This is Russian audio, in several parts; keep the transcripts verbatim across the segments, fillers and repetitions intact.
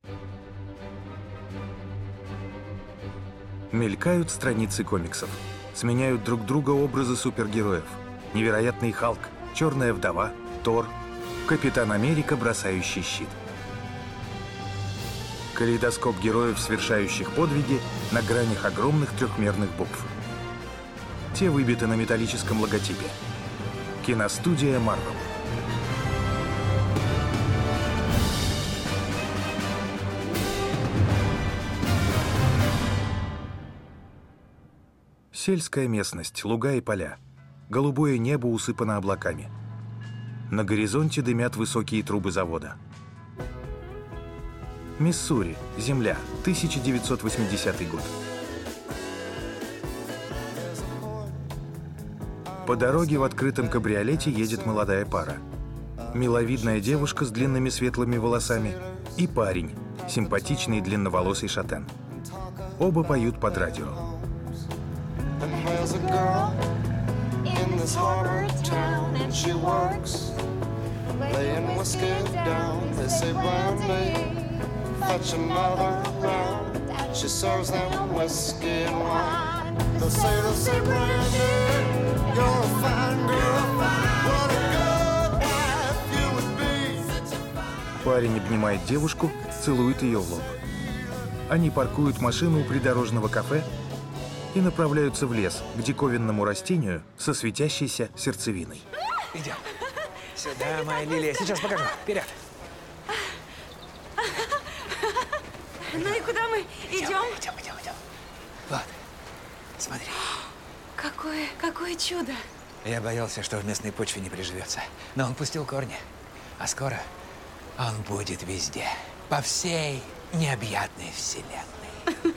Мелькают страницы комиксов. Сменяют друг друга образы супергероев. Невероятный Халк, Черная вдова, Тор, Капитан Америка, бросающий щит. Калейдоскоп героев, совершающих подвиги на гранях огромных трехмерных букв. Те выбиты на металлическом логотипе. Киностудия Марвел. Сельская местность, луга и поля. Голубое небо усыпано облаками. На горизонте дымят высокие трубы завода. Миссури, земля, тысяча девятьсот восьмидесятый год. По дороге в открытом кабриолете едет молодая пара. Миловидная девушка с длинными светлыми волосами и парень, симпатичный длинноволосый шатен. Оба поют под радио. Парень обнимает девушку, целует ее в лоб. Они паркуют машину у придорожного кафе и направляются в лес к диковинному растению со светящейся сердцевиной. Идем. Сюда, моя лилия. Сейчас покажу. Вперед. Ну и куда мы идем? Идем, идем, идем. Вот. Смотри. Какое, какое чудо. Я боялся, что в местной почве не приживется. Но он пустил корни. А скоро он будет везде. По всей необъятной вселенной.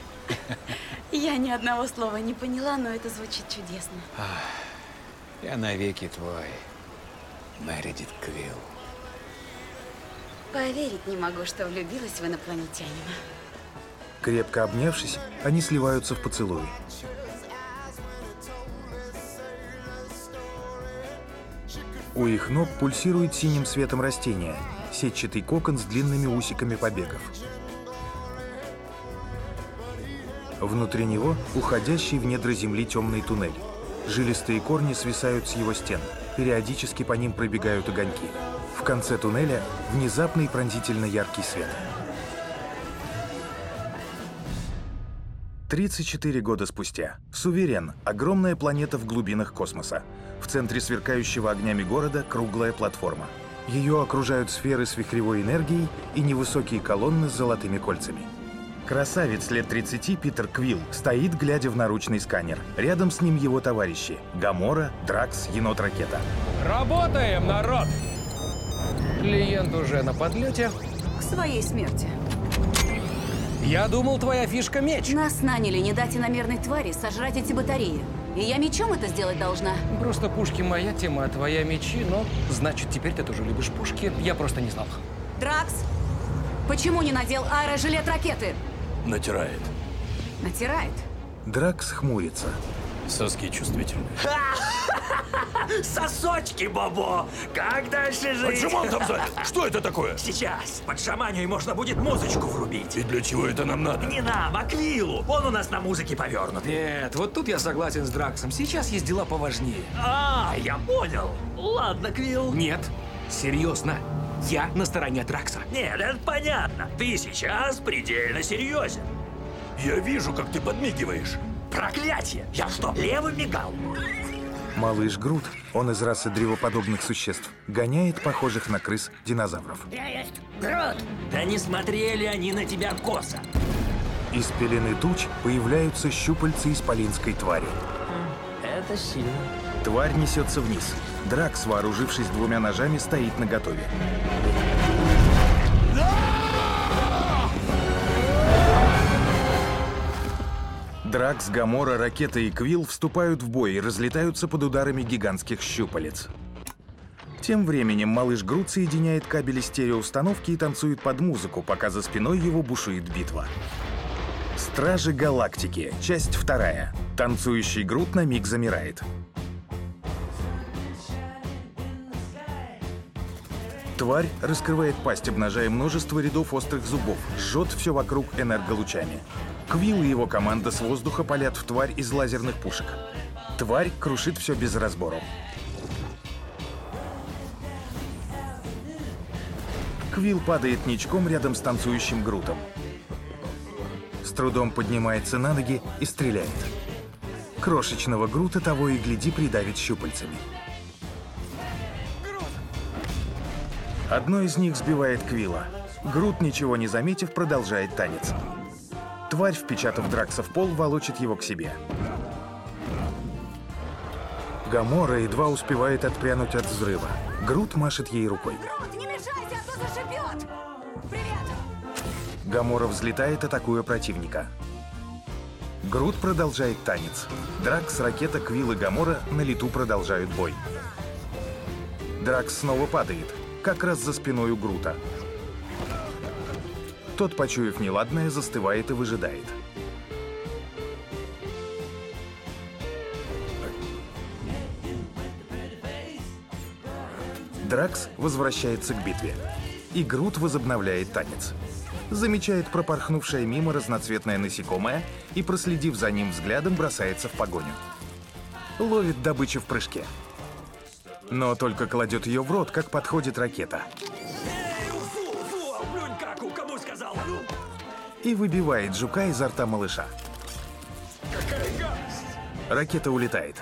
Я ни одного слова не поняла, но это звучит чудесно. Я навеки твой, Мередит Квилл. Поверить не могу, что влюбилась в инопланетянина. Крепко обнявшись, они сливаются в поцелуи. У их ног пульсирует синим светом растение, сетчатый кокон с длинными усиками побегов. Внутри него уходящий в недра земли темный туннель. Жилистые корни свисают с его стен. Периодически по ним пробегают огоньки. В конце туннеля внезапный пронзительно яркий свет. тридцать четыре года спустя. Суверен – огромная планета в глубинах космоса. В центре сверкающего огнями города круглая платформа. Ее окружают сферы с вихревой энергией и невысокие колонны с золотыми кольцами. Красавец лет тридцати Питер Квилл стоит, глядя в наручный сканер. Рядом с ним его товарищи – Гамора, Дракс, енот-ракета. Работаем, народ! Клиент уже на подлете. К своей смерти. Я думал, твоя фишка меч. Нас наняли не дать иномерной твари сожрать эти батареи. И я мечом это сделать должна. Просто пушки моя тема, а твоя мечи, но значит, теперь ты тоже любишь пушки. Я просто не знал. Дракс, почему не надел аэрожилет ракеты? Натирает. Натирает? Дракс хмурится. Соски чувствительны. Сосочки, Бобо! Как дальше жить? Почему он там занят? Что это такое? Сейчас под шаманию можно будет музычку врубить. И для чего это нам надо? Не нам, а Квиллу. Он у нас на музыке повернут. Нет, вот тут я согласен с Драксом. Сейчас есть дела поважнее. А, я понял. Ладно, Квилл. Нет, серьезно. Я на стороне Дракса. Нет, это понятно. Ты сейчас предельно серьезен. Я вижу, как ты подмигиваешь. Проклятие! Я что, левым мигал? Малыш Грут, он из расы древоподобных существ, гоняет похожих на крыс динозавров. Я есть Грут! Да не смотрели они на тебя косо. Из пелены туч появляются щупальца исполинской твари. Это сильно. Тварь несется вниз. Дракс, вооружившись двумя ножами, стоит наготове. Дракс, Гамора, Ракета и Квилл вступают в бой и разлетаются под ударами гигантских щупалец. Тем временем малыш Грут соединяет кабели стереоустановки и танцует под музыку, пока за спиной его бушует битва. Стражи Галактики. Часть вторая. Танцующий Грут на миг замирает. Тварь раскрывает пасть, обнажая множество рядов острых зубов, жжет все вокруг энерголучами. Квилл и его команда с воздуха палят в тварь из лазерных пушек. Тварь крушит все без разбору. Квилл падает ничком рядом с танцующим Грутом. С трудом поднимается на ноги и стреляет. Крошечного Грута того и гляди придавит щупальцами. Одно из них сбивает Квилла. Грут, ничего не заметив, продолжает танец. Тварь, впечатав Дракса в пол, волочит его к себе. Гамора едва успевает отпрянуть от взрыва. Грут машет ей рукой. Грут, не мешайся, а то зашибет! Привет! Гамора взлетает, атакуя противника. Грут продолжает танец. Дракс, Ракета, Квилл и Гамора на лету продолжают бой. Дракс снова падает, как раз за спиной у Грута. Тот, почуяв неладное, застывает и выжидает. Дракс возвращается к битве. И Грут возобновляет танец. Замечает пропорхнувшее мимо разноцветное насекомое и, проследив за ним взглядом, бросается в погоню. Ловит добычу в прыжке. Но только кладет ее в рот, как подходит Ракета. Эй, уфу, уфу, плюнь каку, кому сказал? Ну, И выбивает жука изо рта малыша. Ракета улетает.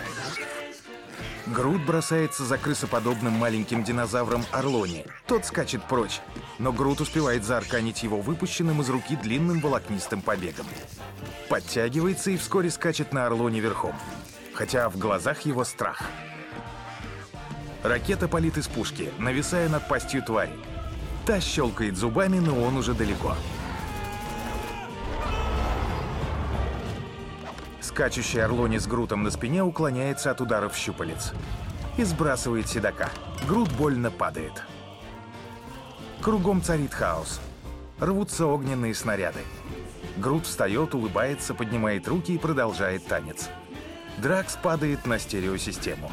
Грут бросается за крысоподобным маленьким динозавром Орлони. Тот скачет прочь, но Грут успевает заарканить его выпущенным из руки длинным волокнистым побегом. Подтягивается и вскоре скачет на Орлоне верхом, хотя в глазах его страх. Ракета палит из пушки, нависая над пастью твари. Та щелкает зубами, но он уже далеко. Скачущий Орлони с Грутом на спине уклоняется от ударов щупалец и сбрасывает седока. Грут больно падает. Кругом царит хаос. Рвутся огненные снаряды. Грут встает, улыбается, поднимает руки и продолжает танец. Дракс падает на стереосистему.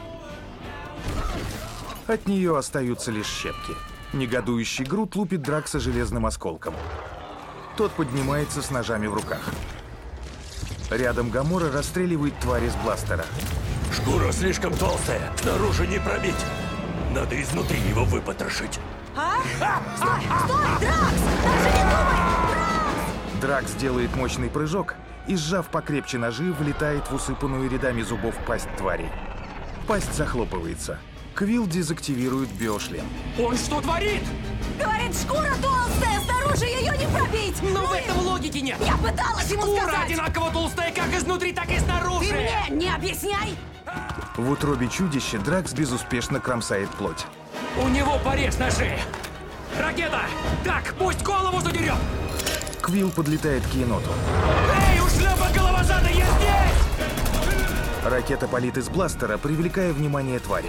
От нее остаются лишь щепки. Негодующий Грут лупит Дракса железным осколком. Тот поднимается с ножами в руках. Рядом Гамора расстреливает тварь из бластера. Шкура слишком толстая, снаружи не пробить. Надо изнутри его выпотрошить. А? Стой! Стой! Дракс! Даже не думай! Дракс делает мощный прыжок и, сжав покрепче ножи, влетает в усыпанную рядами зубов пасть твари. Пасть захлопывается. Квилл дезактивирует биошлем. Он что творит? Говорит, шкура толстая, снаружи ее не пробить! Но в Ну и- этом логики нет. Я пыталась ему Шкура сказать! одинаково толстая как изнутри, так и снаружи. Ты мне не объясняй! В утробе чудища Дракс безуспешно кромсает плоть. У него порез на шее. Ракета! Так, пусть голову задерет. Квилл подлетает к еноту. Эй, ушлепа головозада, я здесь! Ракета палит из бластера, привлекая внимание твари.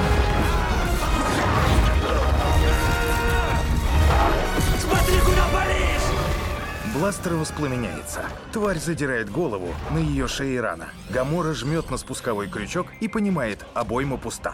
смотри, куда палишь! Бластер воспламеняется. Тварь задирает голову, на ее шее рана. Гамора жмет на спусковой крючок и понимает, обойма пуста.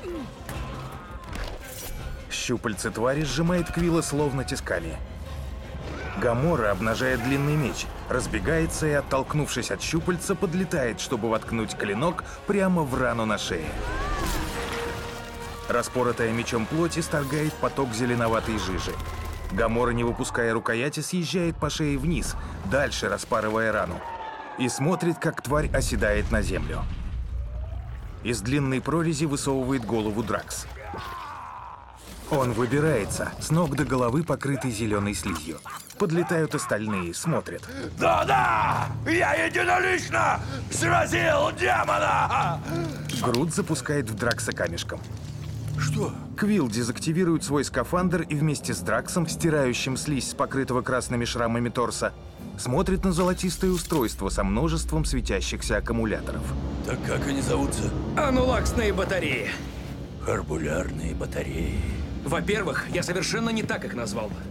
Щупальце твари сжимает Квилла словно тисками. Гамора обнажает длинный меч, разбегается и, оттолкнувшись от щупальца, подлетает, чтобы воткнуть клинок прямо в рану на шее. Распоротая мечом плоть исторгает поток зеленоватой жижи. Гамора, не выпуская рукояти, съезжает по шее вниз, дальше распарывая рану. И смотрит, как тварь оседает на землю. Из длинной прорези высовывает голову Дракс. Он выбирается, с ног до головы покрытый зеленой слизью. Подлетают остальные, смотрят. Да-да! Я единолично сразил демона! Грут запускает в Дракса камешком. Что? Квилл дезактивирует свой скафандр и вместе с Драксом, стирающим слизь с покрытого красными шрамами торса, смотрит на золотистое устройство со множеством светящихся аккумуляторов. Так как они зовутся? Анулаксные батареи. Карбулярные батареи. Во-первых, я совершенно не так их назвал бы.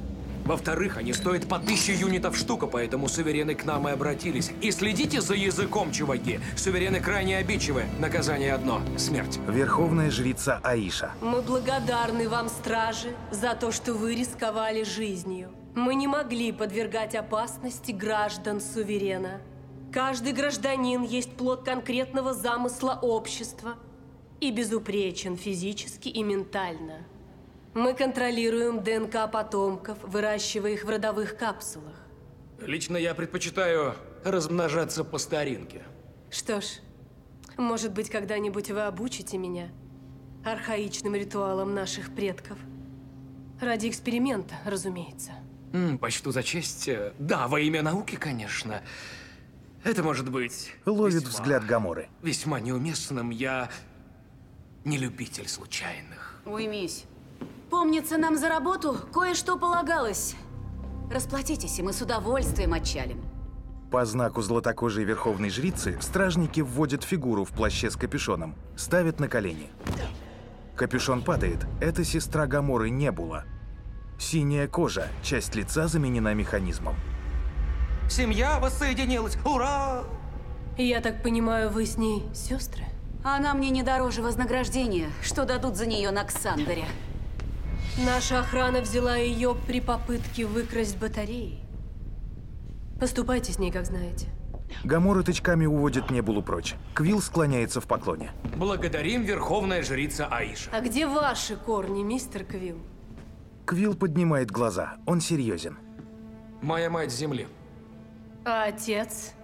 Во-вторых, они стоят по тысяче юнитов штука, поэтому суверены к нам и обратились. И следите за языком, чуваки. Суверены крайне обидчивы. Наказание одно – смерть. Верховная жрица Аиша. Мы благодарны вам, стражи, за то, что вы рисковали жизнью. Мы не могли подвергать опасности граждан суверена. Каждый гражданин есть плод конкретного замысла общества и безупречен физически и ментально. Мы контролируем ДНК потомков, выращивая их в родовых капсулах. Лично я предпочитаю размножаться по старинке. Что ж, может быть, когда-нибудь вы обучите меня архаичным ритуалам наших предков. Ради эксперимента, разумеется. М, почту за честь. э, Да, во имя науки, конечно. Это может быть... Ловит весьма- взгляд Гаморы. Весьма неуместным. Я не любитель случайных. Уймись. Помнится, нам за работу кое-что полагалось. Расплатитесь, и мы с удовольствием отчалим. По знаку златокожей верховной жрицы стражники вводят фигуру в плаще с капюшоном, ставят на колени. Капюшон падает. Это сестра Гаморы Небула. Синяя кожа, часть лица заменена механизмом. Семья воссоединилась! Ура! Я так понимаю, вы с ней сестры? Она мне не дороже вознаграждения, что дадут за нее на Ксандере. Наша охрана взяла ее при попытке выкрасть батареи. Поступайте с ней, как знаете. Гамора тычками уводит Небулу прочь. Квилл склоняется в поклоне. Благодарим Верховная Жрица Аиша. А где ваши корни, мистер Квилл? Квилл поднимает глаза. Он серьезен. Моя мать с земли. А отец?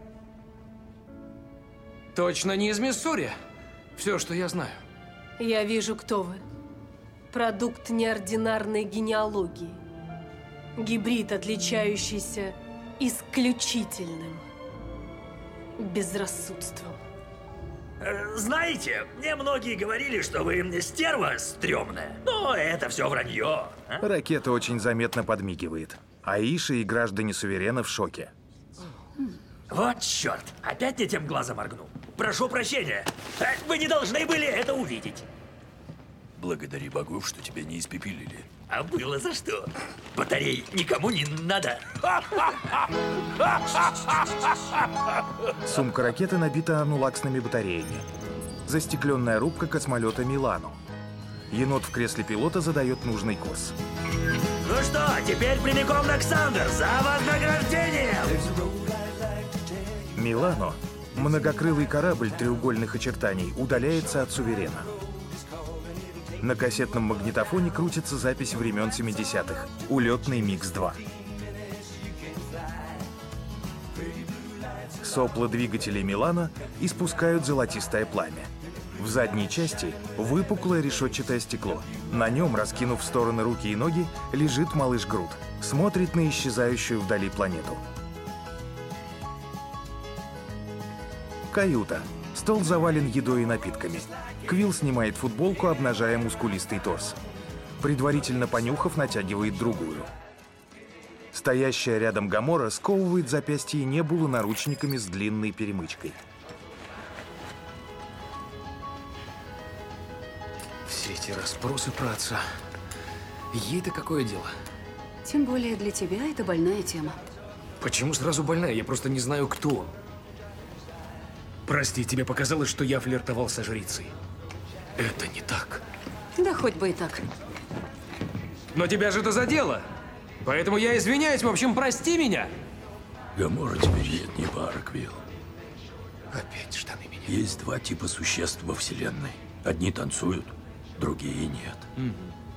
Точно не из Миссури. Все, что я знаю. Я вижу, кто вы. Продукт неординарной генеалогии. Гибрид, отличающийся исключительным безрассудством. Э, Знаете, мне многие говорили, что вы стерва стрёмная. Но это все вранье. а? Ракета очень заметно подмигивает. Аиша и граждане суверена в шоке. Вот черт, опять не тем глазом моргнул. Прошу прощения. Э, Вы не должны были это увидеть. Благодари богов, что тебя не испепелили. А было за что? Батарей никому не надо. Сумка ракеты набита анулаксными батареями. Застекленная рубка космолета Милано. Енот в кресле пилота задает нужный курс. Ну что, теперь прямиком на Ксандер за вознаграждением! Милано, многокрылый корабль треугольных очертаний, удаляется от суверена. На кассетном магнитофоне крутится запись времен семидесятых. Улетный микс два. Сопла двигателей Милано испускают золотистое пламя. В задней части выпуклое решетчатое стекло. На нем, раскинув в стороны руки и ноги, лежит малыш Грут. Смотрит на исчезающую вдали планету. Каюта. Стол завален едой и напитками. Квилл снимает футболку, обнажая мускулистый торс. Предварительно понюхав, натягивает другую. Стоящая рядом Гамора сковывает запястье Небулы наручниками с длинной перемычкой. Все эти расспросы про отца. Ей-то какое дело? Тем более для тебя это больная тема. Почему сразу больная? Я просто не знаю, кто он. Прости, тебе показалось, что я флиртовал со жрицей. Это не так. Да хоть бы и так. Но тебя же это задело. Поэтому я извиняюсь. В общем, прости меня. Гамора теперь нет не пара, Квилл. Опять штаны меня. Есть два типа существ во Вселенной. Одни танцуют, другие нет.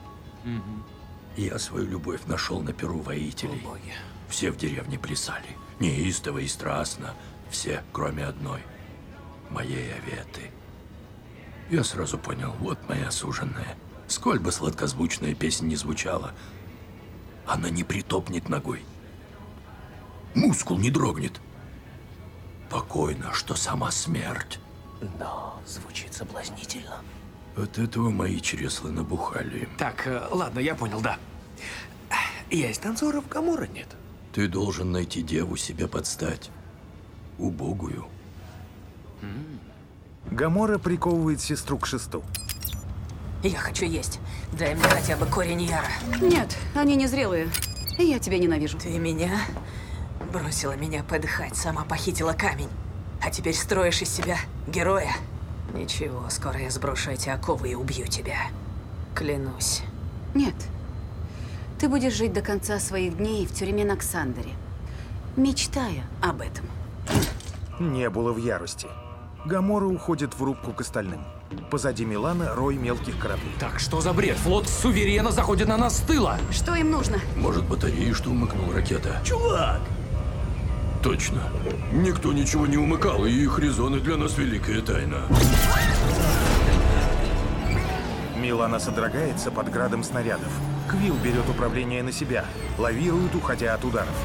Я свою любовь нашел на перу воителей. О, боги. Все в деревне плясали. Неистово и страстно. Все, кроме одной. Моей Аветы. Я сразу понял, вот моя суженая. Сколь бы сладкозвучная песня не звучала, она не притопнет ногой. Мускул не дрогнет. Покойно, что сама смерть. Но звучит соблазнительно. От этого мои чресла набухали. Так, э, ладно, я понял, да. Я из танцоров, Гамора нет. Ты должен найти деву себе подстать. Убогую. Гамора приковывает сестру к шесту. Я хочу есть. Дай мне хотя бы корень яра. Нет, они незрелые. И я тебя ненавижу. Ты меня бросила меня подыхать, сама похитила камень. А теперь строишь из себя героя? Ничего, скоро я сброшу эти оковы и убью тебя. Клянусь. Нет. Ты будешь жить до конца своих дней в тюрьме на Ксандере, мечтая об этом. Небула в ярости. Гамора уходит в рубку к остальным. Позади Милана рой мелких кораблей. Так что за бред? Флот Суверена заходит на нас с тыла. Что им нужно? Может, батареи, что умыкнула ракета? Чувак! Точно. Никто ничего не умыкал, и их резоны для нас великая тайна. Милана содрогается под градом снарядов. Квилл берет управление на себя. Лавирует, уходя от ударов.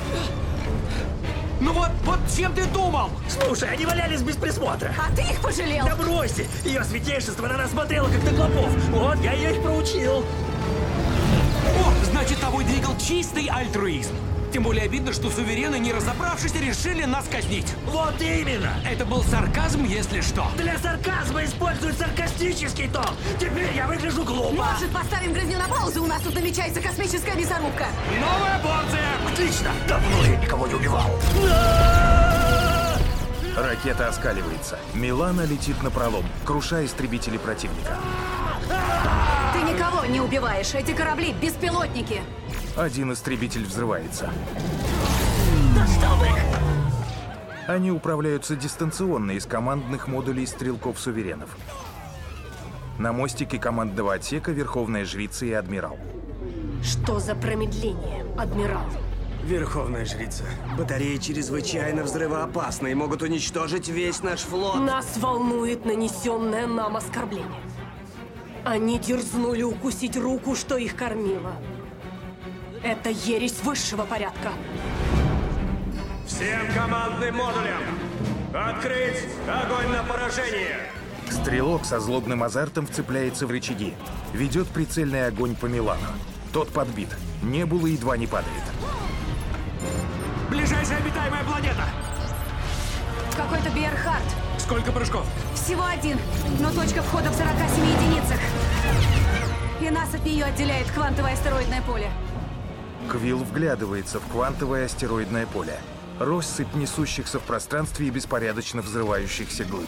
Ну вот, вот чем ты думал? Слушай, они валялись без присмотра. А ты их пожалел? Да бросьте! Ее святейшество на нас смотрело, как на клопов. Вот, я ее их проучил. О, значит, тобой двигал чистый альтруизм. Тем более обидно, что суверены, не разобравшись, решили нас казнить. Вот именно! Это был сарказм, если что. Для сарказма используют саркастический тон. Теперь я выгляжу глупо. Может, поставим грызню на паузу? У нас тут намечается космическая мясорубка. Новая порция! Отлично! Давно я никого не убивал. Ракета оскаливается. Милана летит напролом, круша истребители противника. Ты никого не убиваешь. Эти корабли — беспилотники. Один истребитель взрывается. Они управляются дистанционно из командных модулей стрелков-суверенов. На мостике командного отсека Верховная Жрица и Адмирал. Что за промедление, адмирал? Верховная Жрица, батареи чрезвычайно взрывоопасны и могут уничтожить весь наш флот. Нас волнует нанесенное нам оскорбление. Они дерзнули укусить руку, что их кормила. Это ересь высшего порядка. Всем командным модулям открыть огонь на поражение! Стрелок со злобным азартом вцепляется в рычаги. Ведет прицельный огонь по Милану. Тот подбит. Небула едва не падает. Ближайшая обитаемая планета! Какой-то Биерхард. Сколько прыжков? Всего один, но точка входа в сорока семи единицах. И нас от нее отделяет квантовое астероидное поле. Квилл вглядывается в квантовое астероидное поле. Россыпь несущихся в пространстве и беспорядочно взрывающихся глыб.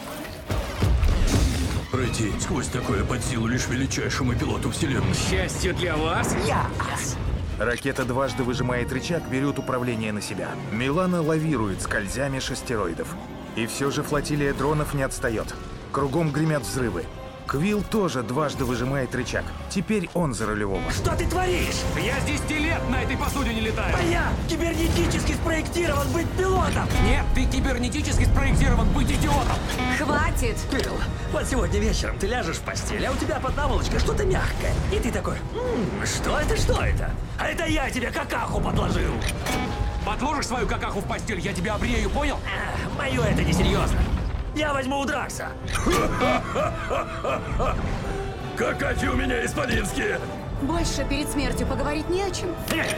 Пройти сквозь такое под силу лишь величайшему пилоту Вселенной. Счастье для вас! Я. Ракета дважды выжимает рычаг, берет управление на себя. Милана лавирует, скользя меж астероидов. И все же флотилия дронов не отстает. Кругом гремят взрывы. Квилл тоже дважды выжимает рычаг. Теперь он за рулевого. Что ты творишь? Я с десяти лет на этой посуде не летаю. А я кибернетически спроектирован быть пилотом. Нет, ты кибернетически спроектирован быть идиотом. Хватит! Квилл, вот сегодня вечером ты ляжешь в постель, а у тебя под наволочкой что-то мягкое. И ты такой, «М, что это, что это? А это я тебе какаху подложил. Подложишь свою какаху в постель, я тебя обрею, понял? А, мое это несерьезно. Я возьму у Дракса. Какахи у меня исполинские! Больше перед смертью поговорить не о чем.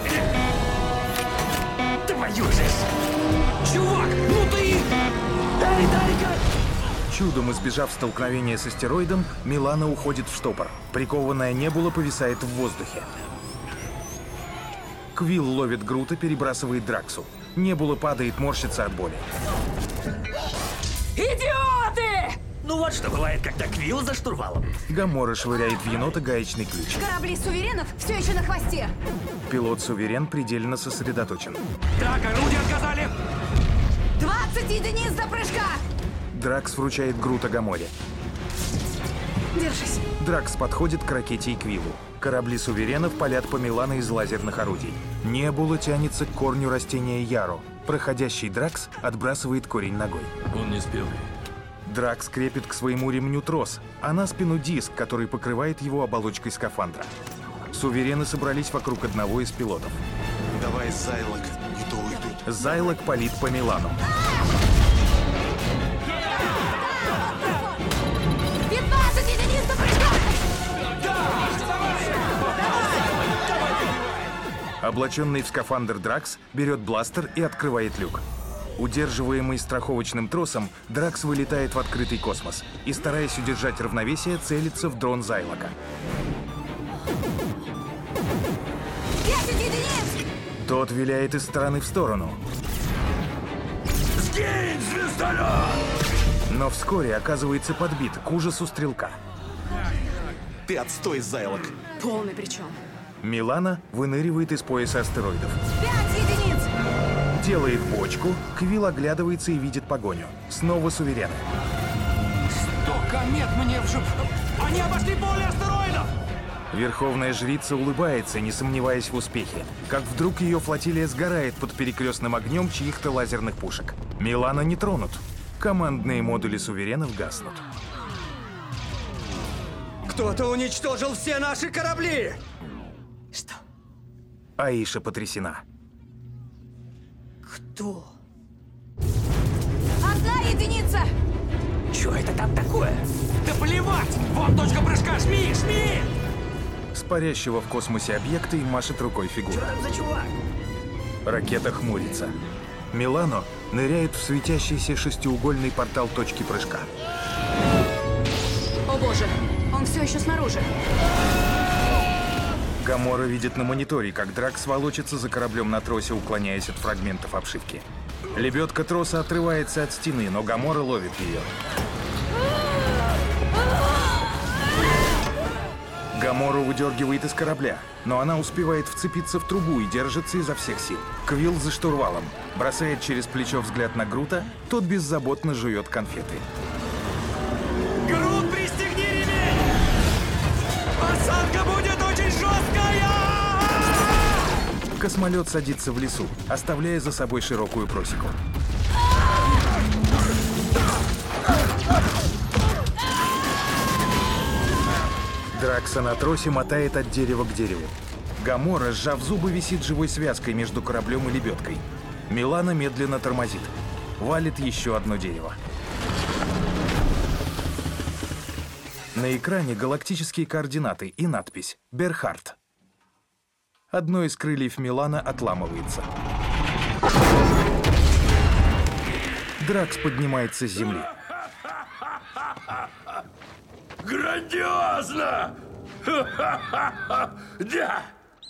Твою жизнь! Чувак, ну ты... Эй, дай-ка! Чудом избежав столкновения с астероидом, Милана уходит в штопор. Прикованная Небула повисает в воздухе. Квилл ловит Грута, перебрасывает Драксу. Небула падает, морщится от боли. Идиоты! Ну вот что бывает, когда Квилл за штурвалом. Гамора швыряет в енота гаечный ключ. Корабли суверенов все еще на хвосте. Пилот Суверен предельно сосредоточен. Так, орудия отказали. двадцать единиц до прыжка! Дракс вручает Грута Гаморе. Держись. Дракс подходит к ракете и Квиллу. Корабли Суверенов палят по Милану из лазерных орудий. Небула тянется к корню растения Яру. Проходящий Дракс отбрасывает корень ногой. Он не спелый. Дракс крепит к своему ремню трос, а на спину диск, который покрывает его оболочкой скафандра. Суверены собрались вокруг одного из пилотов. Давай, Зайлок, не то уйдут. Зайлок палит по Милану. пятнадцать единиц до прыжка! Облаченный в скафандр Дракс берет бластер и открывает люк. Удерживаемый страховочным тросом, Дракс вылетает в открытый космос и, стараясь удержать равновесие, целится в дрон Зайлока. десять единиц! Тот виляет из стороны в сторону. Сгинь, звездолет! Но вскоре оказывается подбит к ужасу стрелка. Ты отстой, зайлок. Полный причем. Милана выныривает из пояса астероидов. Пять единиц! Делает бочку, Квилл оглядывается и видит погоню. Снова суверены. Сто комет мне в жопу! Они обошли поле астероидов! Верховная жрица улыбается, не сомневаясь в успехе, как вдруг ее флотилия сгорает под перекрестным огнем чьих-то лазерных пушек. Милана не тронут. Командные модули суверенов гаснут. Кто-то уничтожил все наши корабли! Что? Аиша потрясена. Кто? Одна единица! Чё это там такое? Да плевать! Вон точка прыжка! Жми, жми! С парящего в космосе объекта и машет рукой фигура. Что там за чувак? Ракета хмурится. Милано ныряет в светящийся шестиугольный портал точки прыжка. О боже, он все еще снаружи. Гамора видит на мониторе, как Дракс волочится за кораблем на тросе, уклоняясь от фрагментов обшивки. Лебедка троса отрывается от стены, но Гамора ловит ее. Гамору выдергивает из корабля, но она успевает вцепиться в трубу и держится изо всех сил. Квилл за штурвалом. Бросает через плечо взгляд на Грута, тот беззаботно жует конфеты. Грут, пристегни ремень! Посадка будет очень жесткая! Космолет садится в лесу, оставляя за собой широкую просеку. Дракса на тросе мотает от дерева к дереву. Гамора, сжав зубы, висит живой связкой между кораблем и лебедкой. Милана медленно тормозит. Валит еще одно дерево. На экране галактические координаты и надпись «Берхард». Одно из крыльев Милана отламывается. Дракс поднимается с земли. Грандиозно! Да!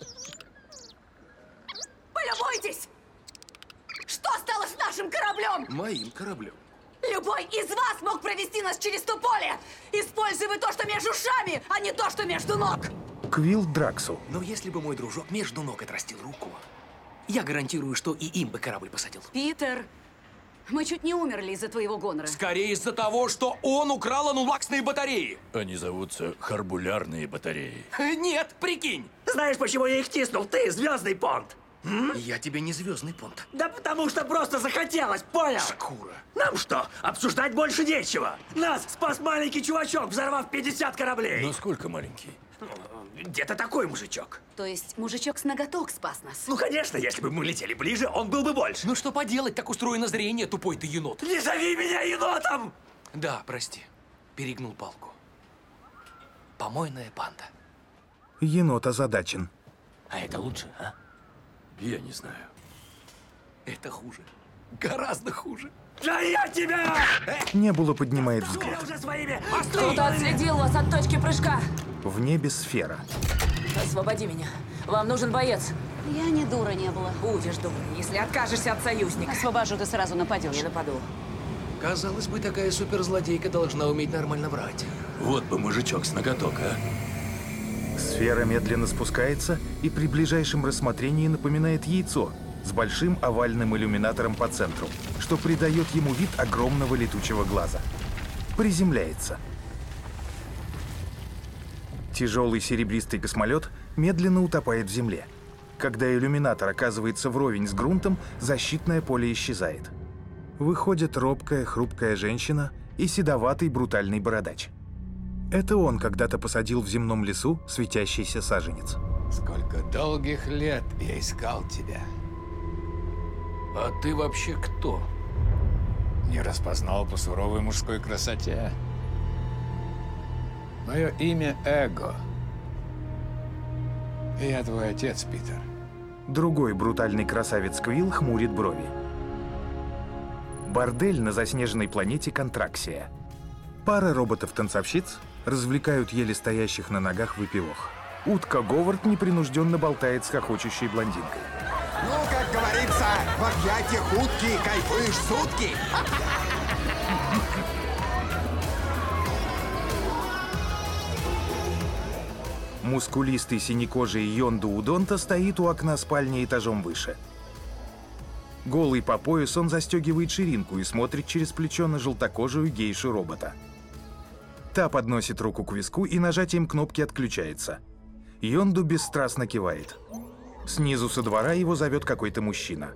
Полюбуйтесь! Что стало с нашим кораблем? Моим кораблем. Любой из вас мог провести нас через то поле! Используй вы то, что между ушами, а не то, что между ног! Квилл Драксу. Но если бы мой дружок между ног отрастил руку, я гарантирую, что и им бы корабль посадил. Питер, мы чуть не умерли из-за твоего гонора. Скорее из-за того, что он украл анулаксные батареи. Они зовутся харбулярные батареи. Нет, прикинь. Знаешь, почему я их тиснул? Ты, звездный понт. М? Я тебе не звездный понт. Да потому что просто захотелось, понял? Шкура. Нам что, обсуждать больше нечего? Нас спас маленький чувачок, взорвав пятьдесят кораблей. Насколько маленький? Где-то такой мужичок. То есть мужичок с ноготок спас нас? Ну, конечно, если бы мы летели ближе, он был бы больше. Ну что поделать, так устроено зрение, тупой ты енот. Не зови меня енотом! Да, прости. Перегнул палку. Помойная панда. Енот озадачен. А это лучше, а? Я не знаю. Это хуже. Гораздо хуже. Да я тебя! Небула поднимает Я взгляд. уже своими... Кто-то отследил вас от точки прыжка. В небе сфера. Освободи меня. Вам нужен боец. Я не дура не была. Будешь дурой, если откажешься от союзника. Освобожу, ты сразу нападешь. Не нападу. Казалось бы, такая суперзлодейка должна уметь нормально врать. Вот бы мужичок с ноготок, а? Сфера медленно спускается и при ближайшем рассмотрении напоминает яйцо с большим овальным иллюминатором по центру, что придает ему вид огромного летучего глаза. Приземляется. Тяжелый серебристый космолет медленно утопает в земле. Когда иллюминатор оказывается вровень с грунтом, защитное поле исчезает. Выходит робкая, хрупкая женщина и седоватый брутальный бородач. Это он когда-то посадил в земном лесу светящийся саженец. Сколько долгих лет я искал тебя. А ты вообще кто? Не распознал по суровой мужской красоте. Мое имя Эго. И я твой отец, Питер. Другой брутальный красавец Квилл хмурит брови. Бордель на заснеженной планете Контраксия. Пара роботов-танцовщиц развлекают еле стоящих на ногах выпивох. Утка Говард непринужденно болтает с хохочущей блондинкой. Ну, как говорится, в объятиях утки кайфуешь сутки. Мускулистый синекожий Йонду Удонта стоит у окна спальни этажом выше. Голый по пояс он застегивает ширинку и смотрит через плечо на желтокожую гейшу робота. Та подносит руку к виску и нажатием кнопки отключается. Йонду бесстрастно кивает. Снизу со двора его зовет какой-то мужчина.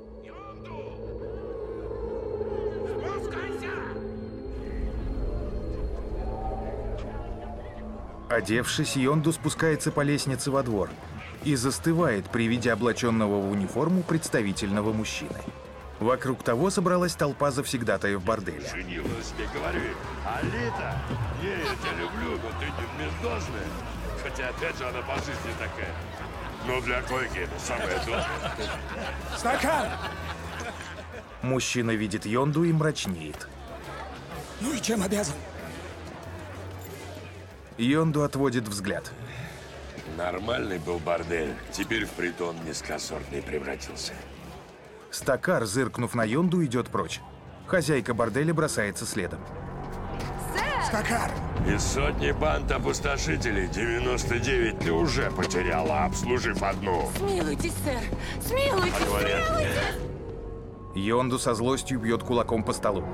Одевшись, Йонду спускается по лестнице во двор и застывает при виде облаченного в униформу представительного мужчины. Вокруг того собралась толпа завсегдатаев борделя. Женилась, тебе говорю. Алита, не, я тебя люблю, но ты не вместозная. Хотя, опять же, она по жизни такая. Но для койки это самое то. Стакан! Мужчина видит Йонду и мрачнеет. Ну и чем обязан? Йонду отводит взгляд. Нормальный был бордель, теперь в притон низкосортный превратился. Стакар, зыркнув на Йонду, идет прочь. Хозяйка борделя бросается следом. Стакар! Из сотни банд опустошителей девяносто девять ты уже потеряла, обслужив одну. Смилуйтесь, сэр! Смилуйтесь, смилуйтесь! Йонду со злостью бьет кулаком по столу.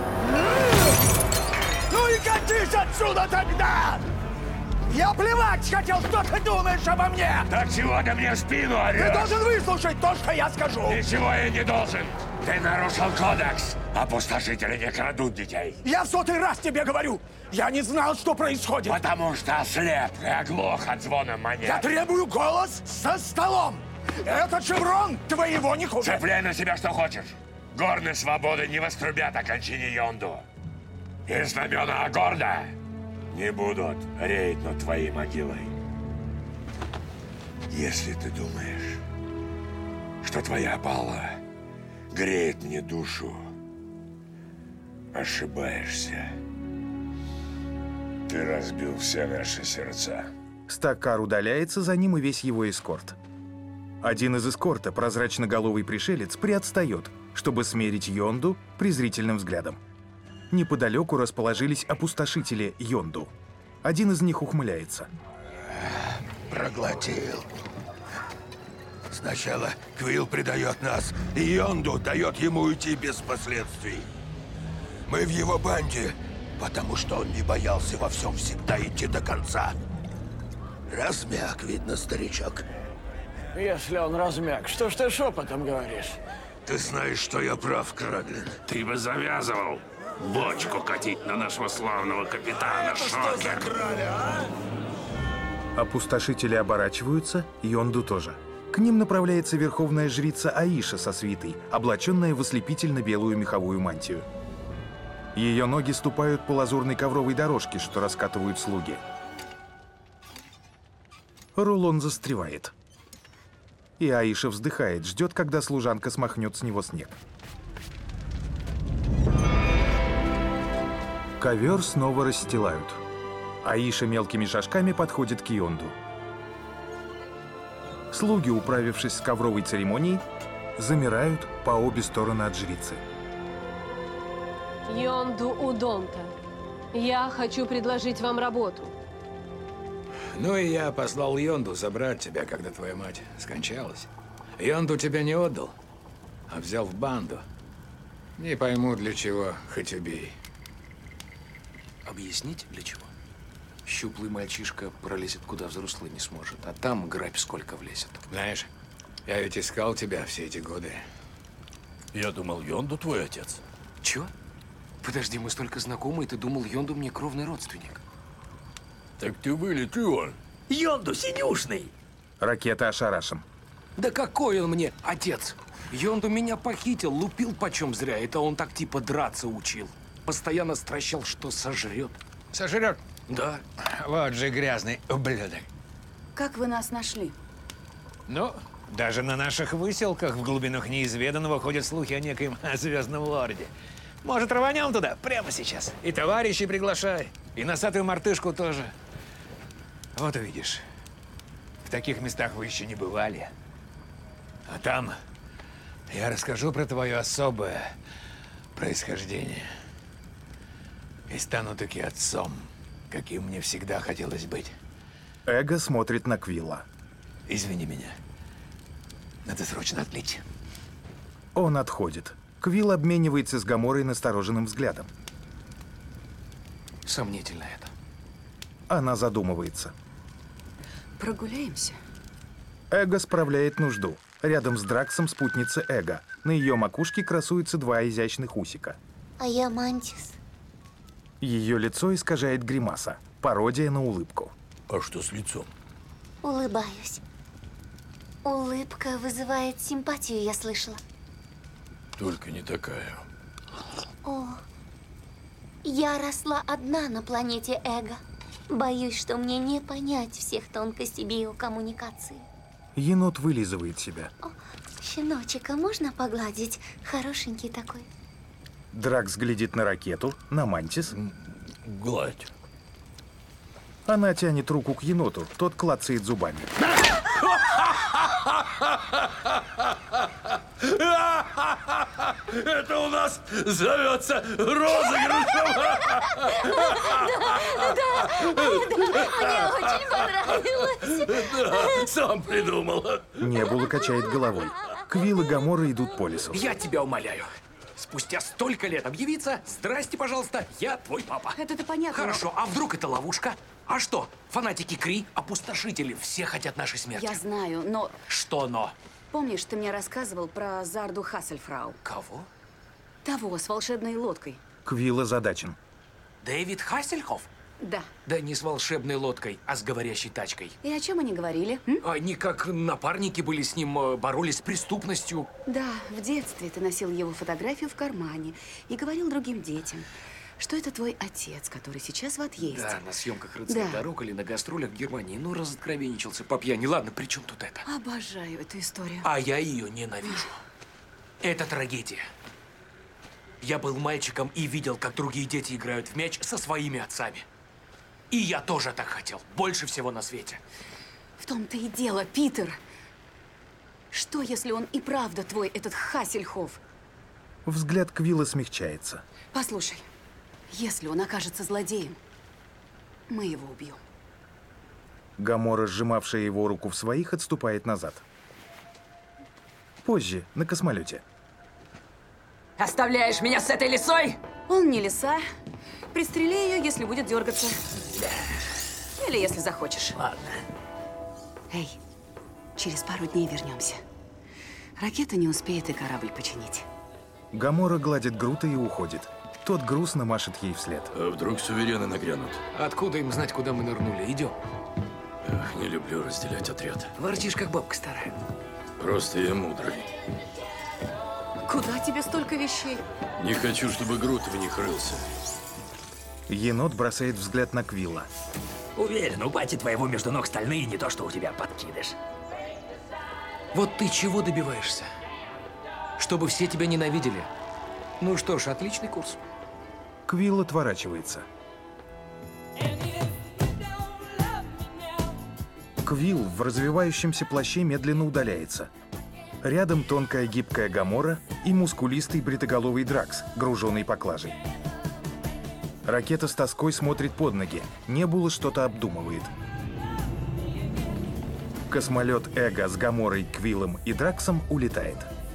Ну и катись отсюда тогда! Я плевать хотел, что ты думаешь обо мне! Так чего ты мне в спину орешь? Ты должен выслушать то, что я скажу! Ничего я не должен! Ты нарушил кодекс! Опустошители не крадут детей! Я в сотый раз тебе говорю! Я не знал, что происходит! Потому что ослеп и оглох от звона монет! Я требую голос со столом! Этот шеврон твоего не хуже! Цепляй на себя что хочешь! Горны свободы не вострубят о кончине Йонду! И знамена Агорда не будут реять над твоей могилой. Если ты думаешь, что твоя опала греет мне душу, ошибаешься. Ты разбил все наши сердца. Стакар удаляется, за ним и весь его эскорт. Один из эскорта, прозрачноголовый пришелец, приотстает, чтобы смерить Йонду презрительным взглядом. Неподалеку расположились опустошители Йонду. Один из них ухмыляется. Проглотил. Сначала Квилл предает нас, и Йонду дает ему уйти без последствий. Мы в его банде, потому что он не боялся во всем всегда идти до конца. Размяк, видно, старичок. Если он размяк, что ж ты шепотом говоришь? Ты знаешь, что я прав, Краглин. Ты бы завязывал бочку катить на нашего славного капитана Шокер. Опустошители оборачиваются, Йонду тоже. К ним направляется верховная жрица Аиша со свитой, облаченная в ослепительно-белую меховую мантию. Ее ноги ступают по лазурной ковровой дорожке, что раскатывают слуги. Рулон застревает. И Аиша вздыхает, ждет, когда служанка смахнет с него снег. Ковер снова расстилают. Аиша мелкими шажками подходит к Йонду. Слуги, управившись с ковровой церемонией, замирают по обе стороны от жрицы. Йонду Удонта, я хочу предложить вам работу. Ну и я послал Йонду забрать тебя, когда твоя мать скончалась. Йонду тебя не отдал, а взял в банду. Не пойму, для чего, хоть убей. Объяснить, для чего? Щуплый мальчишка пролезет, куда взрослый не сможет, а там грабь сколько влезет. Знаешь, я ведь искал тебя все эти годы. Я думал, Йонду твой отец. Чё? Подожди, мы столько знакомы, и ты думал, Йонду мне кровный родственник? Так ты вылет и он. Йонду синюшный! Ракета ошарашен. Да какой он мне отец? Йонду меня похитил, лупил почем зря. Это он так типа драться учил. Постоянно стращал, что сожрет. Сожрет? Да. Вот же грязный ублюдок. Как вы нас нашли? Ну, даже на наших выселках в глубинах неизведанного ходят слухи о некоем звездном лорде. Может, рванем туда прямо сейчас? И товарищей приглашай, и носатую мартышку тоже. Вот увидишь, в таких местах вы еще не бывали. А там Я расскажу про твое особое происхождение. И стану таки отцом, каким мне всегда хотелось быть. Эго смотрит на Квилла. Извини меня. Надо срочно отлить. Он отходит. Квилл обменивается с Гаморой настороженным взглядом. Сомнительно это. Она задумывается. Прогуляемся? Эго справляет нужду. Рядом с Драксом спутница Эго. На ее макушке красуются два изящных усика. А я Мантис. Ее лицо искажает гримаса. Пародия на улыбку. А что с лицом? Улыбаюсь. Улыбка вызывает симпатию, я слышала. Только не такая. О, я росла одна на планете Эго. Боюсь, что мне не понять всех тонкостей биокоммуникации. Енот вылизывает себя. О, щеночека можно погладить? Хорошенький такой. Дракс глядит на ракету, на Мантис. Гладь. Она тянет руку к еноту, тот клацает зубами. Это у нас зовется розыгрышем. Да, да, мне очень понравилось. Да, сам придумала. Небула качает головой. Квилл и Гамора идут по лесу. Я тебя умоляю. Спустя столько лет объявиться, здрасте, пожалуйста, я твой папа. Это-то понятно. Хорошо, а вдруг это ловушка? А что, фанатики Кри, опустошители, все хотят нашей смерти. Я знаю, но... Что но? Помнишь, ты мне рассказывал про Зарду Хассельфрау? Кого? Того, с волшебной лодкой. Квилл озадачен. Дэвид Хассельхоф? Да. Да не с волшебной лодкой, а с говорящей тачкой. И о чем они говорили? М? Они как напарники были с ним, э, боролись с преступностью. Да, в детстве ты носил его фотографию в кармане и говорил другим детям, что это твой отец, который сейчас в отъезде. Да, на съемках «Рыцарей Да. дорог» или на гастролях в Германии. Ну, разоткровенничался по пьяни. Ладно, при чем тут это? Обожаю эту историю. А я ее ненавижу. Это трагедия. Я был мальчиком и видел, как другие дети играют в мяч со своими отцами. И я тоже так хотел. Больше всего на свете. В том-то и дело, Питер. Что, если он и правда твой, этот Хассельхоф? Взгляд Квилла смягчается. Послушай, если он окажется злодеем, мы его убьем. Гамора, сжимавшая его руку в своих, отступает назад. Позже, на космолете. Оставляешь меня с этой лисой? Он не лиса. Пристрели ее, если будет дергаться. Или если захочешь. Ладно. Эй, через пару дней вернемся. Ракета не успеет и корабль починить. Гамора гладит Грута и уходит. Тот грустно машет ей вслед. А вдруг суверены нагрянут? Откуда им знать, куда мы нырнули? Идем. Эх, не люблю разделять отряд. Ворчишь, как бабка старая. Просто я мудрый. Куда тебе столько вещей? Не хочу, чтобы Грут в них рылся. Енот бросает взгляд на Квилла. Уверен, у пати твоего между ног стальные, не то, что у тебя подкидыш. Вот ты чего добиваешься? Чтобы все тебя ненавидели. Ну что ж, отличный курс. Квилл отворачивается. Квилл в развивающемся плаще медленно удаляется. Рядом тонкая гибкая Гамора и мускулистый бритоголовый Дракс, груженный поклажей. Ракета с тоской смотрит под ноги. Небула что-то обдумывает. Космолет Эго с Гаморой, Квиллом и Драксом улетает.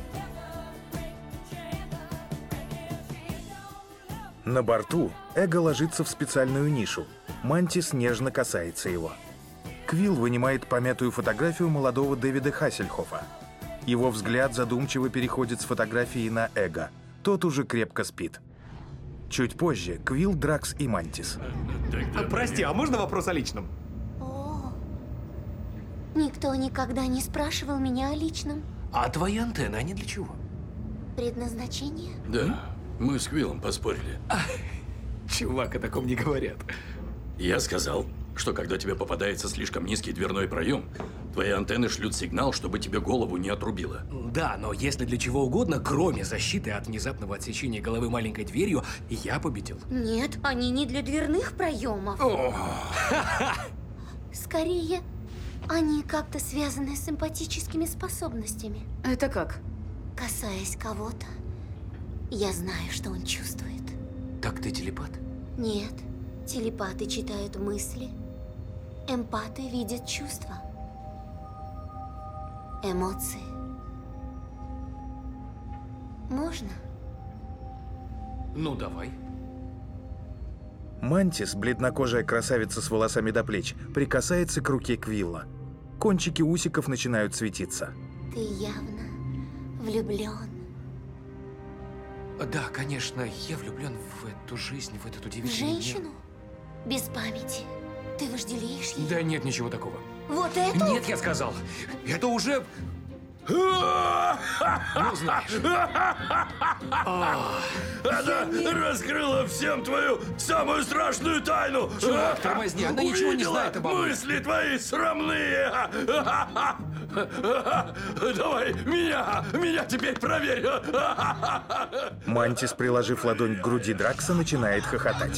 На борту Эго ложится в специальную нишу. Мантис нежно касается его. Квилл вынимает помятую фотографию молодого Дэвида Хассельхофа. Его взгляд задумчиво переходит с фотографии на Эго. Тот уже крепко спит. Чуть позже Квилл, Дракс и Мантис. Прости, а можно вопрос о личном? О, никто никогда не спрашивал меня о личном. А твои антенны, они для чего? Предназначение? Да, мы с Квиллом поспорили. Чувак, о таком не говорят. Я сказал, что когда тебе попадается слишком низкий дверной проем, твои антенны шлют сигнал, чтобы тебе голову не отрубило. Да, но если для чего угодно, кроме защиты от внезапного отсечения головы маленькой дверью, я победил. Нет, они не для дверных проемов. Скорее, они как-то связаны с эмпатическими способностями. Это как? Касаясь кого-то, я знаю, что он чувствует. Так ты телепат? Нет, телепаты читают мысли, эмпаты видят чувства, эмоции. Можно? Ну, давай. Мантис, бледнокожая красавица с волосами до плеч, прикасается к руке Квилла. Кончики усиков начинают светиться. Ты явно влюблен. Да, конечно, я влюблен в эту жизнь, в этот В удивительный мир. женщину? Без памяти. Ты вожделеешь ее? Да нет ничего такого. Вот это? Нет, я сказал. Это уже... Ну, знаешь. Она раскрыла всем твою самую страшную тайну! Чувак, тормозни, она ничего не знает обо мне. Мысли твои срамные! Давай, меня! Меня теперь проверь! Мантис, приложив ладонь к груди Дракса, начинает хохотать.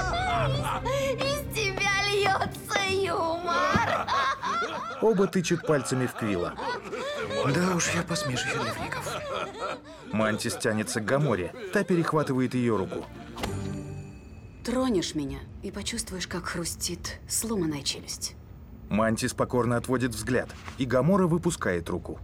Из тебя льется юмор. Оба тычут пальцами в Квилла. Да уж, я посмешище для фриков. Мантис тянется к Гаморе, та перехватывает ее руку. Тронешь меня и почувствуешь, как хрустит сломанная челюсть. Мантис покорно отводит взгляд, и Гамора выпускает руку.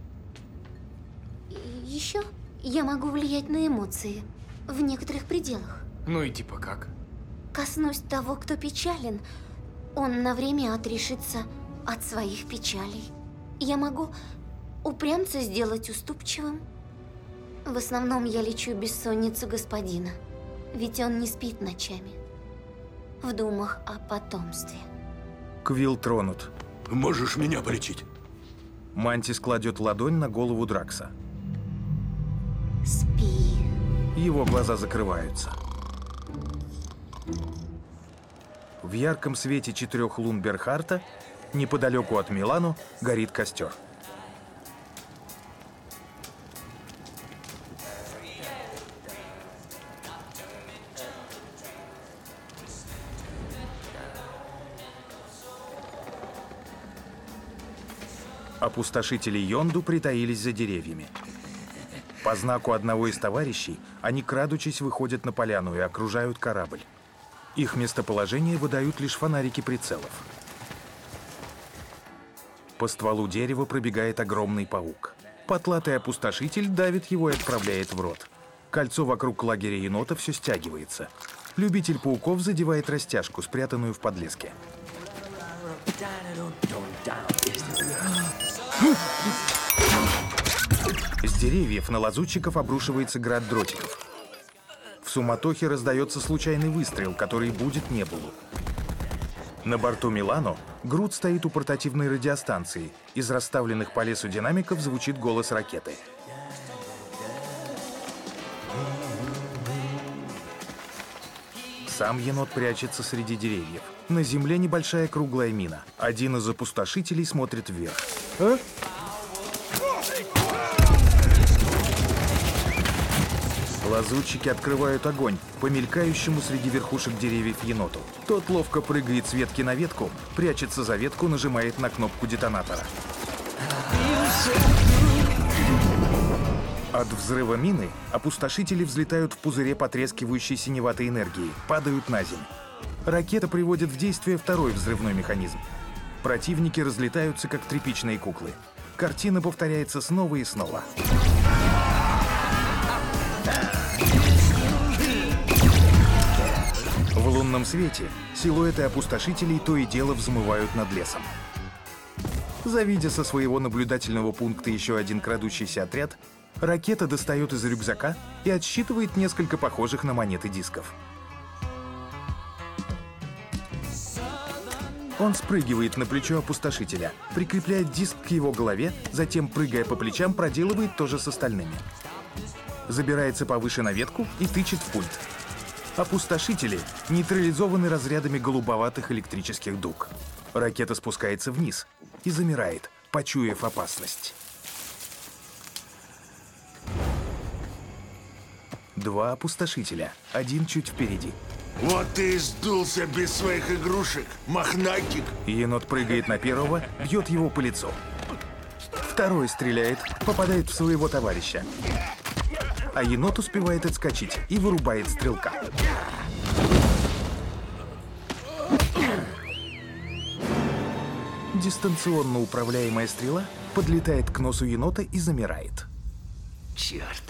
Еще я могу влиять на эмоции в некоторых пределах. Ну и типа как? Коснусь того, кто печален, он на время отрешится от своих печалей. Я могу упрямца сделать уступчивым. В основном я лечу бессонницу господина, ведь он не спит ночами в думах о потомстве. Квилл тронут. Можешь меня полечить? Мантис кладет ладонь на голову Дракса. Спи. Его глаза закрываются. В ярком свете четырех лун Берхарта, неподалеку от Милано, горит костер. Опустошители Йонду притаились за деревьями. По знаку одного из товарищей они, крадучись, выходят на поляну и окружают корабль. Их местоположение выдают лишь фонарики прицелов. По стволу дерева пробегает огромный паук. Потлатый опустошитель давит его и отправляет в рот. Кольцо вокруг лагеря енота все стягивается. Любитель пауков задевает растяжку, спрятанную в подлеске. С деревьев на лазутчиков обрушивается град дротиков. В суматохе раздается случайный выстрел, который будет небулу. На борту Милано Грут стоит у портативной радиостанции. Из расставленных по лесу динамиков звучит голос ракеты. Сам енот прячется среди деревьев. На земле небольшая круглая мина. Один из опустошителей смотрит вверх. А? Лазутчики открывают огонь по мелькающему среди верхушек деревьев еноту. Тот ловко прыгает с ветки на ветку, прячется за ветку, нажимает на кнопку детонатора. От взрыва мины опустошители взлетают в пузыре потрескивающей синеватой энергии, падают на землю. Ракета приводит в действие второй взрывной механизм. Противники разлетаются, как тряпичные куклы. Картина повторяется снова и снова. В лунном свете силуэты опустошителей то и дело взмывают над лесом. Завидя со своего наблюдательного пункта еще один крадущийся отряд, ракета достает из рюкзака и отсчитывает несколько похожих на монеты дисков. Он спрыгивает на плечо опустошителя, прикрепляет диск к его голове, затем, прыгая по плечам, проделывает то же с остальными. Забирается повыше на ветку и тычет в пульт. Опустошители нейтрализованы разрядами голубоватых электрических дуг. Ракета спускается вниз и замирает, почуяв опасность. Два опустошителя, один чуть впереди. Вот ты и сдулся без своих игрушек, мохнатик. Енот прыгает на первого, бьет его по лицу. Второй стреляет, попадает в своего товарища. А енот успевает отскочить и вырубает стрелка. Дистанционно управляемая стрела подлетает к носу енота и замирает. Черт.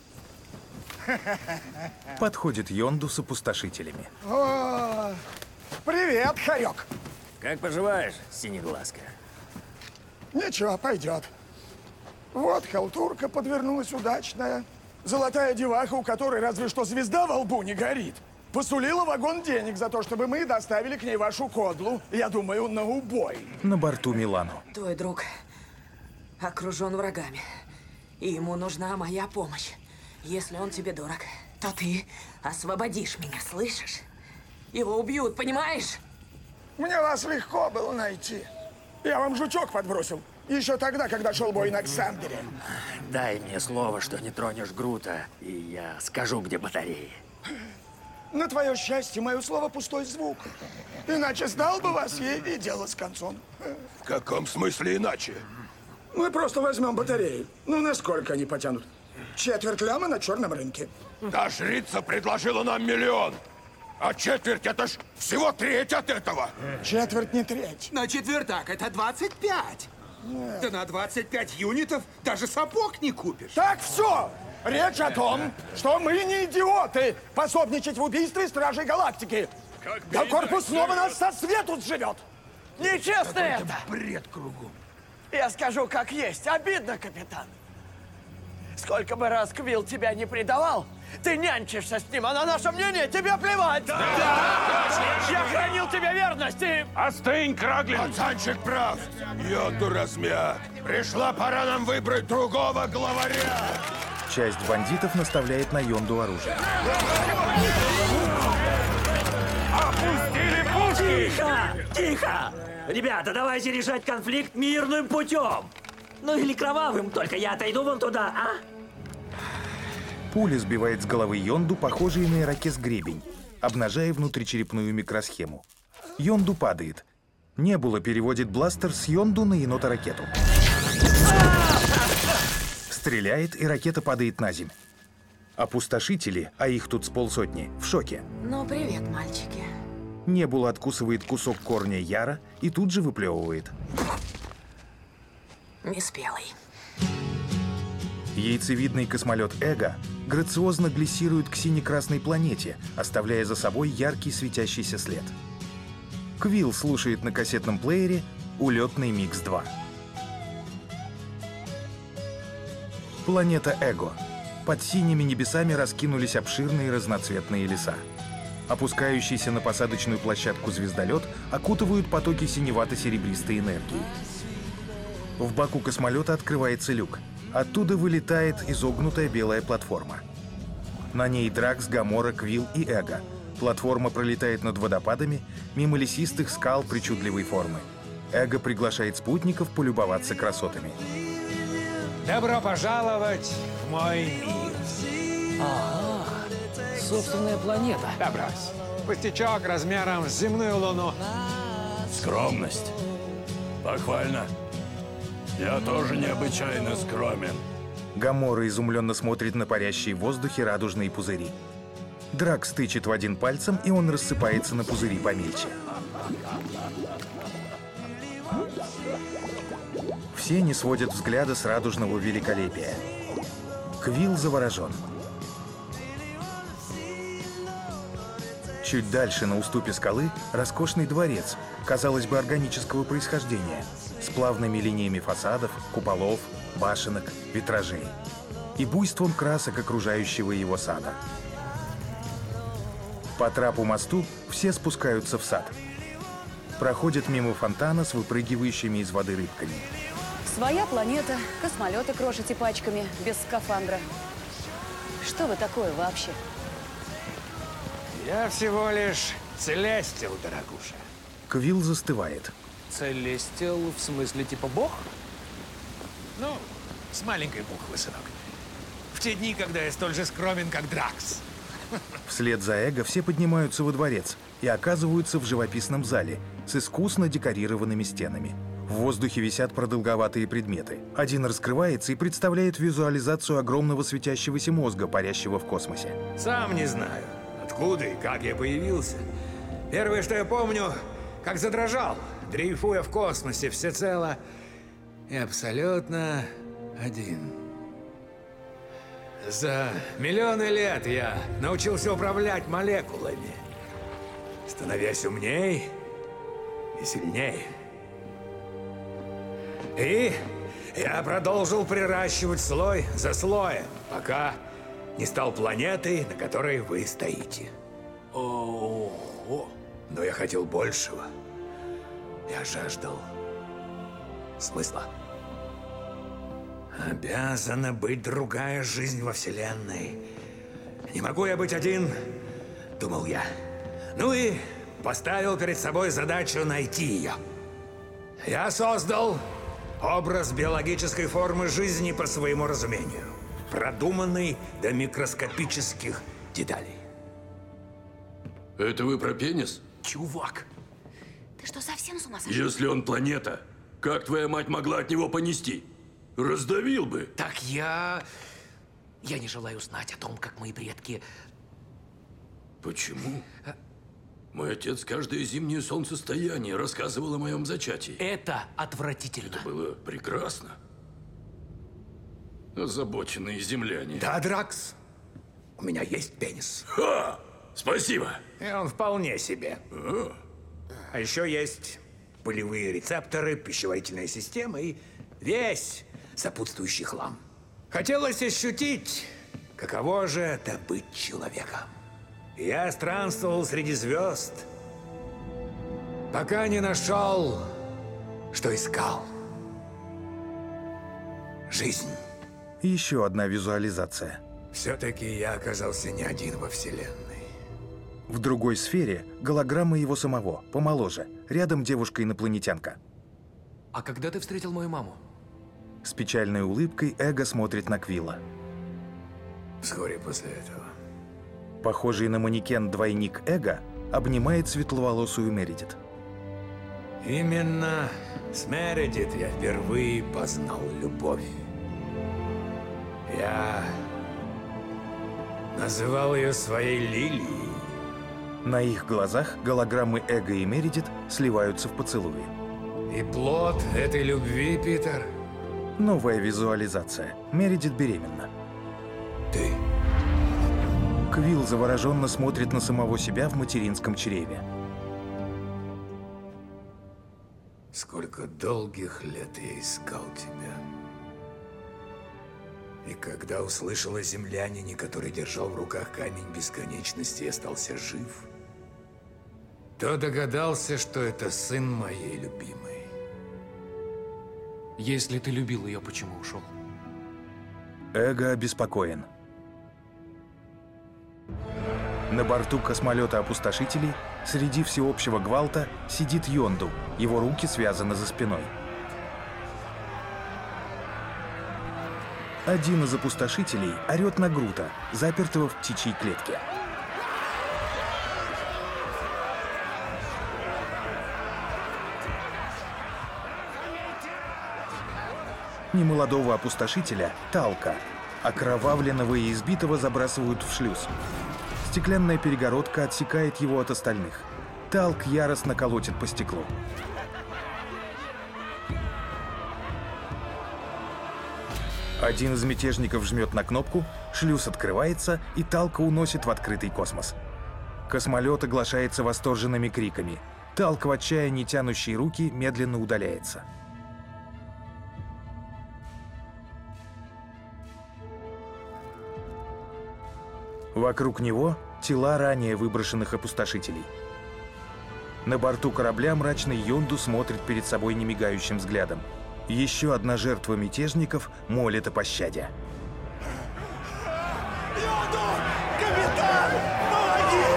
Подходит Йонду с опустошителями. О, привет, Харек. Как поживаешь, синеглазка? Ничего, пойдет. Вот халтурка подвернулась удачная. Золотая деваха, у которой разве что звезда во лбу не горит. Посулила вагон денег за то, чтобы мы доставили к ней вашу кодлу. Я думаю, на убой. На борту Милану. Твой друг окружен врагами. И ему нужна моя помощь. Если он тебе дорог, то ты освободишь меня, слышишь? Его убьют, понимаешь? Мне вас легко было найти. Я вам жучок подбросил. Еще тогда, когда шел бой на Ксандере. Дай мне слово, что не тронешь Грута, и я скажу, где батареи. На твое счастье, мое слово пустой звук. Иначе сдал бы вас ей и дело с концом. В каком смысле иначе? Мы просто возьмем батареи. Ну, насколько они потянут? Четверть ляма на черном рынке. Та жрица предложила нам миллион. А четверть — это ж всего треть от этого. Четверть не треть. На четвертак это двадцать пять. Да на двадцать пять юнитов даже сапог не купишь. Так, все! Речь о том, что мы не идиоты пособничать в убийстве Стражей Галактики. Да корпус снова нас со свету сживет. Нечестно это! Бред кругом. Я скажу, как есть. Обидно, капитан. Сколько бы раз Квилл тебя не предавал, ты нянчишься с ним, а на наше мнение тебе плевать! Да! Да! Я хранил тебе верность и... Остынь, Краглин! Пацанчик прав. Йонду размяк. Пришла пора нам выбрать другого главаря. Часть бандитов наставляет на Йонду оружие. Опустили пушки! Тихо! Тихо! Ребята, давайте решать конфликт мирным путем. Ну или кровавым, только я отойду вон туда, а? Пуля сбивает с головы Йонду похожий на ирокез гребень, обнажая внутричерепную микросхему. Йонду падает. Небула переводит бластер с Йонду на енота-ракету. Стреляет, и ракета падает на землю. Опустошители, а их тут с полсотни, в шоке. Ну, привет, мальчики. Небула откусывает кусок корня Яра и тут же выплевывает. Неспелый. Яйцевидный космолет Эго грациозно глиссирует к сине-красной планете, оставляя за собой яркий светящийся след. Квилл слушает на кассетном плеере «Улетный микс два». Планета Эго. Под синими небесами раскинулись обширные разноцветные леса. Опускающийся на посадочную площадку звездолет окутывают потоки синевато-серебристой энергии. В боку космолета открывается люк. Оттуда вылетает изогнутая белая платформа. На ней Дракс, Гамора, Квилл и Эго. Платформа пролетает над водопадами, мимо лесистых скал причудливой формы. Эго приглашает спутников полюбоваться красотами. Добро пожаловать в мой мир. Ага, собственная планета. Да, брось. Пустячок размером с земную луну. Скромность. Похвально. Я тоже необычайно скромен. Гамора изумленно смотрит на парящие в воздухе радужные пузыри. Дракс тычет в один пальцем, и он рассыпается на пузыри помельче. Все не сводят взгляда с радужного великолепия. Квилл заворожен. Чуть дальше, на уступе скалы, роскошный дворец, казалось бы, органического происхождения, с плавными линиями фасадов, куполов, башенок, витражей и буйством красок окружающего его сада. По трапу-мосту все спускаются в сад. Проходят мимо фонтана с выпрыгивающими из воды рыбками. Своя планета, космолеты крошите пачками, без скафандра. Что вы такое вообще? Я всего лишь Целестил, дорогуша. Квилл застывает. Целестил в смысле типа бог? Ну, с маленькой буквы, сынок. В те дни, когда я столь же скромен, как Дракс. Вслед за Эго все поднимаются во дворец и оказываются в живописном зале с искусно декорированными стенами. В воздухе висят продолговатые предметы. Один раскрывается и представляет визуализацию огромного светящегося мозга, парящего в космосе. Сам не знаю, откуда и как я появился. Первое, что я помню, как задрожал, дрейфуя в космосе всецело и абсолютно один. За миллионы лет я научился управлять молекулами, становясь умней и сильнее. И я продолжил приращивать слой за слоем, пока не стал планетой, на которой вы стоите. Ого! Но я хотел большего. Я жаждал смысла. Обязана быть другая жизнь во Вселенной. Не могу я быть один, думал я. Ну и поставил перед собой задачу найти ее. Я создал образ биологической формы жизни по своему разумению, продуманный до микроскопических деталей. Это вы про пенис? Чувак! Ты что, совсем с ума сошел? Если он планета, как твоя мать могла от него понести? Раздавил бы. Так я... Я не желаю знать о том, как мои предки... Почему? Мой отец каждое зимнее солнцестояние рассказывал о моем зачатии. Это отвратительно. Это было прекрасно. Озабоченные земляне. Да, Дракс, у меня есть пенис. Ха! Спасибо. И он вполне себе. А, а еще есть полевые рецепторы, пищеварительная система и весь сопутствующий хлам. Хотелось ощутить, каково же это быть человеком. Я странствовал среди звезд, пока не нашел, что искал. Жизнь. Еще одна визуализация. Все-таки я оказался не один во Вселенной. В другой сфере голограмма его самого, помоложе. Рядом девушка-инопланетянка. А когда ты встретил мою маму? С печальной улыбкой Эго смотрит на Квилла. Вскоре после этого. Похожий на манекен двойник Эго обнимает светловолосую Мередит. Именно с Мередит я впервые познал любовь. Я называл ее своей лилией. На их глазах голограммы Эго и Мередит сливаются в поцелуе. И плод этой любви, Питер? Новая визуализация. Мередит беременна. Ты? Квилл завороженно смотрит на самого себя в материнском чреве. Сколько долгих лет я искал тебя. И когда услышал о землянине, который держал в руках камень бесконечности и остался жив, то догадался, что это сын моей любимой. Если ты любил ее, почему ушел? Эго обеспокоен. На борту космолета-опустошителей среди всеобщего гвалта сидит Йонду. Его руки связаны за спиной. Один из опустошителей орет на Грута, запертого в птичьей клетке. Немолодого опустошителя, Талка, окровавленного и избитого забрасывают в шлюз. Стеклянная перегородка отсекает его от остальных. Талк яростно колотит по стеклу. Один из мятежников жмет на кнопку, шлюз открывается, и Талка уносит в открытый космос. Космолет оглашается восторженными криками. Талк в отчаянии тянущий руки медленно удаляется. Вокруг него тела ранее выброшенных опустошителей. На борту корабля мрачный Йонду смотрит перед собой немигающим взглядом. Еще одна жертва мятежников молит о пощаде. Йонду! Капитан! Помоги!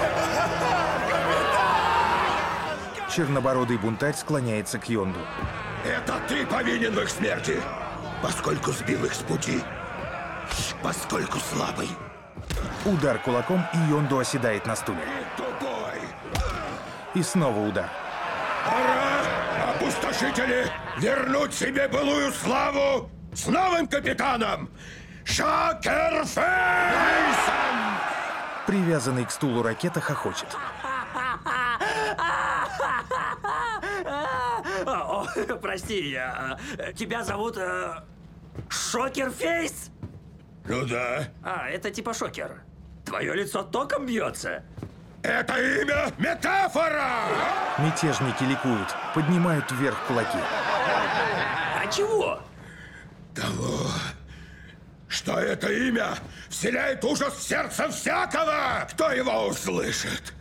Капитан! Чернобородый бунтарь склоняется к Йонду. Это ты повинен в их смерти, поскольку сбил их с пути, поскольку слабый. Удар кулаком, и Йонду оседает на стуле. Тупой! И снова удар. Пора Пустошители, вернуть себе былую славу с новым капитаном Шокерфейсом! Привязанный к стулу ракета хохочет. О, о, прости, я, э, тебя зовут э, Шокерфейс? Ну да. А, это типа шокер. Твое лицо током бьется. Это имя метафора! Мятежники ликуют, поднимают вверх кулаки. А чего? Того, что это имя вселяет ужас в сердце всякого, кто его услышит.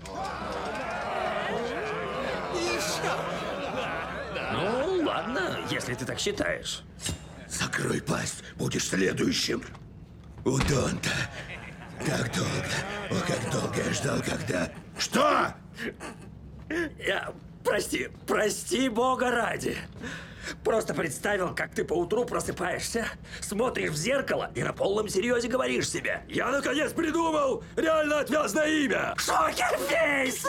Ну, ладно, если ты так считаешь. Закрой пасть, будешь следующим. У Донта. Как долго, о, как долго я ждал, когда... Что? Я... Прости, прости бога ради. Просто представил, как ты поутру просыпаешься, смотришь в зеркало и на полном серьезе говоришь себе: я наконец придумал реально отвязное имя! Шокерфейс!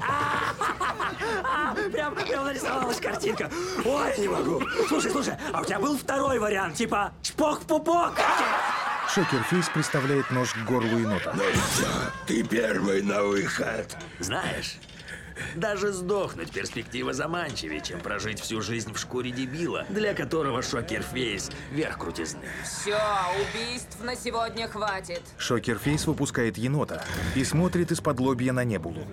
Прям, прям нарисовалась картинка. Ой, не могу. Слушай, слушай, а у тебя был второй вариант, типа чпок-пупок? Шокерфейс приставляет нож к горлу енота. Ну все, ты первый на выход. Знаешь, даже сдохнуть перспектива заманчивее, чем прожить всю жизнь в шкуре дебила, для которого Шокерфейс верх крутизны. Все, убийств на сегодня хватит. Шокерфейс выпускает енота и смотрит из-под лобья на Небулу.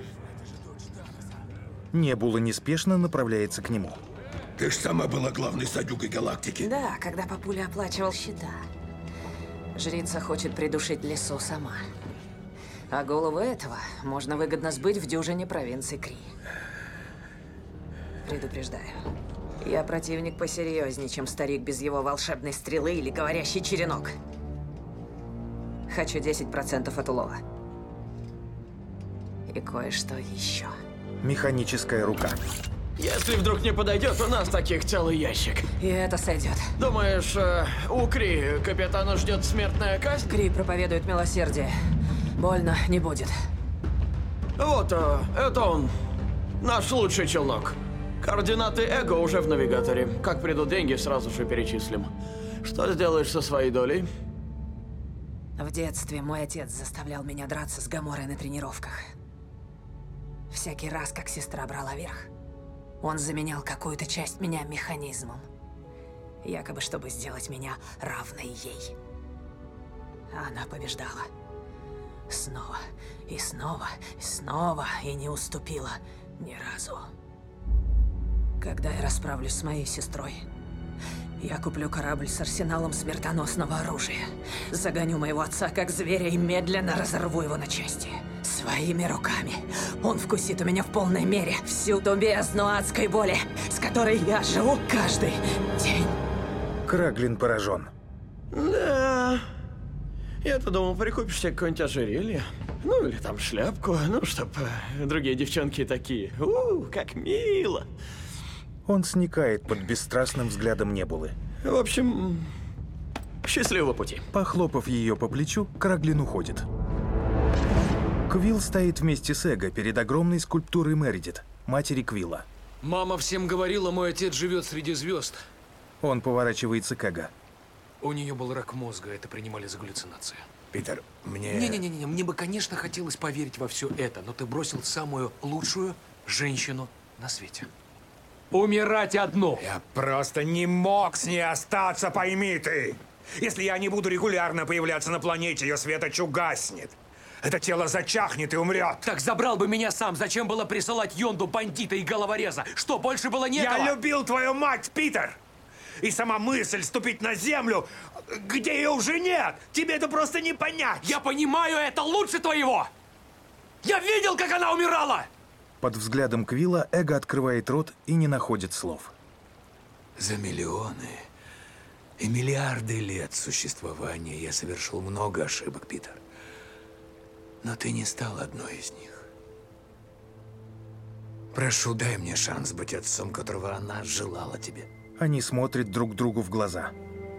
Небула неспешно направляется к нему. Ты ж сама была главной садюгой галактики. Да, когда папуля оплачивал счета. Жрица хочет придушить лесу сама. А голову этого можно выгодно сбыть в дюжине провинций Кри. Предупреждаю. Я противник посерьезнее, чем старик без его волшебной стрелы или говорящий черенок. Хочу десять процентов от улова. И кое-что еще. Механическая рука. Если вдруг не подойдет, у нас таких целый ящик. И это сойдет. Думаешь, э, у Кри капитана ждет смертная казнь? Кри проповедует милосердие. Больно не будет. Вот, э, это он. Наш лучший челнок. Координаты Эго уже в навигаторе. Как придут деньги, сразу же перечислим. Что сделаешь со своей долей? В детстве мой отец заставлял меня драться с Гаморой на тренировках. Всякий раз, как сестра брала верх, он заменял какую-то часть меня механизмом. Якобы, чтобы сделать меня равной ей. Она побеждала. Снова, и снова, и снова, и не уступила ни разу. Когда я расправлюсь с моей сестрой, я куплю корабль с арсеналом смертоносного оружия. Загоню моего отца как зверя и медленно разорву его на части. Своими руками. Он вкусит у меня в полной мере всю ту бездну адской боли, с которой я живу каждый день. Краглин поражен. Да. Я-то думал, прикупишь себе какое-нибудь ожерелье. Ну, или там шляпку. Ну, чтоб э, другие девчонки такие. У, как мило. Он сникает под бесстрастным взглядом Небулы. В общем, счастливого пути. Похлопав ее по плечу, Краглин уходит. Квилл стоит вместе с Эго перед огромной скульптурой Мередит, матери Квилла. Мама всем говорила, мой отец живет среди звезд. Он поворачивается к Эго. У нее был рак мозга, это принимали за галлюцинации. Питер, мне... Не-не-не, мне бы, конечно, хотелось поверить во все это, но ты бросил самую лучшую женщину на свете. Умирать одну. Я просто не мог с ней остаться, пойми ты. Если я не буду регулярно появляться на планете, ее светоч угаснет. Это тело зачахнет и умрет. Так забрал бы меня сам. Зачем было присылать Йонду, бандита и головореза? Что, больше было некого? Я любил твою мать, Питер! И сама мысль ступить на землю, где ее уже нет, тебе это просто не понять. Я понимаю это лучше твоего! Я видел, как она умирала! Под взглядом Квилла Эго открывает рот и не находит слов. За миллионы и миллиарды лет существования я совершил много ошибок, Питер. Но ты не стал одной из них. Прошу, дай мне шанс быть отцом, которого она желала тебе. Они смотрят друг другу в глаза.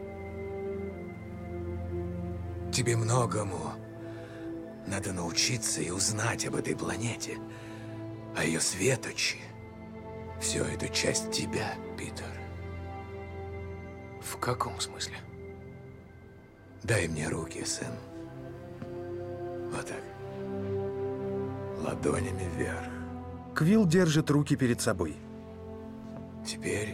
Тебе многому надо научиться и узнать об этой планете, о ее светочи Все это часть тебя, Питер. В каком смысле? Дай мне руки, сын. Вот так. Ладонями вверх. Квилл держит руки перед собой. Теперь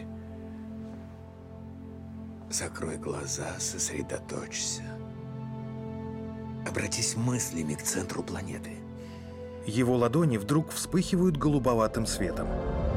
закрой глаза, сосредоточься. Обратись мыслями к центру планеты. Его ладони вдруг вспыхивают голубоватым светом.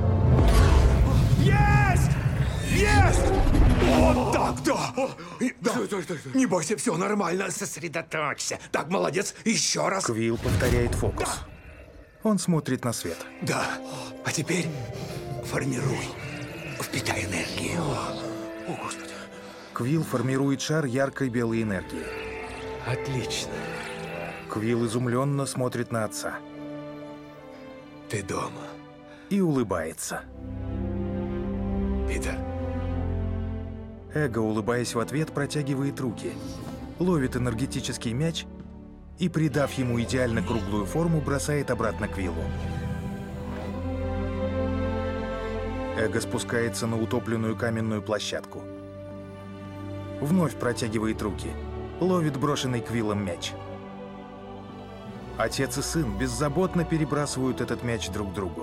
Есть! Есть! Вот так, да! да. Стой, стой, стой, стой. Не бойся, все нормально, сосредоточься. Так, молодец, еще раз. Квилл повторяет фокус. Да. Он смотрит на свет. Да. А теперь формируй. Впитай энергию. О, Господи. Квилл формирует шар яркой белой энергии. Отлично. Квилл изумленно смотрит на отца. Ты дома. И улыбается. Питер. Эго, улыбаясь в ответ, протягивает руки, ловит энергетический мяч и, придав ему идеально круглую форму, бросает обратно Квиллу. Эго спускается на утопленную каменную площадку. Вновь протягивает руки, ловит брошенный Квиллом мяч. Отец и сын беззаботно перебрасывают этот мяч друг другу.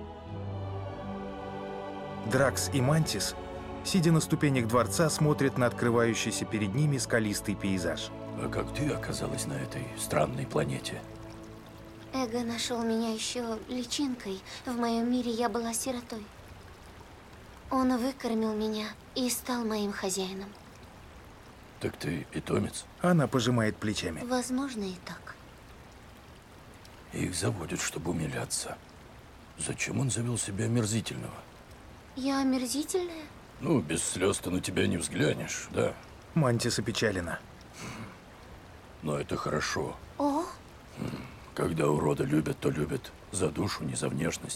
Дракс и Мантис, сидя на ступенях дворца, смотрят на открывающийся перед ними скалистый пейзаж. А как ты оказалась на этой странной планете? Эго нашел меня еще личинкой. В моем мире я была сиротой. Он выкормил меня и стал моим хозяином. Так ты питомец? Она пожимает плечами. Возможно, и так. Их заводят, чтобы умиляться. Зачем он завел себе омерзительного? Я омерзительная? Ну, без слез-то на тебя не взглянешь, да? Мантис опечалена. Но это хорошо. О! Когда урода любят, то любят за душу, не за внешность.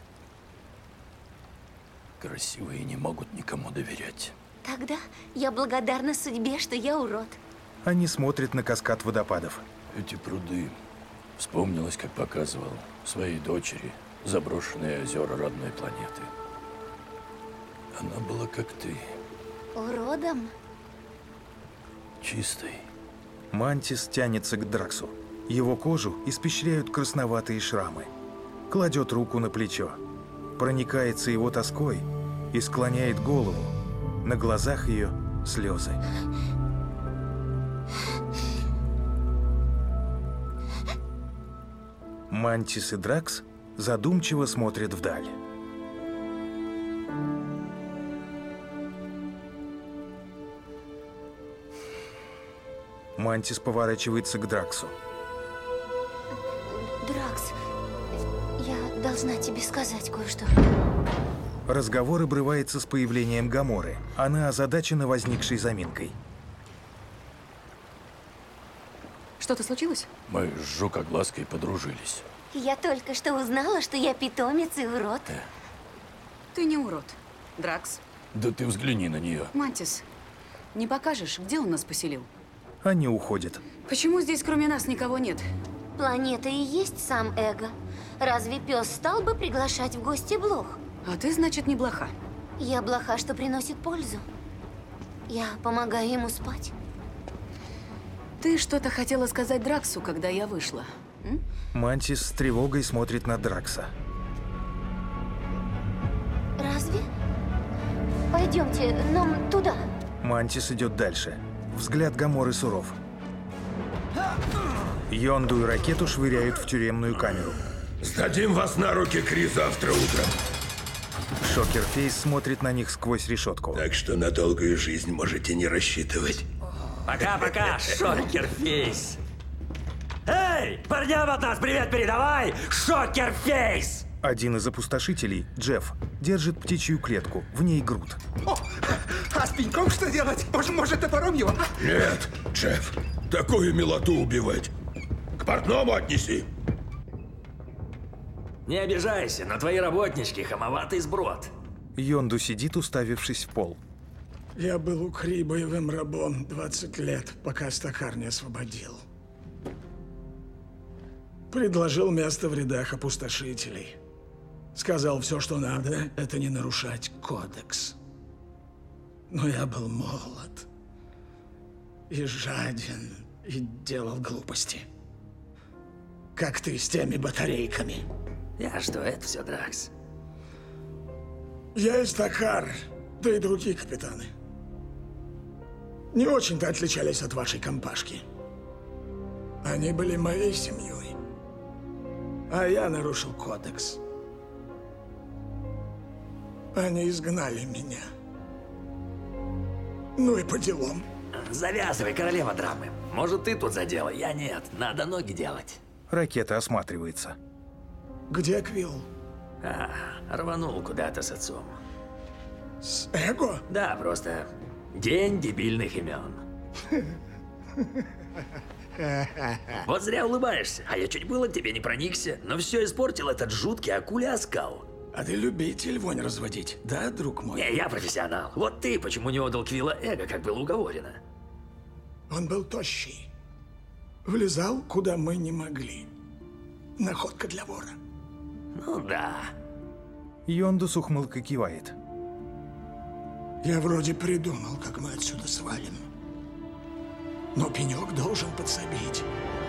Красивые не могут никому доверять. Тогда я благодарна судьбе, что я урод. Они смотрят на каскад водопадов. Эти пруды. Вспомнилось, как показывал своей дочери заброшенные озера родной планеты. Она была как ты. Уродом? Чистой. Мантис тянется к Драксу. Его кожу испещряют красноватые шрамы. Кладет руку на плечо. Проникается его тоской и склоняет голову. На глазах ее слезы. Мантис и Дракс задумчиво смотрят вдаль. Мантис поворачивается к Драксу. Дракс, я должна тебе сказать кое-что. Разговор обрывается с появлением Гаморы. Она озадачена возникшей заминкой. Что-то случилось? Мы с Жукоглазкой подружились. Я только что узнала, что я питомец и урод. Да. Ты не урод. Дракс. Да ты взгляни на нее. Мантис, не покажешь, где он нас поселил? Они уходят. Почему здесь кроме нас никого нет? Планета и есть сам Эго. Разве пес стал бы приглашать в гости блох? А ты, значит, не блоха. Я блоха, что приносит пользу. Я помогаю ему спать. Ты что-то хотела сказать Драксу, когда я вышла? М? Мантис с тревогой смотрит на Дракса. Разве? Пойдемте, нам туда. Мантис идет дальше. Взгляд Гаморы суров. Йонду и ракету швыряют в тюремную камеру. Сдадим вас на руки Кри завтра утром. Шокерфейс смотрит на них сквозь решетку. Так что на долгую жизнь можете не рассчитывать. Пока-пока, Шокерфейс. Эй, парням от нас привет передавай, Шокерфейс! Один из опустошителей, Джефф, держит птичью клетку. В ней груд. О, а с пеньком что делать? Может, может топором его? Нет, Джефф, такую милоту убивать. К портному отнеси. Не обижайся, на твои работнички хамоватый сброд. Йонду сидит, уставившись в пол. Я был у Кри боевым рабом двадцать лет, пока Стакар не освободил. Предложил место в рядах опустошителей. Сказал все, что надо, это не нарушать кодекс. Но я был молод. И жаден, и делал глупости. Как ты с теми батарейками. Я что, это все Дракс? Я и Стакар, да и другие капитаны. Не очень-то отличались от вашей компашки. Они были моей семьей. А я нарушил кодекс. Они изгнали меня. Ну и по делам. Завязывай, королева драмы. Может, ты тут задела, я нет. Надо ноги делать. Ракета осматривается. Где Квилл? А, рванул куда-то с отцом. С Эго? Да, просто день дебильных имен. Вот зря улыбаешься, а я чуть было к тебе не проникся, но все испортил этот жуткий акулий оскал. А ты любитель вонь разводить, да, друг мой? Не, я профессионал. Вот ты почему не отдал Квилла Эго, как было уговорено? Он был тощий. Влезал, куда мы не могли. Находка для вора. Ну да. Йонду с ухмылкой кивает. Я вроде придумал, как мы отсюда свалим. Но пенек должен подсобить.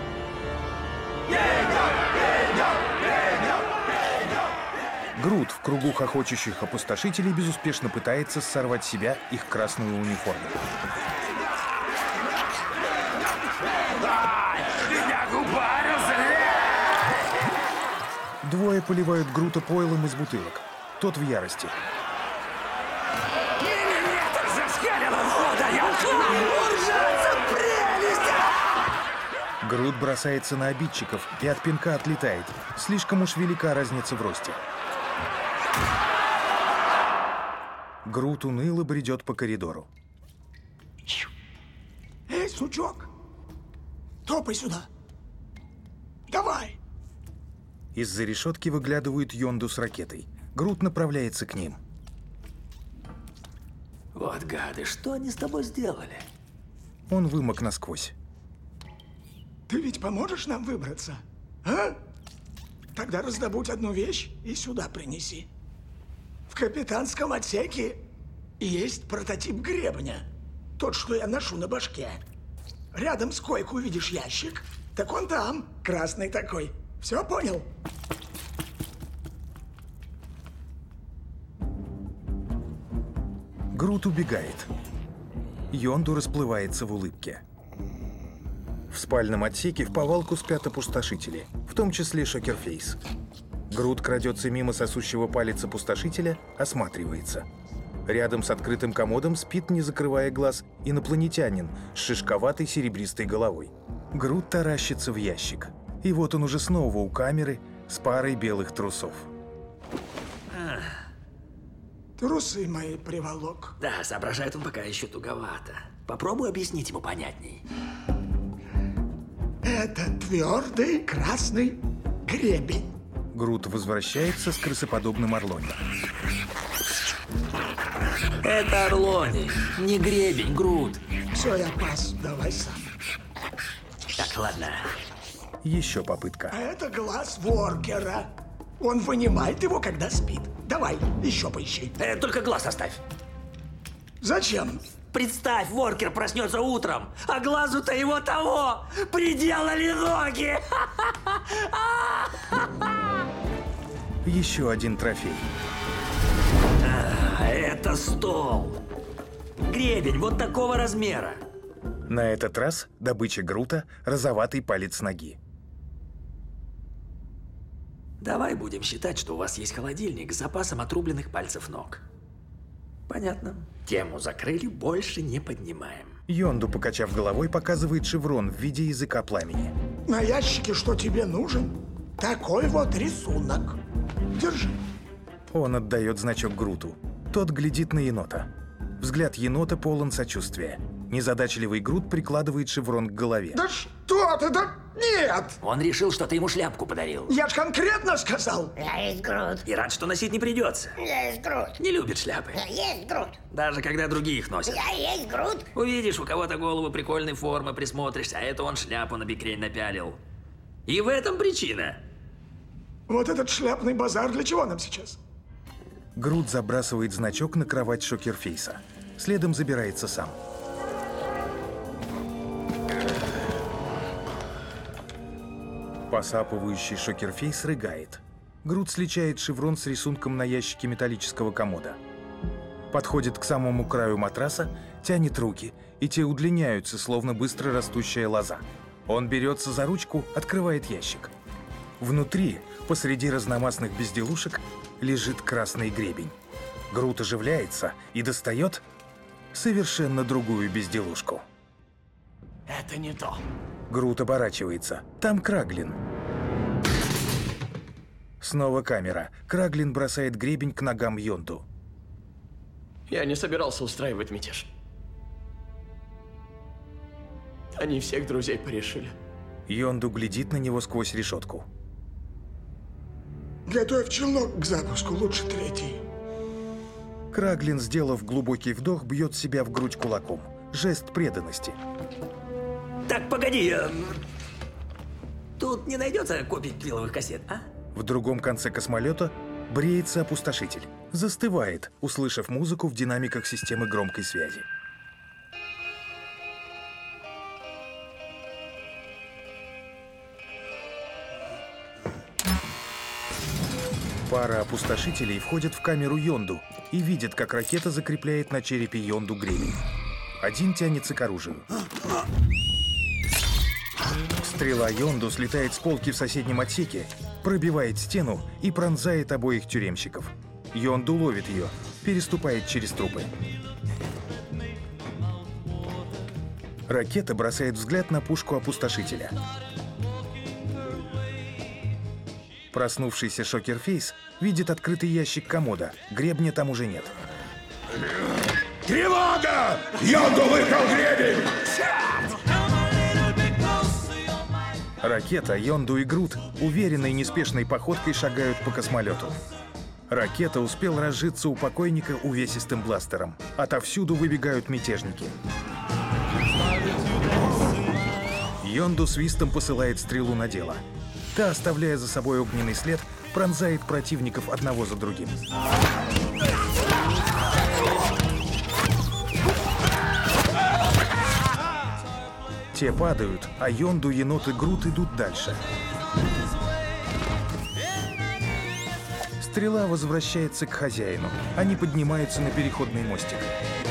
Грут в кругу хохочущих опустошителей безуспешно пытается сорвать с себя их красную униформу. Двое поливают Грута пойлом из бутылок. Тот в ярости. Грут бросается на обидчиков и от пинка отлетает. Слишком уж велика разница в росте. Грут уныло бредет по коридору. Эй, сучок! Топай сюда! Давай! Из-за решетки выглядывают Йонду с ракетой. Грут направляется к ним. Вот гады, что они с тобой сделали? Он вымок насквозь. Ты ведь поможешь нам выбраться, а? Тогда раздобудь одну вещь и сюда принеси. В капитанском отсеке есть прототип гребня. Тот, что я ношу на башке. Рядом с койкой увидишь ящик. Так он там, красный такой. Все понял? Грут убегает. Йонду расплывается в улыбке. В спальном отсеке в повалку спят опустошители, в том числе Шокерфейс. Грут крадется мимо сосущего палец опустошителя, осматривается. Рядом с открытым комодом спит, не закрывая глаз, инопланетянин с шишковатой серебристой головой. Грут таращится в ящик. И вот он уже снова у камеры с парой белых трусов. Трусы мои приволок. Да, соображает он пока еще туговато. Попробуй объяснить ему понятней. Это твердый красный гребень. Грут возвращается с крысоподобным орлони. Это орлони, не гребень, Грут. Все, я пас, давай сам. Так, ладно. Еще попытка. А это глаз воркера. Он вынимает его, когда спит. Давай, еще поищи. Э, только глаз оставь. Зачем? Представь, воркер проснется утром, а глазу-то его того приделали ноги. Еще один трофей. А, это стол. Гребень вот такого размера. На этот раз добыча Грута – розоватый палец ноги. Давай будем считать, что у вас есть холодильник с запасом отрубленных пальцев ног. Понятно. Тему закрыли, больше не поднимаем. Йонду, покачав головой, показывает шеврон в виде языка пламени. На ящике, что тебе нужен, такой вот рисунок. Держи. Он отдает значок Груту. Тот глядит на енота. Взгляд енота полон сочувствия. Незадачливый Грут прикладывает шеврон к голове. Да что ты, да нет! Он решил, что ты ему шляпку подарил. Я ж конкретно сказал. Я есть Грут. И рад, что носить не придется. Я есть Грут. Не любит шляпы. Я есть Грут. Даже когда другие их носят. Я есть Грут. Увидишь, у кого-то голову прикольной формы, присмотришься, а это он шляпу на бикрень напялил. И в этом причина. Вот этот шляпный базар для чего нам сейчас? Грут забрасывает значок на кровать Шокерфейса. Следом забирается сам. Посапывающий Шокерфейс рыгает. Грут сличает шеврон с рисунком на ящике металлического комода. Подходит к самому краю матраса, тянет руки, и те удлиняются, словно быстро растущая лоза. Он берется за ручку, открывает ящик. Внутри, посреди разномастных безделушек, лежит красный гребень. Грут оживляется и достает совершенно другую безделушку. Это не то. Грут оборачивается. Там Краглин. Снова камера. Краглин бросает гребень к ногам Йонду. Я не собирался устраивать мятеж. Они всех друзей порешили. Йонду глядит на него сквозь решетку. Готовь челнок к запуску, лучше третий. Краглин, сделав глубокий вдох, бьет себя в грудь кулаком. Жест преданности. Так, погоди. э, Тут не найдется копий квилловых кассет, а? В другом конце космолета бреется опустошитель. Застывает, услышав музыку в динамиках системы громкой связи. Пара опустошителей входит в камеру Йонду и видит, как ракета закрепляет на черепе Йонду гребень. Один тянется к оружию. Стрела Йонду слетает с полки в соседнем отсеке, пробивает стену и пронзает обоих тюремщиков. Йонду ловит ее, переступает через трупы. Ракета бросает взгляд на пушку опустошителя. Проснувшийся Шокерфейс видит открытый ящик комода. Гребня там уже нет. Тревога! Йонду выкрал гребень! Ракета, Йонду и Грут уверенной неспешной походкой шагают по космолету. Ракета успел разжиться у покойника увесистым бластером. Отовсюду выбегают мятежники. Йонду свистом посылает стрелу на дело. Та, оставляя за собой огненный след, пронзает противников одного за другим. Те падают, а Йонду, енот и Грут идут дальше. Стрела возвращается к хозяину. Они поднимаются на переходный мостик.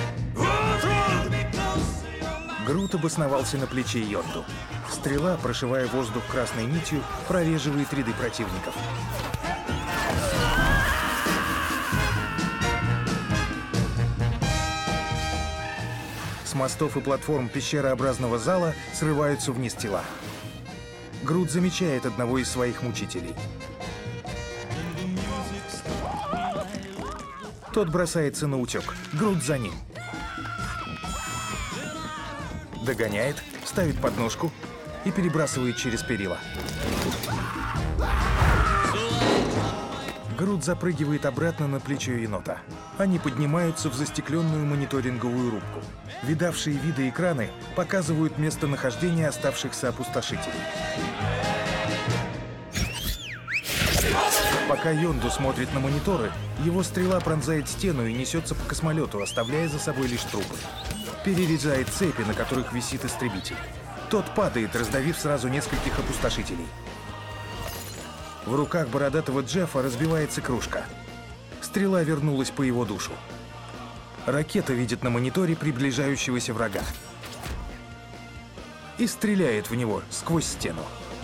Грут обосновался на плече Йонду. Стрела, прошивая воздух красной нитью, прореживает ряды противников. С мостов и платформ пещерообразного зала срываются вниз тела. Грут замечает одного из своих мучителей. Тот бросается на утек. Грут за ним. Догоняет, ставит подножку и перебрасывает через перила. Грут запрыгивает обратно на плечо енота. Они поднимаются в застекленную мониторинговую рубку. Видавшие виды экраны показывают местонахождение оставшихся опустошителей. Пока Йонду смотрит на мониторы, его стрела пронзает стену и несется по космолету, оставляя за собой лишь трупы. Перерезает цепи, на которых висит истребитель. Тот падает, раздавив сразу нескольких опустошителей. В руках бородатого Джеффа разбивается кружка. Стрела вернулась по его душу. Ракета видит на мониторе приближающегося врага и стреляет в него сквозь стену.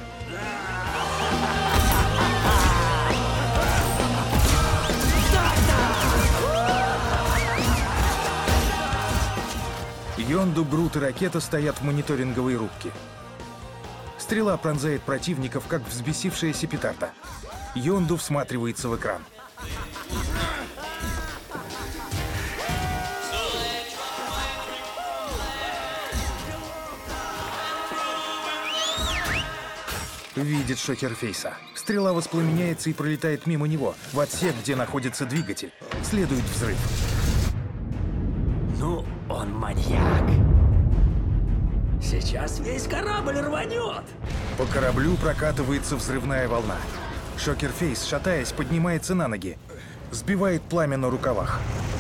Йонду, Грут и Ракета стоят в мониторинговой рубке. Стрела пронзает противников, как взбесившаяся петарда. Йонду всматривается в экран. Видит Шокерфейса. Стрела воспламеняется и пролетает мимо него, в отсек, где находится двигатель. Следует взрыв. Ну, он маньяк. Сейчас весь корабль рванет. По кораблю прокатывается взрывная волна. Шокерфейс, шатаясь, поднимается на ноги. Сбивает пламя на рукавах.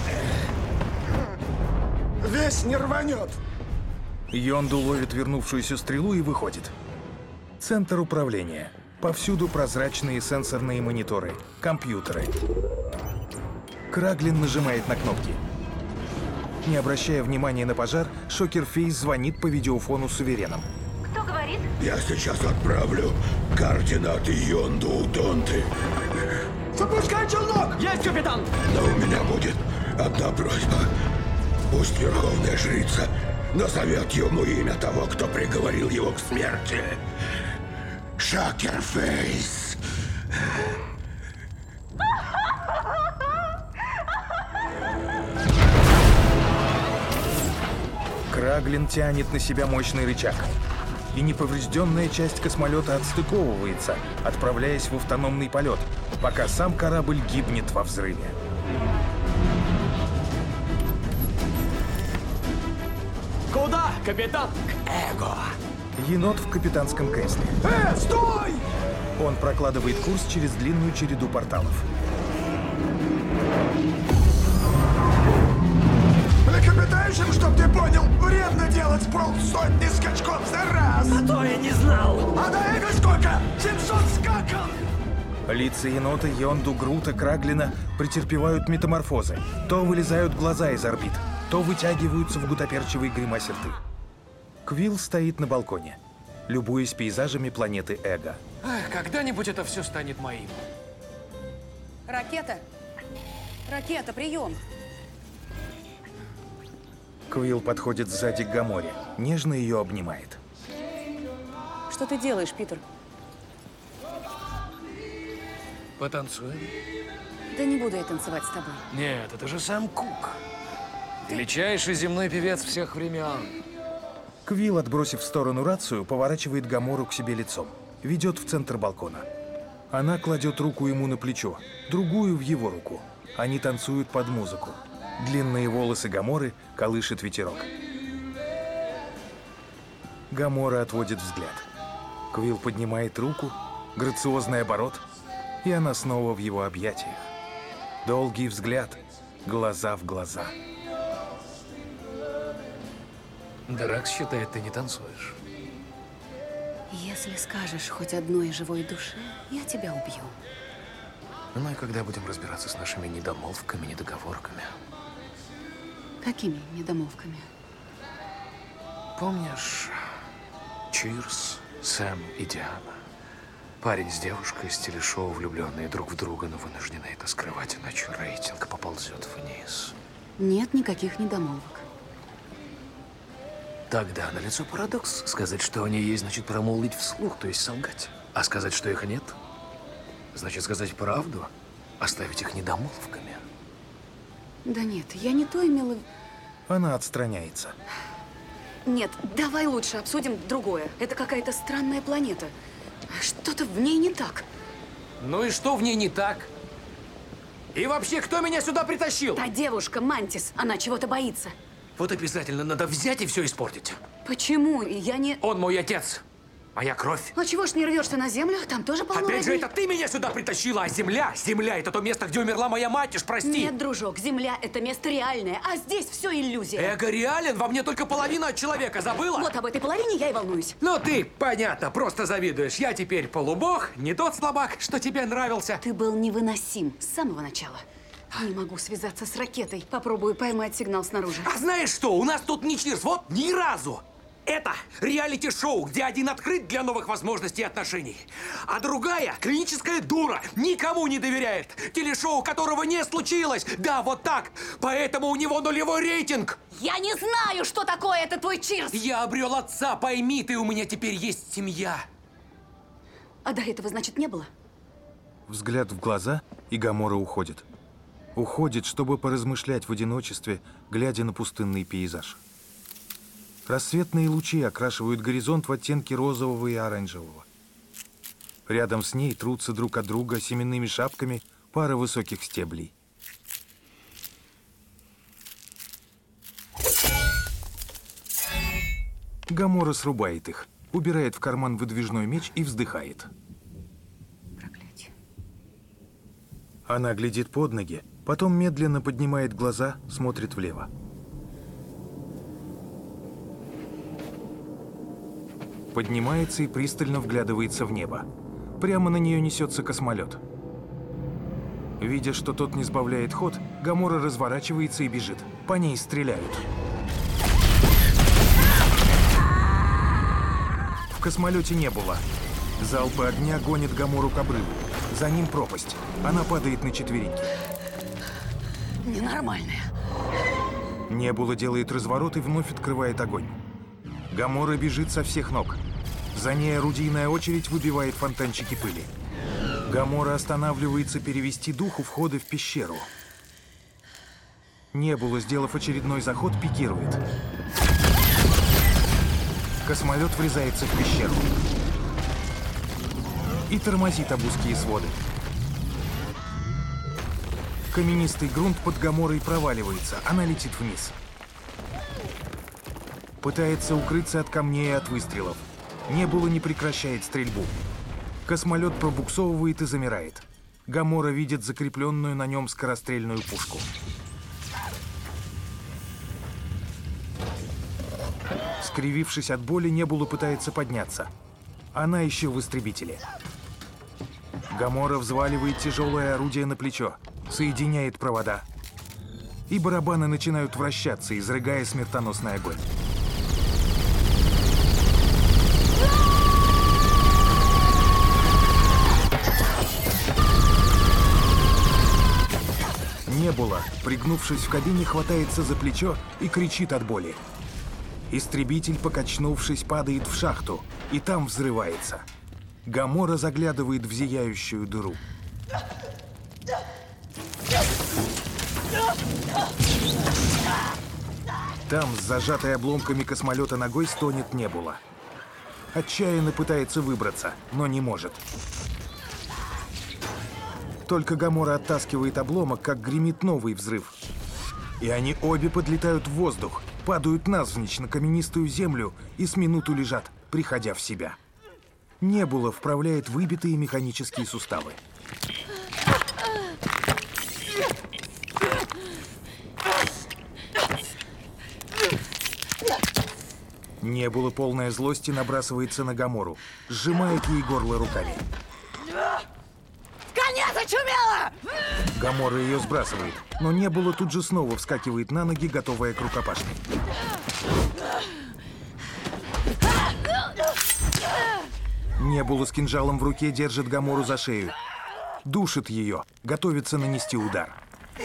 Весь не рванет. Йонду ловит вернувшуюся стрелу и выходит. Центр управления. Повсюду прозрачные сенсорные мониторы, компьютеры. Краглин нажимает на кнопки. Не обращая внимания на пожар, Шокерфейс звонит по видеофону суверенам. Кто говорит? Я сейчас отправлю координаты Йонду у Донты. Запускай челнок! Есть, капитан! Но у меня будет одна просьба. Пусть Верховная Жрица назовет ему имя того, кто приговорил его к смерти. Шокерфейс. Краглин тянет на себя мощный рычаг. И неповрежденная часть космолета отстыковывается, отправляясь в автономный полет, пока сам корабль гибнет во взрыве. Куда, капитан? К Эго. Енот в капитанском кресле. Э, стой! Он прокладывает курс через длинную череду порталов. Млекопитающим, чтоб ты понял, вредно делать полсотни скачков за раз. А то я не знал. А до эго сколько? семьсот скаков! Лица енота, Йонду, Грута, Краглина претерпевают метаморфозы. То вылезают глаза из орбит, то вытягиваются в гутоперчивые гримасе рты. Квилл стоит на балконе, любуясь пейзажами планеты Эго. Эх, когда-нибудь это все станет моим. Ракета. Ракета, прием. Квилл подходит сзади к Гаморе, нежно ее обнимает. Что ты делаешь, Питер? Потанцуем? Да не буду я танцевать с тобой. Нет, это же сам Кук. Величайший земной певец всех времен. Квилл, отбросив в сторону рацию, поворачивает Гамору к себе лицом. Ведет в центр балкона. Она кладет руку ему на плечо, другую в его руку. Они танцуют под музыку. Длинные волосы Гаморы колышет ветерок. Гамора отводит взгляд. Квилл поднимает руку, грациозный оборот, и она снова в его объятиях. Долгий взгляд, глаза в глаза. Дракс считает, ты не танцуешь. Если скажешь хоть одной живой душе, я тебя убью. Ну и когда будем разбираться с нашими недомолвками, недоговорками? Какими недомолвками? Помнишь Чирс, Сэм и Диана? Парень с девушкой из телешоу, влюбленные друг в друга, но вынуждены это скрывать, иначе рейтинг поползет вниз. Нет никаких недомолвок. Тогда налицо парадокс. Сказать, что они есть, значит промолвить вслух, то есть солгать. А сказать, что их нет, значит сказать правду, оставить их недомолвками. Да нет, я не то имела... Она отстраняется. Нет, давай лучше обсудим другое. Это какая-то странная планета. Что-то в ней не так. Ну и что в ней не так? И вообще, кто меня сюда притащил? Та девушка, Мантис, она чего-то боится. Вот обязательно надо взять и все испортить. Почему? Я не... Он мой отец. Моя кровь. А чего ж не рвешься на землю? Там тоже полно Опять же, родни. это ты меня сюда притащила, а земля, земля, это то место, где умерла моя мать, уж прости. Нет, дружок, земля — это место реальное, а здесь все иллюзия. Эго реален, во мне только половина от человека, забыла? Вот об этой половине я и волнуюсь. Ну ты, понятно, просто завидуешь. Я теперь полубог, не тот слабак, что тебе нравился. Ты был невыносим с самого начала. Не могу связаться с ракетой. Попробую поймать сигнал снаружи. А знаешь что, у нас тут не Чирс, вот ни разу. Это реалити-шоу, где один открыт для новых возможностей и отношений, а другая клиническая дура, никому не доверяет. Телешоу, которого не случилось. Да, вот так. Поэтому у него нулевой рейтинг. Я не знаю, что такое это твой Чирс. Я обрел отца, пойми ты, у меня теперь есть семья. А до этого, значит, не было? Взгляд в глаза, и Гамора уходит. Уходит, чтобы поразмышлять в одиночестве, глядя на пустынный пейзаж. Рассветные лучи окрашивают горизонт в оттенки розового и оранжевого. Рядом с ней трутся друг от друга семенными шапками пара высоких стеблей. Гамора срубает их, убирает в карман выдвижной меч и вздыхает. Проклятие. Она глядит под ноги, потом медленно поднимает глаза, смотрит влево. Поднимается и пристально вглядывается в небо. Прямо на нее несется космолет. Видя, что тот не сбавляет ход, Гамора разворачивается и бежит. По ней стреляют. В космолете не было. Залпы огня гонят Гамору к обрыву. За ним пропасть. Она падает на четвереньки. Ненормальная. Небула делает разворот и вновь открывает огонь. Гамора бежит со всех ног. За ней орудийная очередь выбивает фонтанчики пыли. Гамора останавливается перевести дух у входа в пещеру. Небула, сделав очередной заход, пикирует. Космолет врезается в пещеру и тормозит об узкие своды. Каменистый грунт под Гаморой проваливается, она летит вниз. Пытается укрыться от камней и от выстрелов. Небула не прекращает стрельбу. Космолет пробуксовывает и замирает. Гамора видит закрепленную на нем скорострельную пушку. Скривившись от боли, Небула пытается подняться. Она еще в истребителе. Гамора взваливает тяжелое орудие на плечо, соединяет провода. И барабаны начинают вращаться, изрыгая смертоносный огонь. Небула, пригнувшись в кабине, хватается за плечо и кричит от боли. Истребитель, покачнувшись, падает в шахту, и там взрывается. Гамора заглядывает в зияющую дыру. Там, с зажатой обломками космолета ногой, стонет Небула. Отчаянно пытается выбраться, но не может. Только Гамора оттаскивает обломок, как гремит новый взрыв. И они обе подлетают в воздух, падают навзничь на каменистую землю и с минуту лежат, приходя в себя. Небула вправляет выбитые механические суставы. Небула, полная злости, набрасывается на Гамору, сжимает ей горло руками. Коня зачумела! Гамора ее сбрасывает, но Небула тут же снова вскакивает на ноги, готовая к рукопашке. Небула с кинжалом в руке держит Гамору за шею. Душит ее, готовится нанести удар.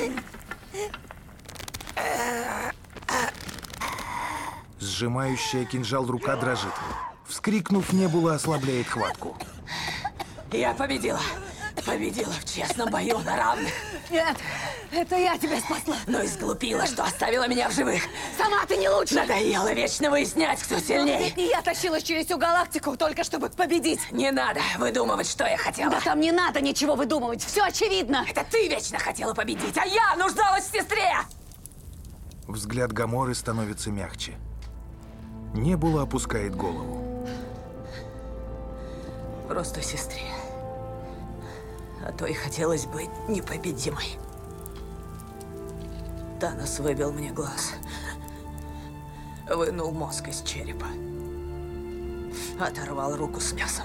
Сжимающая кинжал рука дрожит. Вскрикнув, Небула ослабляет хватку. Я победила. Победила в честном бою на равных. Нет, это я тебя спасла. Но изглупила, что оставила меня в живых. Сама ты не лучше. Надоело вечно выяснять, кто сильнее. Ведь не я тащилась через всю галактику, только чтобы победить. Не надо выдумывать, что я хотела. Да там не надо ничего выдумывать, все очевидно. Это ты вечно хотела победить, а я нуждалась в сестре. Взгляд Гаморы становится мягче. Небула опускает голову. Просто сестре. А то и хотелось быть непобедимой. Танос выбил мне глаз. Вынул мозг из черепа. Оторвал руку с мясом.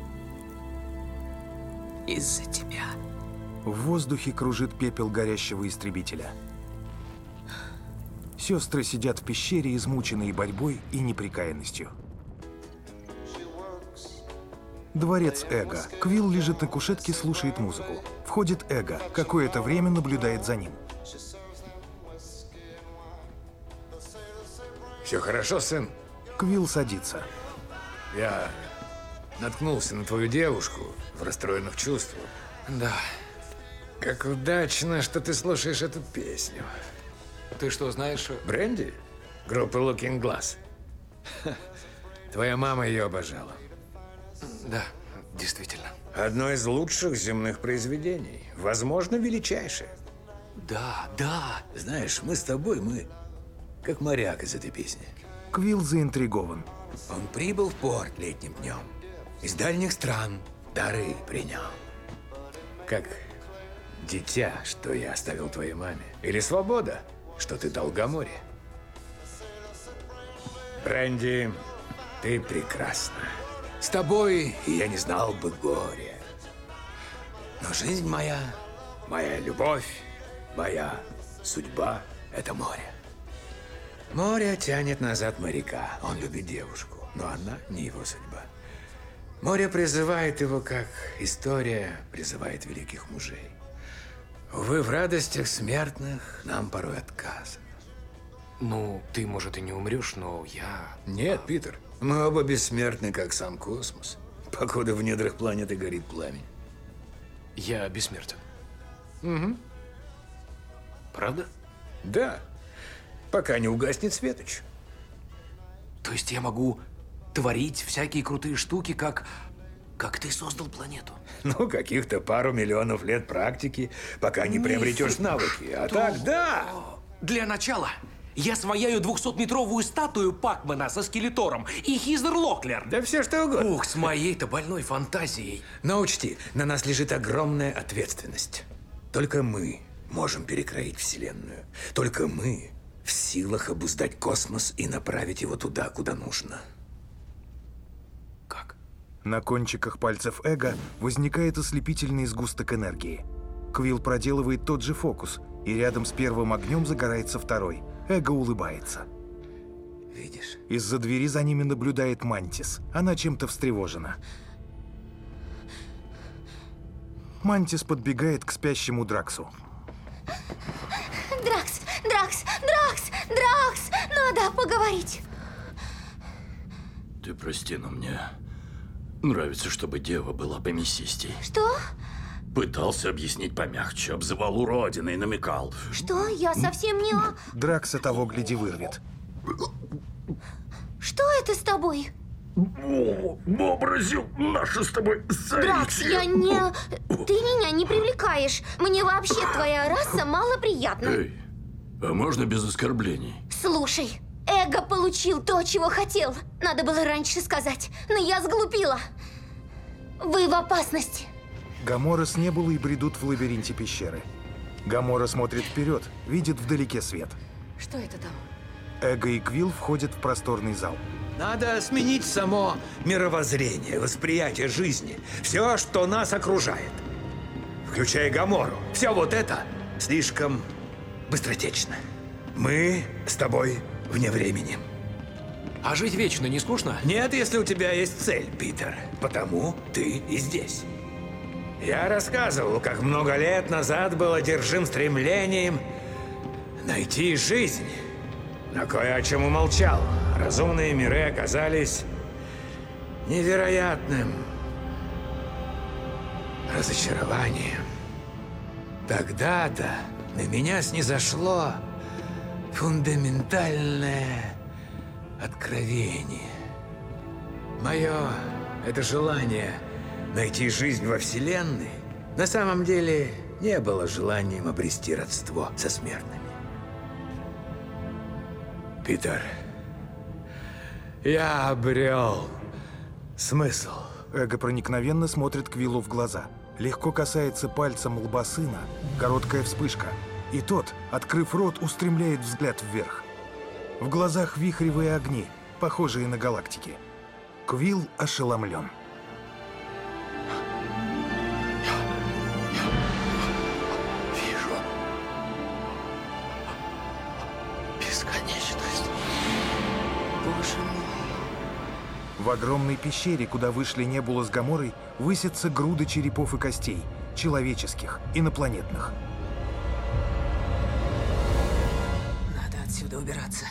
Из-за тебя. В воздухе кружит пепел горящего истребителя. Сестры сидят в пещере, измученные борьбой и непрекаянностью. Дворец Эго. Квилл лежит на кушетке, слушает музыку. Входит Эго. Какое-то время наблюдает за ним. Все хорошо, сын? Квилл садится. Я наткнулся на твою девушку в расстроенных чувствах. Да. Как удачно, что ты слушаешь эту песню. Ты что, знаешь? Бренди? Группа Looking Glass. Твоя мама ее обожала. Да, действительно. Одно из лучших земных произведений. Возможно, величайшее. Да, да. Знаешь, мы с тобой, мы как моряк из этой песни. Квилл заинтригован. Он прибыл в порт летним днем. Из дальних стран дары принял. Как Дитя, что я оставил твоей маме? Или свобода, что ты дал Гаморе? Брэнди, ты прекрасна. С тобой я не знал бы горя. Но жизнь моя, моя любовь, моя судьба — это море. Море тянет назад моряка. Он любит девушку, но она не его судьба. Море призывает его, как история призывает великих мужей. Увы, в радостях смертных нам порой отказано. Ну, ты, может, и не умрешь, но я... Нет, Питер, мы оба бессмертны, как сам космос. Покуда в недрах планеты горит пламень. Я бессмертен. Угу. Правда? Да. Пока не угаснет светоч. То есть я могу творить всякие крутые штуки, как... как ты создал планету? Ну, каких-то пару миллионов лет практики, пока не приобретешь навыки. А так, да! Для начала я свояю двухсотметровую статую Пакмана со скелетором и Хизер Локлер. Да все что угодно. Ух, с моей-то больной фантазией. Но учти, на нас лежит огромная ответственность. Только мы можем перекроить Вселенную. Только мы в силах обуздать космос и направить его туда, куда нужно. Как? На кончиках пальцев Эго возникает ослепительный сгусток энергии. Квилл проделывает тот же фокус, и рядом с первым огнем загорается второй. Эго улыбается. Видишь? Из-за двери за ними наблюдает Мантис. Она чем-то встревожена. Мантис подбегает к спящему Драксу. Дракс, Дракс, Дракс, Дракс! Надо поговорить. Ты прости, но мне нравится, чтобы дева была помесистей. Что? Пытался объяснить помягче, обзывал уродиной, намекал. Что? Я совсем не... Дракса того гляди вырвет. Что это с тобой? Вообразил наше с тобой Дракс, я не... Ты меня не привлекаешь. Мне вообще твоя раса малоприятна. Эй, а можно без оскорблений? Слушай, Эго получил то, чего хотел. Надо было раньше сказать, но я сглупила. Вы в опасности. Гамора с Небулой бредут в лабиринте пещеры. Гамора смотрит вперед, видит вдалеке свет. Что это там? Эго и Квилл входят в просторный зал. Надо сменить само мировоззрение, восприятие жизни. Все, что нас окружает. Включая Гамору. Все вот это слишком быстротечно. Мы с тобой вне времени. А жить вечно не скучно? Нет, если у тебя есть цель, Питер. Потому ты и здесь. Я рассказывал, как много лет назад был одержим стремлением найти жизнь. Но кое о чем умолчал. Разумные миры оказались невероятным разочарованием. Тогда-то на меня снизошло фундаментальное откровение. Мое это желание найти жизнь во Вселенной на самом деле не было желанием обрести родство со смертными. Питер, я обрел смысл. Эго проникновенно смотрит Квиллу в глаза. Легко касается пальцем лба сына. Короткая вспышка. И тот, открыв рот, устремляет взгляд вверх. В глазах вихревые огни, похожие на галактики. Квилл ошеломлен. Вижу бесконечность. Боже мой. В огромной пещере, куда вышли Небула с Гаморой, высятся груды черепов и костей. Человеческих, инопланетных. Надо отсюда убираться.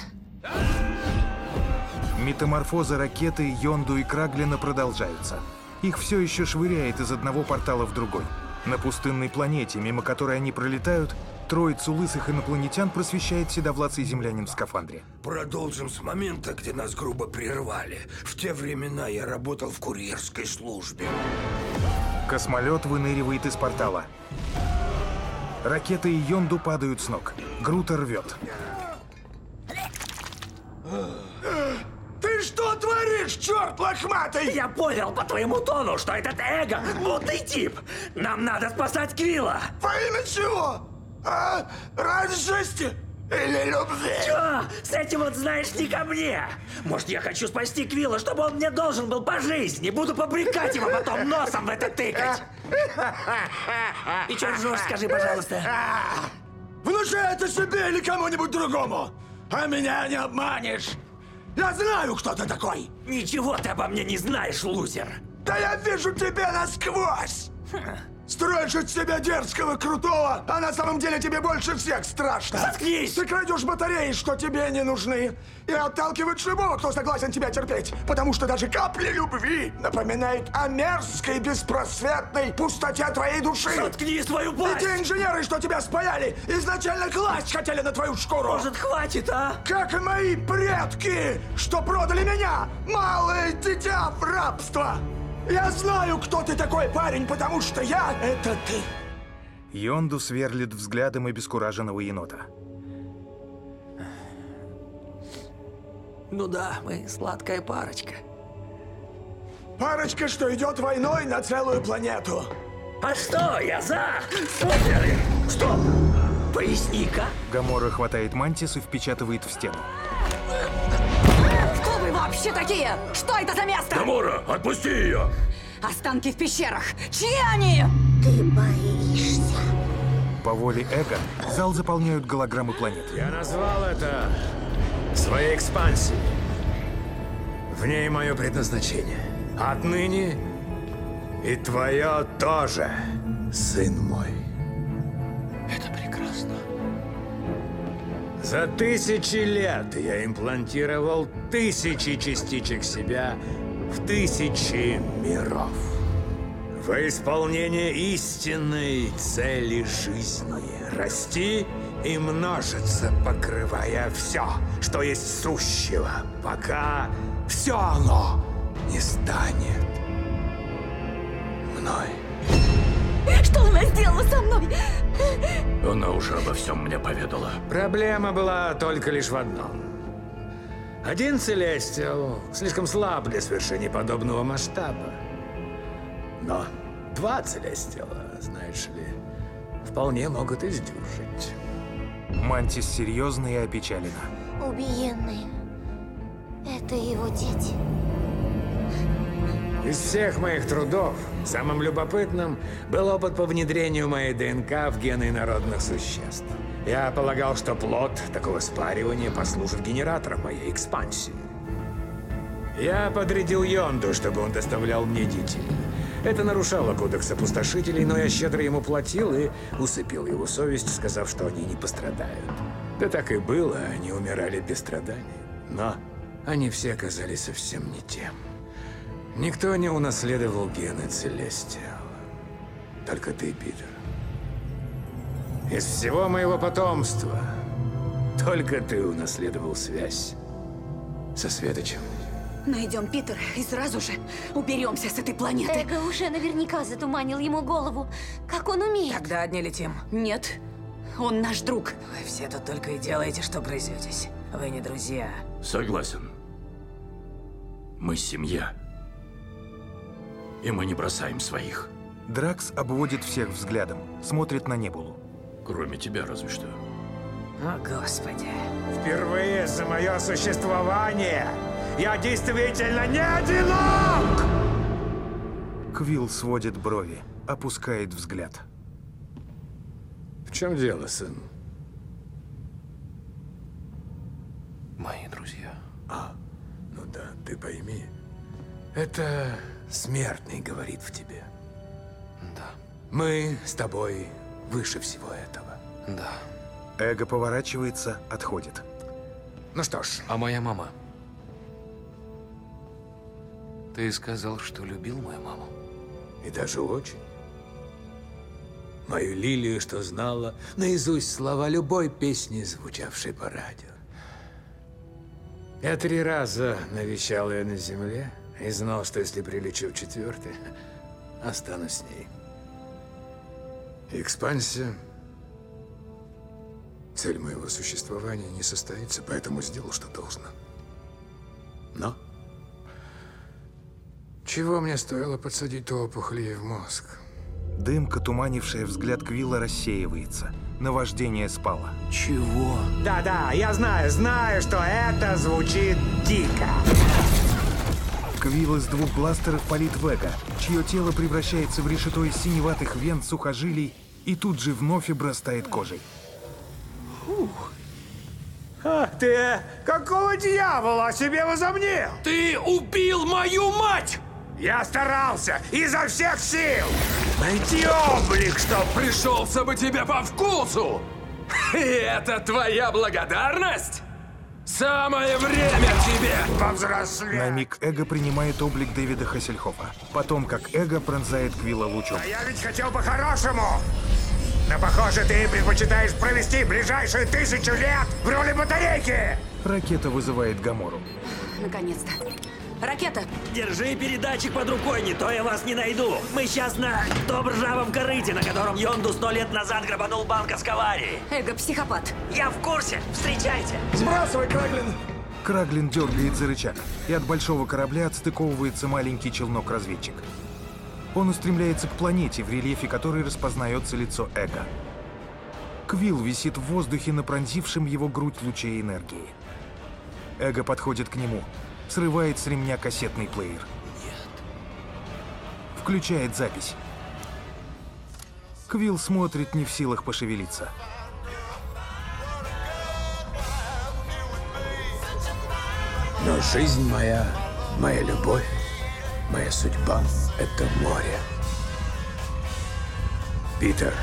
Метаморфозы ракеты, Йонду и Краглина продолжаются. Их все еще швыряет из одного портала в другой. На пустынной планете, мимо которой они пролетают, троицу лысых инопланетян просвещает седовласый землянин в скафандре. Продолжим с момента, где нас грубо прервали. В те времена я работал в курьерской службе. Космолет выныривает из портала. Ракеты и Йонду падают с ног. Грута рвет. Ты что творишь? говоришь, черт лохматый? Я понял по твоему тону, что этот Эго мутный тип. Нам надо спасать Квилла. Во имя чего? А? Ради жести? Или любви? Чё? С этим вот, знаешь, не ко мне. Может, я хочу спасти Квилла, чтобы он мне должен был по жизни. Буду побрекать его потом носом в это тыкать. И чё ржёшь, скажи, пожалуйста. Внушай это себе или кому-нибудь другому. А меня не обманешь. Я знаю, кто ты такой. Ничего ты обо мне не знаешь, лузер. Да я вижу тебя насквозь. Строишь из себя дерзкого, крутого, а на самом деле тебе больше всех страшно. Заткнись! Ты крадешь батареи, что тебе не нужны, и отталкиваешь любого, кто согласен тебя терпеть, потому что даже капли любви напоминает о мерзкой, беспросветной пустоте твоей души. Заткни свою пасть! И те инженеры, что тебя спаяли, изначально класть хотели на твою шкуру. Может, хватит, а? Как и мои предки, что продали меня, малое дитя, в рабство. Я знаю, кто ты такой, парень, потому что я — это ты. Йонду сверлит взглядом обескураженного енота. Ну да, мы сладкая парочка. Парочка, что идет войной на целую планету. А что, я за? Супер! Стоп! Поясни-ка. Гамора хватает Мантис и впечатывает в стену. Кто вы вообще такие? Что это за место? Гамора, отпусти ее! Останки в пещерах. Чьи они? Ты боишься. По воле Эго зал заполняют голограммы планет. Я назвал это своей экспансией. В ней мое предназначение. Отныне и твое тоже, сын мой. Это прекрасно. За тысячи лет я имплантировал тысячи частичек себя в тысячи миров. Во исполнение истинной цели жизни — расти и множиться, покрывая все, что есть сущего, пока все оно не станет мной. Что она сделала со мной? Она уже обо всем мне поведала. Проблема была только лишь в одном. Один Целестиал слишком слаб для совершения подобного масштаба. Но два Целестиала, знаешь ли, вполне могут издюжить. Мантис серьезна и опечалена. Убиенные. Это его дети. Из всех моих трудов самым любопытным был опыт по внедрению моей ДНК в гены инородных существ. Я полагал, что плод такого спаривания послужит генератором моей экспансии. Я подрядил Йонду, чтобы он доставлял мне детей. Это нарушало кодекс опустошителей, но я щедро ему платил и усыпил его совесть, сказав, что они не пострадают. Да так и было, они умирали без страданий. Но они все оказались совсем не тем. Никто не унаследовал гены Целестиала. Только ты, Питер. Из всего моего потомства только ты унаследовал связь со Светочем. Найдем Питера и сразу же уберемся с этой планеты. Эго уже наверняка затуманил ему голову. Как он умеет? Тогда одни летим. Нет, он наш друг. Вы все тут только и делаете, что грызетесь. Вы не друзья. Согласен. Мы семья. И мы не бросаем своих. Дракс обводит всех взглядом, смотрит на Небулу. Кроме тебя, разве что. О, Господи. Впервые за мое существование я действительно не одинок! Квилл сводит брови, опускает взгляд. В чем дело, сын? Мои друзья. А, ну да, ты пойми. Это смертный говорит в тебе. Да. Мы с тобой выше всего этого. Да. Эго поворачивается, отходит. Ну что ж. А моя мама? Ты сказал, что любил мою маму? И даже очень. Мою Лилию, что знала наизусть слова любой песни, звучавшей по радио. Я три раза навещал ее на земле и знал, что если прилечу в четвертый, останусь с ней. Экспансия, цель моего существования, не состоится, поэтому сделал, что должно. Но Чего мне стоило подсадить ту опухоль ей в мозг? Дымка, туманившая взгляд Квилла, рассеивается. Наваждение спало. Чего? Да-да, я знаю, знаю, что это звучит дико. Квилл из двух бластеров палит в Эго, чье тело превращается в решето из синеватых вен, сухожилий и тут же вновь обрастает кожей. Фух. А ты какого дьявола о себе возомнил? Ты убил мою мать! Я старался изо всех сил найти облик, чтоб Пришелся бы тебе по вкусу! И это твоя благодарность? Самое время тебе повзрослеть! На миг Эго принимает облик Дэвида Хассельхофа. Потом, как Эго пронзает Квилла лучом. А я ведь хотел по-хорошему! Но, похоже, ты предпочитаешь провести ближайшие тысячу лет в роли батарейки! Ракета вызывает Гамору. Наконец-то. Ракета! Держи передатчик под рукой, не то я вас не найду. Мы сейчас на том ржавом корыте, на котором Йонду сто лет назад грабанул банковской аварии. Эго, психопат. Я в курсе. Встречайте. Сбрасывай, Краглин. Краглин дергает за рычаг, и от большого корабля отстыковывается маленький челнок-разведчик. Он устремляется к планете, в рельефе которой распознается лицо Эго. Квилл висит в воздухе на пронзившем его грудь луче энергии. Эго подходит к нему, срывает с ремня кассетный плеер. Включает запись. Квилл смотрит, не в силах пошевелиться. Но жизнь моя, моя любовь, моя судьба — это море. Питер,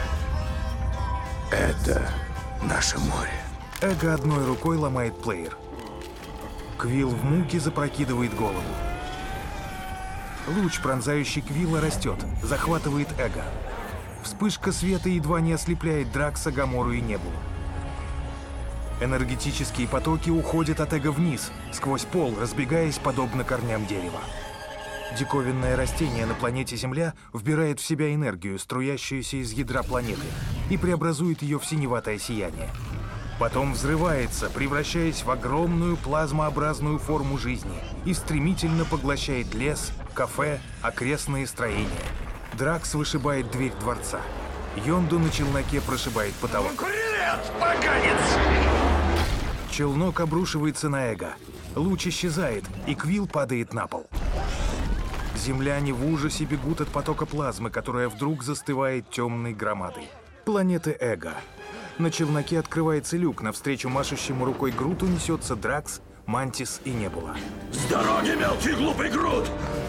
это наше море. Эго одной рукой ломает плеер. Квилл в муке запрокидывает голову. Луч, пронзающий Квилла, растет, захватывает Эго. Вспышка света едва не ослепляет Дракса, Гамору и Небулу. Энергетические потоки уходят от Эго вниз, сквозь пол, разбегаясь подобно корням дерева. Диковинное растение на планете Земля вбирает в себя энергию, струящуюся из ядра планеты, и преобразует ее в синеватое сияние. Потом взрывается, превращаясь в огромную плазмообразную форму жизни, и стремительно поглощает лес, кафе, окрестные строения. Дракс вышибает дверь дворца. Йонду на челноке прошибает потолок. Конкурент, поганец! Челнок обрушивается на Эго. Луч исчезает, и Квилл падает на пол. Земляне в ужасе бегут от потока плазмы, которая вдруг застывает темной громадой. Планеты Эго. На челноке открывается люк, навстречу машущему рукой Груту несется Дракс, Мантис и Небула. С дороги, мелкий глупый Грут!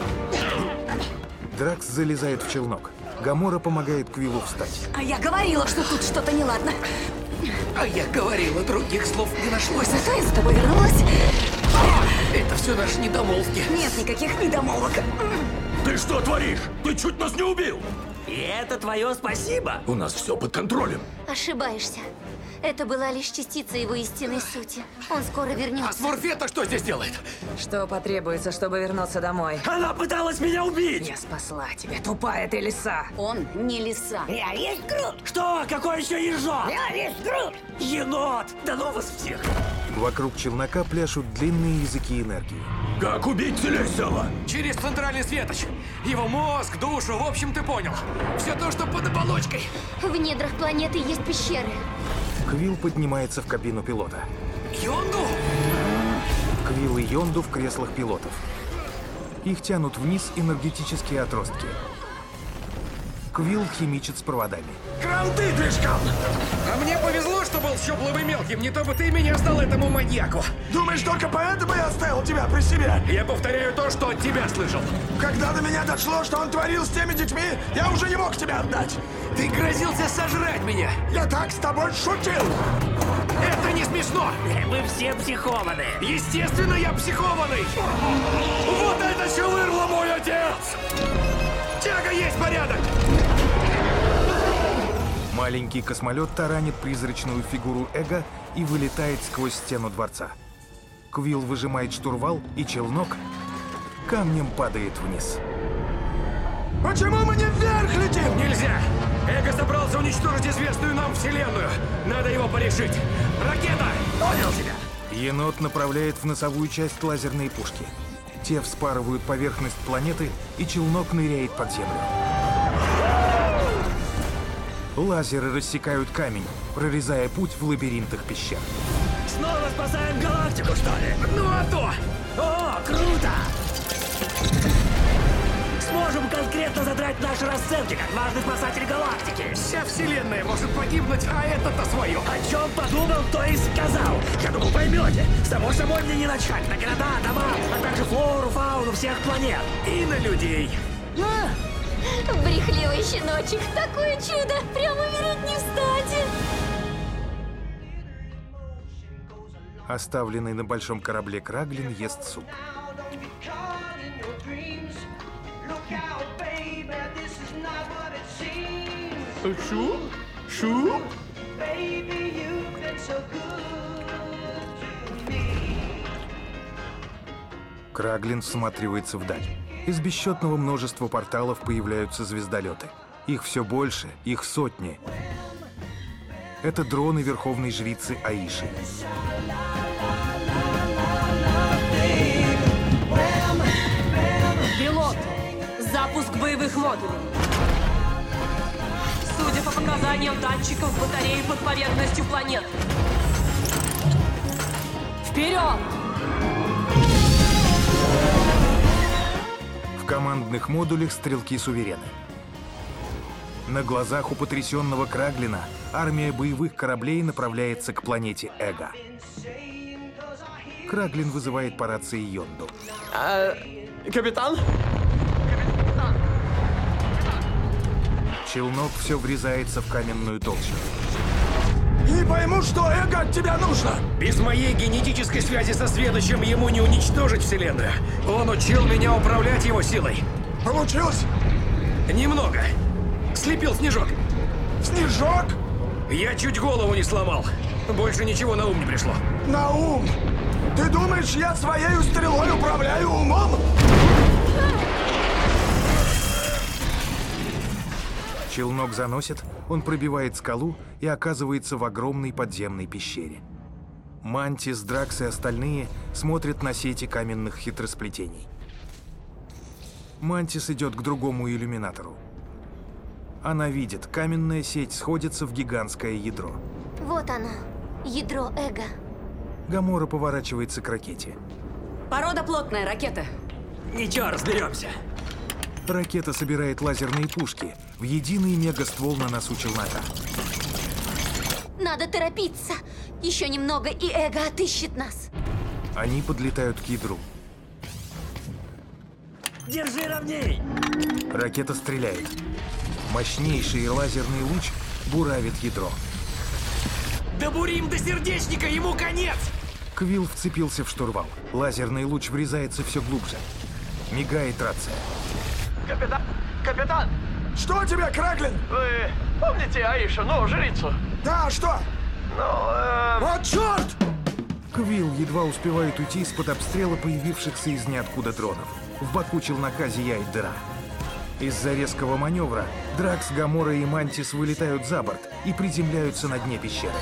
Дракс залезает в челнок. Гамора помогает Квиллу встать. А я говорила, что тут что-то неладно. А я говорила, других слов не нашлось. Зато я за тобой вернулась. Это все наши недомолвки. Нет никаких недомолвок. Ты что творишь? Ты чуть нас не убил! И это твое спасибо? У нас все под контролем. Ошибаешься. Это была лишь частица его истинной сути. Он скоро вернется. А Смурфета что здесь делает? Что потребуется, чтобы вернуться домой? Она пыталась меня убить! Я спасла тебя, тупая ты лиса. Он не лиса. Я есть Грут. Что? Какой еще ежок? Я есть Грут. Енот! Да ну вас всех! Вокруг челнока пляшут длинные языки энергии. Как убить Целестиала? Через центральный светоч. Его мозг, душу, в общем, ты понял. Все то, что под оболочкой. В недрах планеты есть пещеры. Квилл поднимается в кабину пилота. Йонду? Квилл и Йонду в креслах пилотов. Их тянут вниз энергетические отростки. Квилл химичит с проводами. Кранты движком! А мне повезло, что был щуплым и мелким. Не то бы ты меня сдал этому маньяку. Думаешь, только поэтому я оставил тебя при себе? Я повторяю то, что от тебя слышал. Когда до меня дошло, что он творил с теми детьми, я уже не мог тебя отдать. Ты грозился сожрать меня. Я так с тобой шутил. Это не смешно. Мы все психованные. Естественно, я психованный. Вот это чувырло мой отец. Тяга есть порядок. Маленький космолет таранит призрачную фигуру Эго и вылетает сквозь стену дворца. Квилл выжимает штурвал, и челнок камнем падает вниз. Почему мы не вверх летим? Нельзя! Эго собрался уничтожить известную нам вселенную. Надо его порешить. Ракета! Понял тебя. Енот направляет в носовую часть лазерные пушки. Те вспарывают поверхность планеты, и челнок ныряет под землю. Лазеры рассекают камень, прорезая путь в лабиринтах пещер. Снова спасаем галактику, что ли? Ну а то! О, круто! Сможем конкретно задрать наши расценки, как важный спасатель галактики. Вся вселенная может погибнуть, а это-то свое. О чем подумал, то и сказал. Я думал, поймете. Само собой мне не начать на города, дома, а также флору, фауну всех планет. И на людей. А, брехливый щеночек, такое чудо, прямо умереть не встать. Оставленный на большом корабле Краглин ест суп. Шу? Шу? Краглин всматривается вдаль. Из бесчетного множества порталов появляются звездолеты. Их все больше, их сотни. Это дроны верховной жрицы Аиши. Пилот, запуск боевых модулей. Судя по показаниям датчиков батареи под поверхностью планеты. Вперед! В командных модулях стрелки суверены. На глазах у потрясенного Краглина армия боевых кораблей направляется к планете Эго. Краглин вызывает по рации Йонду. А, капитан? Челнок все врезается в каменную толщу. Не пойму, что Эго от тебя нужно. Без моей генетической связи со Светочем ему не уничтожить Вселенную. Он учил меня управлять его силой. Получилось? Немного. Слепил снежок. Снежок? Я чуть голову не сломал. Больше ничего на ум не пришло. На ум? Ты думаешь, я своей стрелой управляю умом? Челнок заносит, он пробивает скалу и оказывается в огромной подземной пещере. Мантис, Дракс и остальные смотрят на сети каменных хитросплетений. Мантис идет к другому иллюминатору. Она видит, каменная сеть сходится в гигантское ядро. Вот оно, ядро Эго. Гамора поворачивается к ракете. Порода плотная, ракета. Ничего, разберемся. Ракета собирает лазерные пушки в единый мегаствол на носу челнока. Надо торопиться. Еще немного, и Эго отыщет нас. Они подлетают к ядру. Держи ровней! Ракета стреляет. Мощнейший лазерный луч буравит ядро. Добурим до сердечника, ему конец! Квилл вцепился в штурвал. Лазерный луч врезается все глубже. Мигает рация. Капитан! Капитан! Что тебе, Краглин? Вы помните Аишу, ну, жрицу? Да, что? Ну, э... Вот черт! Квилл едва успевает уйти из-под обстрела появившихся из ниоткуда дронов. В боку челнока зияет дыра. Из-за резкого маневра Дракс, Гамора и Мантис вылетают за борт и приземляются на дне пещеры.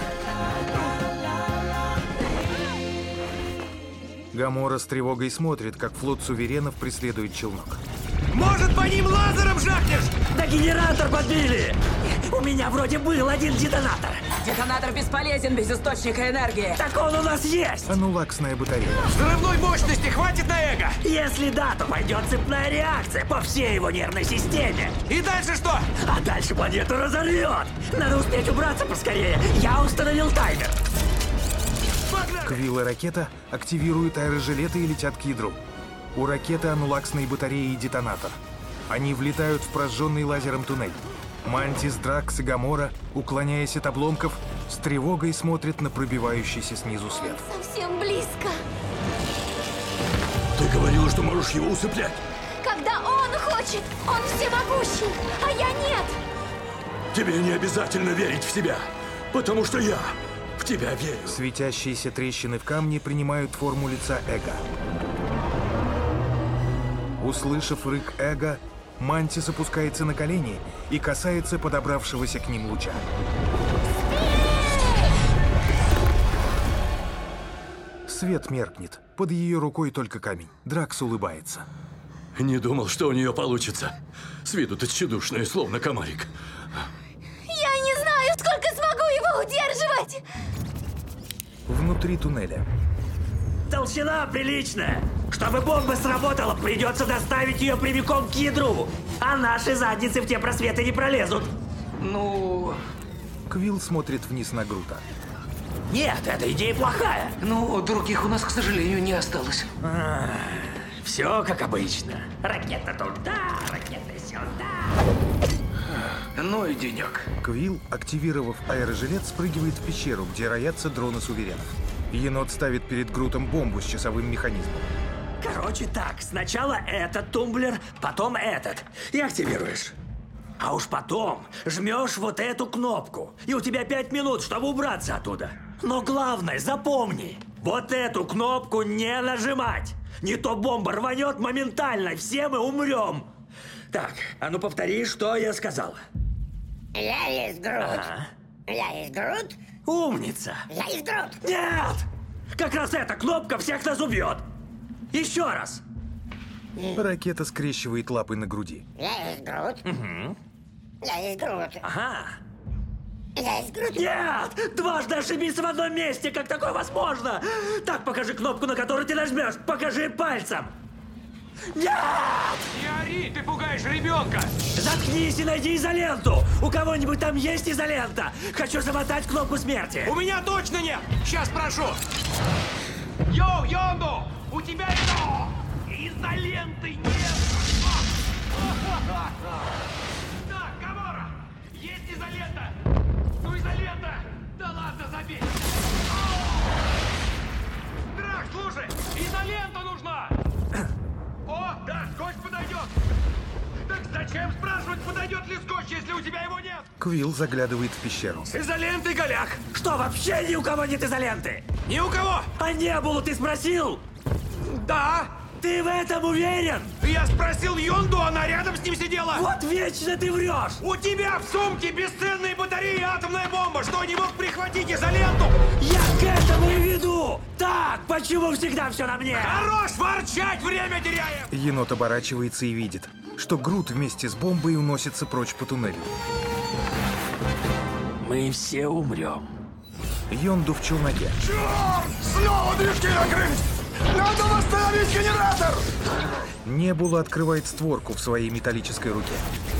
Гамора с тревогой смотрит, как флот суверенов преследует челнок. Может, по ним лазером жахнешь? Да генератор подбили! У меня вроде был один детонатор. Детонатор бесполезен без источника энергии. Так он у нас есть! Анулаксная батарея. Взрывной мощности хватит на Эго? Если да, то пойдет цепная реакция по всей его нервной системе. И дальше что? А дальше планету разорвет. Надо успеть убраться поскорее. Я установил таймер. Квилл и ракета активируют аэрожилеты и летят к ядру. У ракеты анулаксные батареи и детонатор. Они влетают в прожженный лазером туннель. Мантис, Дракс и Гамора, уклоняясь от обломков, с тревогой смотрят на пробивающийся снизу свет. Совсем близко. Ты говорила, что можешь его усыплять. Когда он хочет, он всемогущий, а я нет. Тебе не обязательно верить в себя, потому что я в тебя верю. Светящиеся трещины в камне принимают форму лица Эго. Услышав рык Эго, Мантис опускается на колени и касается подобравшегося к ним луча. Свет меркнет. Под ее рукой только камень. Дракс улыбается. Не думал, что у нее получится. С виду-то тщедушная, словно комарик. Я не знаю, сколько смогу его удерживать! Внутри туннеля. Толщина приличная. Чтобы бомба сработала, придется доставить ее прямиком к ядру. А наши задницы в те просветы не пролезут. Ну... Квилл смотрит вниз на Грута. Нет, эта идея плохая. Ну, других у нас, к сожалению, не осталось. А, все как обычно. Ракета туда, ракета сюда. Ну и денек. Квилл, активировав аэрожилет, спрыгивает в пещеру, где роятся дроны суверенов. Енот ставит перед Грутом бомбу с часовым механизмом. Короче так, сначала этот тумблер, потом этот. И активируешь. А уж потом жмешь вот эту кнопку. И у тебя пять минут, чтобы убраться оттуда. Но главное, запомни, вот эту кнопку не нажимать. Не то бомба рванет моментально, и все мы умрем. Так, а ну повтори, что я сказал. Я есть Грут. Ага. Я есть Грут. Умница. Я есть Грут. Нет! Как раз эта кнопка всех нас убьет. Еще раз. Ракета скрещивает лапы на груди. Я есть Грут. Угу. Я есть Грут. Ага. Я есть Грут. Нет! Дважды ошибиться в одном месте! Как такое возможно? Так, покажи кнопку, на которую ты нажмешь. Покажи пальцем. Нет! Не ори, ты пугаешь ребенка! Заткнись и найди изоленту! У кого-нибудь там есть изолента? Хочу замотать кнопку смерти. У меня точно нет! Сейчас прошу! Йоу, Йонду! У тебя изоленты нет! Так, Гамора! Есть изолента! Ну, изолента! Да ладно, забей! Драк, слушай! Изолента нужна! О, да, скотч подойдет! Так зачем спрашивать, подойдет ли скотч, если у тебя его нет? Квилл заглядывает в пещеру. С изолентой голяк! Что, вообще ни у кого нет изоленты? Ни у кого! А не было, ты спросил? Да! Ты в этом уверен? Я спросил Йонду, она рядом с ним сидела! Вот вечно ты врешь! У тебя в сумке бесценные батареи и атомная бомба! Что, не мог прихватить изоленту? Я к этому и веду! Так, почему всегда все на мне? Хорош ворчать, время теряем! Енот оборачивается и видит, что Грут вместе с бомбой уносится прочь по туннелю. Мы все умрем. Йонду в челноке. Черт! Снова движки накрылись! Надо восстановить генератор! Небула открывает створку в своей металлической руке.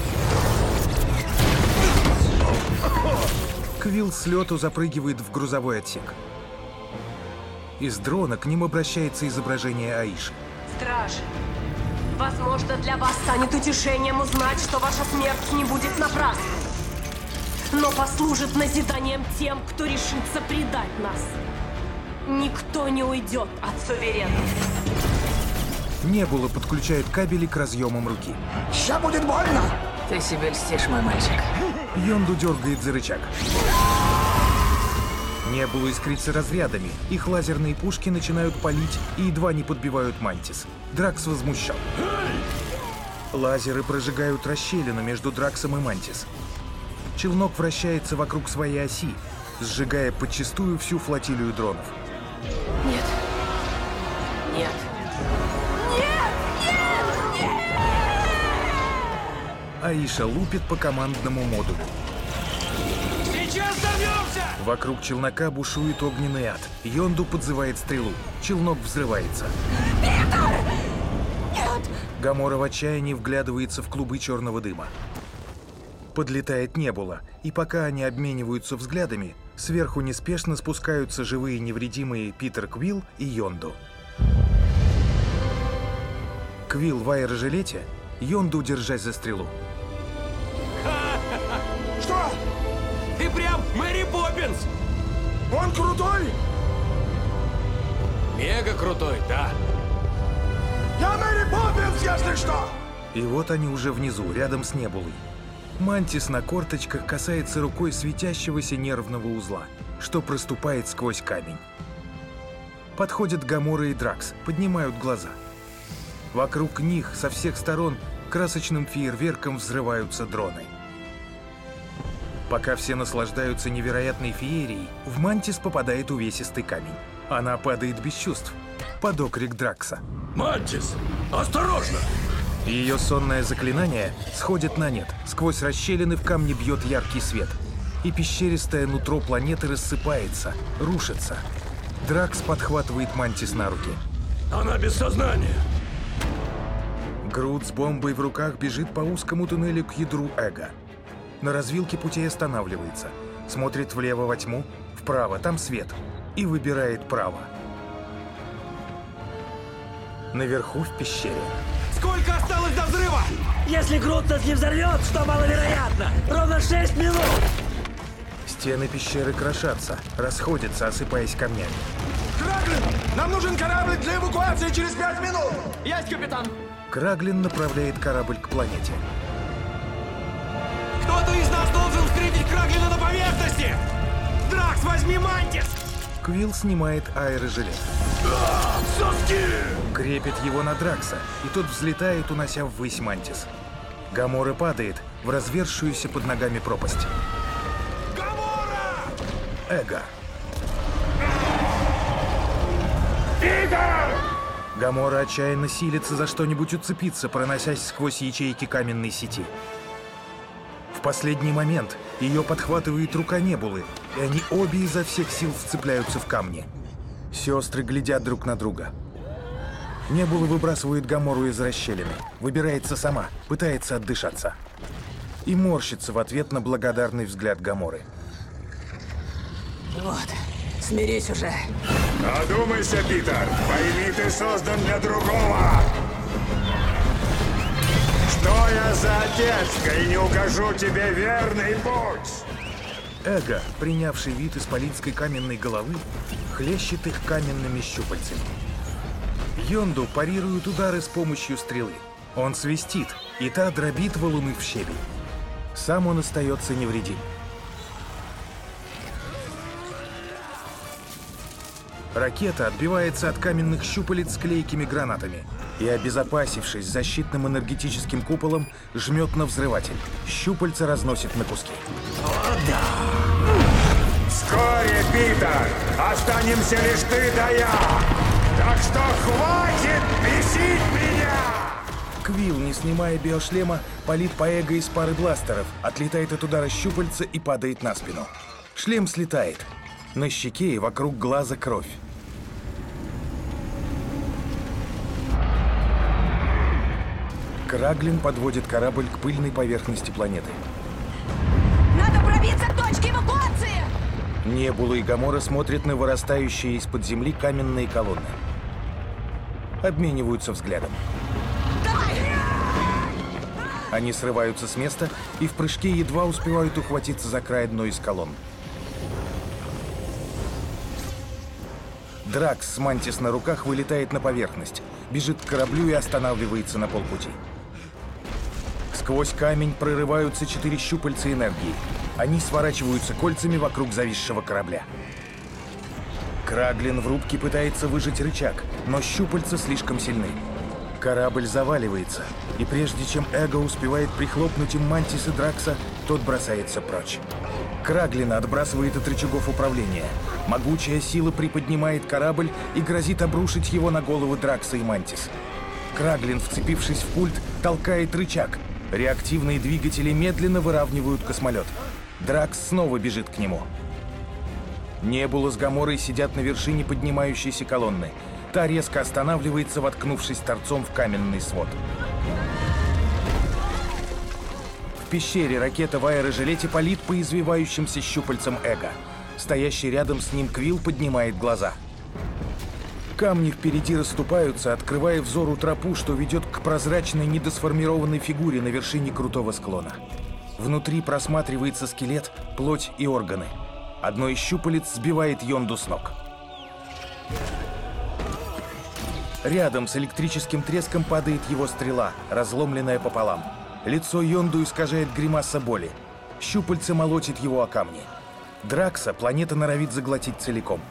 Квилл с лету запрыгивает в грузовой отсек. Из дрона к ним обращается изображение Аиши. Стражи, возможно, для вас станет утешением узнать, что ваша смерть не будет напрасной, но послужит назиданием тем, кто решится предать нас. Никто не уйдет от суверена. Небула подключает кабели к разъемам руки. Ща будет больно! Ты себе льстишь, мой мальчик. Йонду дергает за рычаг. Небула искрится разрядами. Их лазерные пушки начинают палить и едва не подбивают Мантис. Дракс возмущен. Лазеры прожигают расщелину между Драксом и Мантис. Челнок вращается вокруг своей оси, сжигая подчистую всю флотилию дронов. Нет. Нет. Аиша лупит по командному модулю. Сейчас взорвемся! Вокруг челнока бушует огненный ад. Йонду подзывает стрелу. Челнок взрывается. Нет! Гамора в отчаянии вглядывается в клубы черного дыма. Подлетает Небула, и пока они обмениваются взглядами, сверху неспешно спускаются живые невредимые Питер Квилл и Йонду. Квилл в аэрожилете, Йонду держась за стрелу. Что? Ты прям Мэри Поппинс! Он крутой? Мега крутой, да. Я Мэри Поппинс, если что! И вот они уже внизу, рядом с Небулой. Мантис на корточках касается рукой светящегося нервного узла, что проступает сквозь камень. Подходят Гамора и Дракс, поднимают глаза. Вокруг них со всех сторон красочным фейерверком взрываются дроны. Пока все наслаждаются невероятной феерией, в Мантис попадает увесистый камень. Она падает без чувств под окрик Дракса. Мантис, осторожно! Ее сонное заклинание сходит на нет. Сквозь расщелины в камне бьет яркий свет. И пещеристое нутро планеты рассыпается, рушится. Дракс подхватывает Мантис на руки. Она без сознания. Грут с бомбой в руках бежит по узкому туннелю к ядру Эго. На развилке путей останавливается. Смотрит влево во тьму, вправо, там свет. И выбирает право. Наверху в пещере. Сколько осталось до взрыва? Если Грут нас не взорвет, что маловероятно, ровно шесть минут. Стены пещеры крошатся, расходятся, осыпаясь камнями. Краглин, нам нужен корабль для эвакуации через пять минут. Есть, капитан. Краглин направляет корабль к планете. Кто-то из нас должен встретить Краглина на поверхности! Дракс, возьми Мантис! Квилл снимает аэрожилет. Соски! Крепит его на Дракса, и тот взлетает, унося ввысь Мантис. Гамора падает в разверзшуюся под ногами пропасть. Гамора! Эго. Питер! Гамора отчаянно силится за что-нибудь уцепиться, проносясь сквозь ячейки каменной сети. В последний момент ее подхватывает рука Небулы, и они обе изо всех сил вцепляются в камни. Сестры глядят друг на друга. Небула выбрасывает Гамору из расщелины, выбирается сама, пытается отдышаться. И морщится в ответ на благодарный взгляд Гаморы. Вот, смирись уже. Одумайся, Питер. Пойми, ты создан для другого. Что я за отец, коли не укажу тебе верный путь? Эго, принявший вид исполинской каменной головы, хлещет их каменными щупальцами. Йонду парирует удары с помощью стрелы. Он свистит, и та дробит валуны в щебень. Сам он остается невредим. Ракета отбивается от каменных щупалец с клейкими гранатами и, обезопасившись защитным энергетическим куполом, жмет на взрыватель. Щупальца разносит на куски. О, да! Вскоре, Питер, останемся лишь ты да я. Так что хватит бесить меня! Квилл, не снимая биошлема, палит по Эго из пары бластеров, отлетает от удара щупальца и падает на спину. Шлем слетает. На щеке и вокруг глаза кровь. Краглин подводит корабль к пыльной поверхности планеты. Надо пробиться к точке эвакуации! Небула и Гамора смотрят на вырастающие из-под земли каменные колонны. Обмениваются взглядом. Давай! Они срываются с места и в прыжке едва успевают ухватиться за край одной из колонн. Дракс с Мантис на руках вылетает на поверхность, бежит к кораблю и останавливается на полпути. Сквозь камень прорываются четыре щупальца энергии. Они сворачиваются кольцами вокруг зависшего корабля. Краглин в рубке пытается выжать рычаг, но щупальца слишком сильны. Корабль заваливается, и прежде чем Эго успевает прихлопнуть им Мантис и Дракса, тот бросается прочь. Краглина отбрасывает от рычагов управления. Могучая сила приподнимает корабль и грозит обрушить его на головы Дракса и Мантис. Краглин, вцепившись в пульт, толкает рычаг. Реактивные двигатели медленно выравнивают космолет. Дракс снова бежит к нему. Небула с Гаморой сидят на вершине поднимающейся колонны. Та резко останавливается, воткнувшись торцом в каменный свод. В пещере ракета в аэрожилете палит по извивающимся щупальцам Эго. Стоящий рядом с ним Квилл поднимает глаза. Камни впереди расступаются, открывая взору тропу, что ведет к прозрачной недосформированной фигуре на вершине крутого склона. Внутри просматривается скелет, плоть и органы. Одно из щупалец сбивает Йонду с ног. Рядом с электрическим треском падает его стрела, разломленная пополам. Лицо Йонду искажает гримаса боли. Щупальце молотит его о камни. Дракса планета норовит заглотить целиком.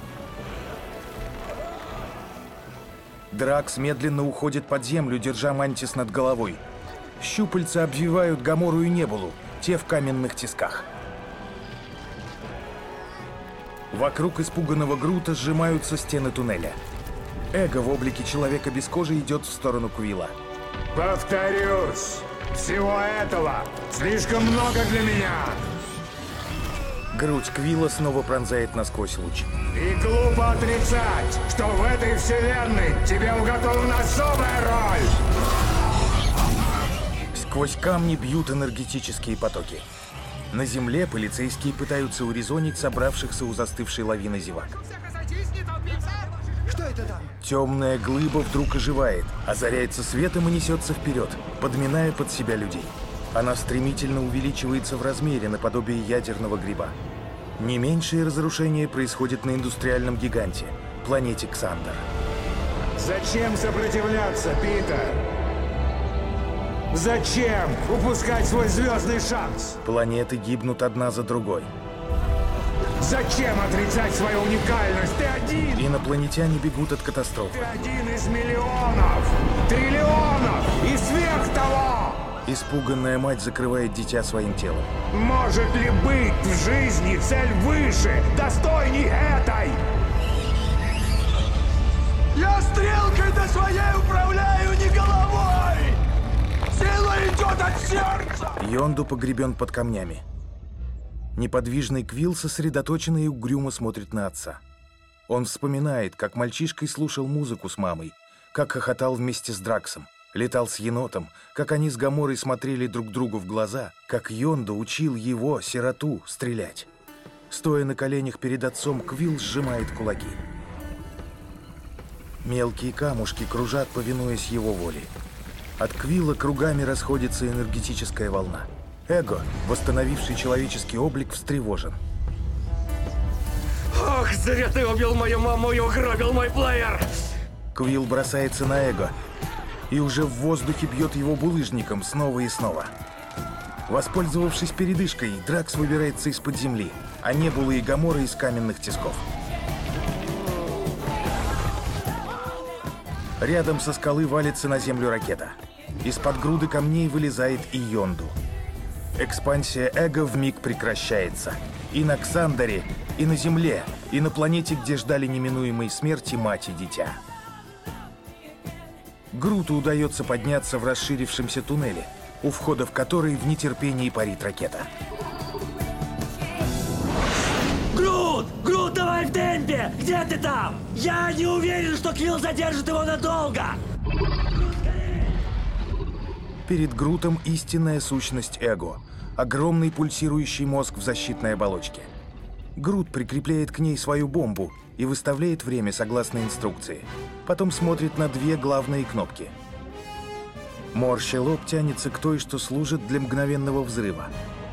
Дракс медленно уходит под землю, держа Мантис над головой. Щупальца обвивают Гамору и Небулу, те в каменных тисках. Вокруг испуганного Грута сжимаются стены туннеля. Эго в облике человека без кожи идет в сторону Квилла. Повторюсь, всего этого слишком много для меня. Грудь Квилла снова пронзает насквозь луч. И глупо отрицать, что в этой вселенной тебе уготована особая роль. Сквозь камни бьют энергетические потоки. На земле полицейские пытаются урезонить собравшихся у застывшей лавины зевак. Что это там? Темная глыба вдруг оживает, озаряется светом и несется вперед, подминая под себя людей. Она стремительно увеличивается в размере наподобие ядерного гриба. Не меньшее разрушение происходит на индустриальном гиганте, планете Ксандер. Зачем сопротивляться, Питер? Зачем упускать свой звездный шанс? Планеты гибнут одна за другой. Зачем отрицать свою уникальность? Ты один! Инопланетяне бегут от катастрофы. Ты один из миллионов, триллионов и сверх того! Испуганная мать закрывает дитя своим телом. Может ли быть в жизни цель выше, достойней этой? Я стрелкой-то своей управляю, не головой! Сила идет от сердца! Йонду погребен под камнями. Неподвижный Квилл сосредоточенно и угрюмо смотрит на отца. Он вспоминает, как мальчишкой слушал музыку с мамой, как хохотал вместе с Драксом, летал с енотом, как они с Гаморой смотрели друг другу в глаза, как Йонду учил его, сироту, стрелять. Стоя на коленях перед отцом, Квилл сжимает кулаки. Мелкие камушки кружат, повинуясь его воле. От Квилла кругами расходится энергетическая волна. Эго, восстановивший человеческий облик, встревожен. Ох, зря ты убил мою маму и угробил мой плеер! Квилл бросается на Эго и уже в воздухе бьет его булыжником снова и снова. Воспользовавшись передышкой, Дракс выбирается из-под земли, а Небула и Гамора из каменных тисков. Рядом со скалы валится на землю ракета. Из-под груды камней вылезает и Йонду. Экспансия Эго вмиг прекращается. И на Ксандере, и на Земле, и на планете, где ждали неминуемой смерти мать и дитя. Груту удается подняться в расширившемся туннеле, у входа в который в нетерпении парит ракета. Грут! Грут, давай в темпе! Где ты там? Я не уверен, что Квилл задержит его надолго! Перед Грутом истинная сущность Эго. Огромный пульсирующий мозг в защитной оболочке. Грут прикрепляет к ней свою бомбу и выставляет время согласно инструкции. Потом смотрит на две главные кнопки. Морща лоб тянется к той, что служит для мгновенного взрыва.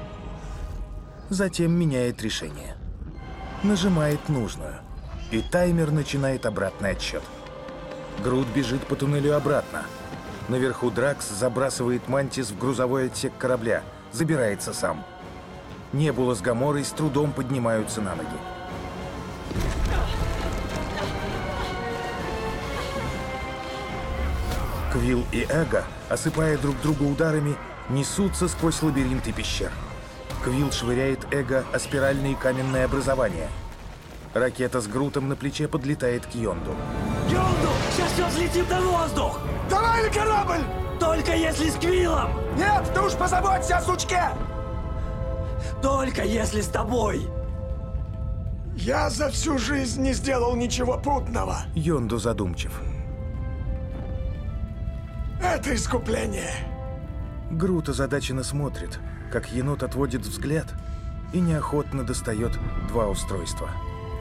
Затем меняет решение. Нажимает нужную. И таймер начинает обратный отсчет. Грут бежит по туннелю обратно. Наверху Дракс забрасывает Мантис в грузовой отсек корабля, забирается сам. Небула с Гаморой с трудом поднимаются на ноги. Квилл и Эго, осыпая друг друга ударами, несутся сквозь лабиринты пещер. Квилл швыряет Эго о спиральные каменные образования. Ракета с Грутом на плече подлетает к Йонду. Йонду, сейчас все взлетит на воздух! Давай на корабль! Только если с Квиллом! Нет, ты уж позаботься о сучке! Только если с тобой! Я за всю жизнь не сделал ничего путного. Йонду задумчив. Это искупление. Грут озадаченно смотрит, как енот отводит взгляд и неохотно достает два устройства.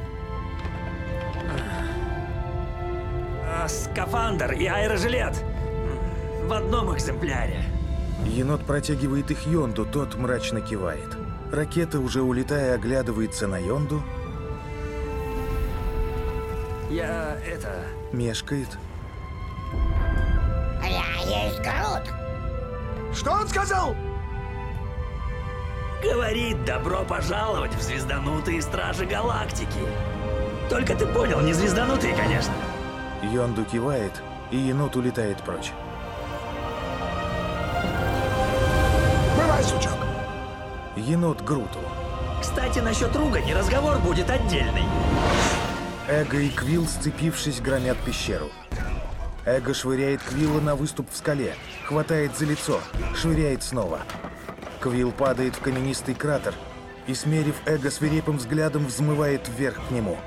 А, скафандр и аэрожилет в одном экземпляре. Енот протягивает их Йонду, тот мрачно кивает. Ракета, уже улетая, оглядывается на Йонду. Я это... Мешкает. Я есть Грут. Что он сказал? Говорит, добро пожаловать в звезданутые Стражи Галактики. Только ты понял, не звезданутые, конечно. Йонду кивает, и енот улетает прочь. Бывай, сучок. Енот Груту. Кстати, Кстати, насчет ругани разговор будет отдельный. Эго и Квилл, сцепившись, громят пещеру. Эго швыряет Квилла на выступ в скале, хватает за лицо, швыряет снова. Квилл падает в каменистый кратер и, смерив Эго свирепым взглядом, взмывает вверх к нему.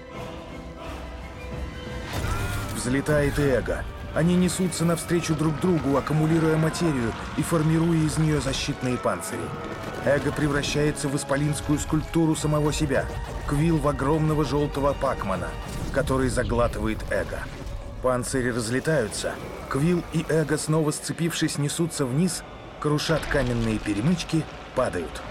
Взлетает и Эго. Они несутся навстречу друг другу, аккумулируя материю и формируя из нее защитные панцири. Эго превращается в исполинскую скульптуру самого себя, Квилл в огромного желтого Пакмана, который заглатывает Эго. Панцири разлетаются, Квилл и Эго, снова сцепившись, несутся вниз, крушат каменные перемычки, падают.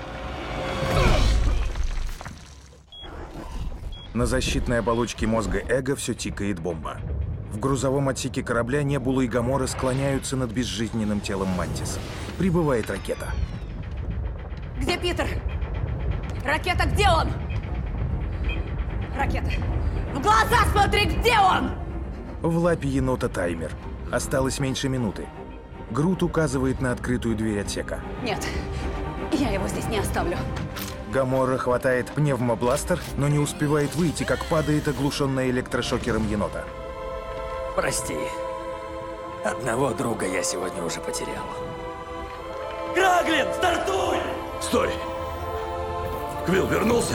На защитной оболочке мозга Эго все тикает бомба. В грузовом отсеке корабля Небула и Гамора склоняются над безжизненным телом Мантис. Прибывает ракета. Где Питер? Ракета, где он? Ракета, в глаза смотри, где он? В лапе енота таймер. Осталось меньше минуты. Грут указывает на открытую дверь отсека. Нет, я его здесь не оставлю. Гамора хватает пневмобластер, но не успевает выйти, как падает оглушенная электрошокером енота. Прости. Одного друга я сегодня уже потерял. Краглин, стартуй! Стой! Квилл вернулся?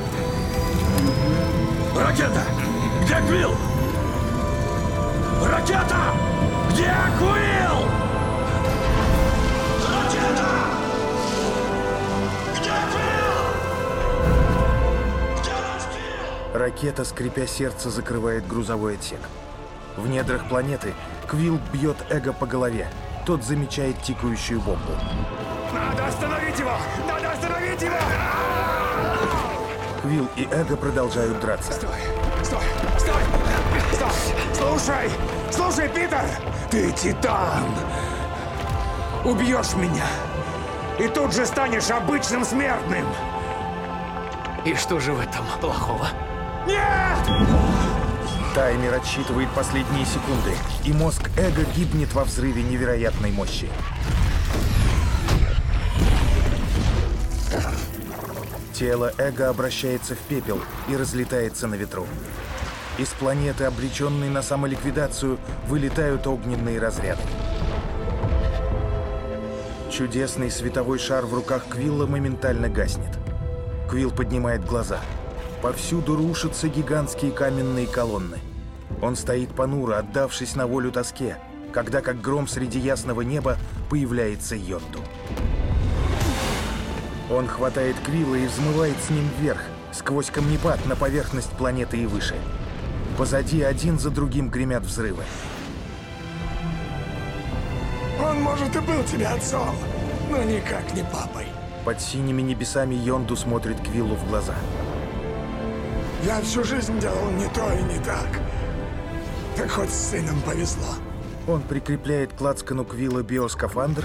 Ракета! Где Квилл? Ракета! Где Квилл? Ракета! Где Квилл? Ракета, скрипя сердце, закрывает грузовой отсек. В недрах планеты Квилл бьет Эго по голове. Тот замечает тикающую бомбу. Надо остановить его! Надо остановить его! Квилл и Эго продолжают драться. Стой! Стой! Стой! Стой! Слушай! Слушай, Питер! Ты титан! Убьешь меня! И тут же станешь обычным смертным! И что же в этом плохого? Нет! Таймер отсчитывает последние секунды, и мозг Эго гибнет во взрыве невероятной мощи. Тело Эго обращается в пепел и разлетается на ветру. Из планеты, обреченной на самоликвидацию, вылетают огненные разряды. Чудесный световой шар в руках Квилла моментально гаснет. Квилл поднимает глаза. Повсюду рушатся гигантские каменные колонны. Он стоит понуро, отдавшись на волю тоске, когда, как гром среди ясного неба, появляется Йонду. Он хватает Квилла и взмывает с ним вверх, сквозь камнепад на поверхность планеты и выше. Позади один за другим гремят взрывы. Он, может, и был тебе отцом, но никак не папой. Под синими небесами Йонду смотрит Квиллу в глаза. Я всю жизнь делал не то и не так. Так хоть с сыном повезло. Он прикрепляет к лацкану Квилла биоскафандр,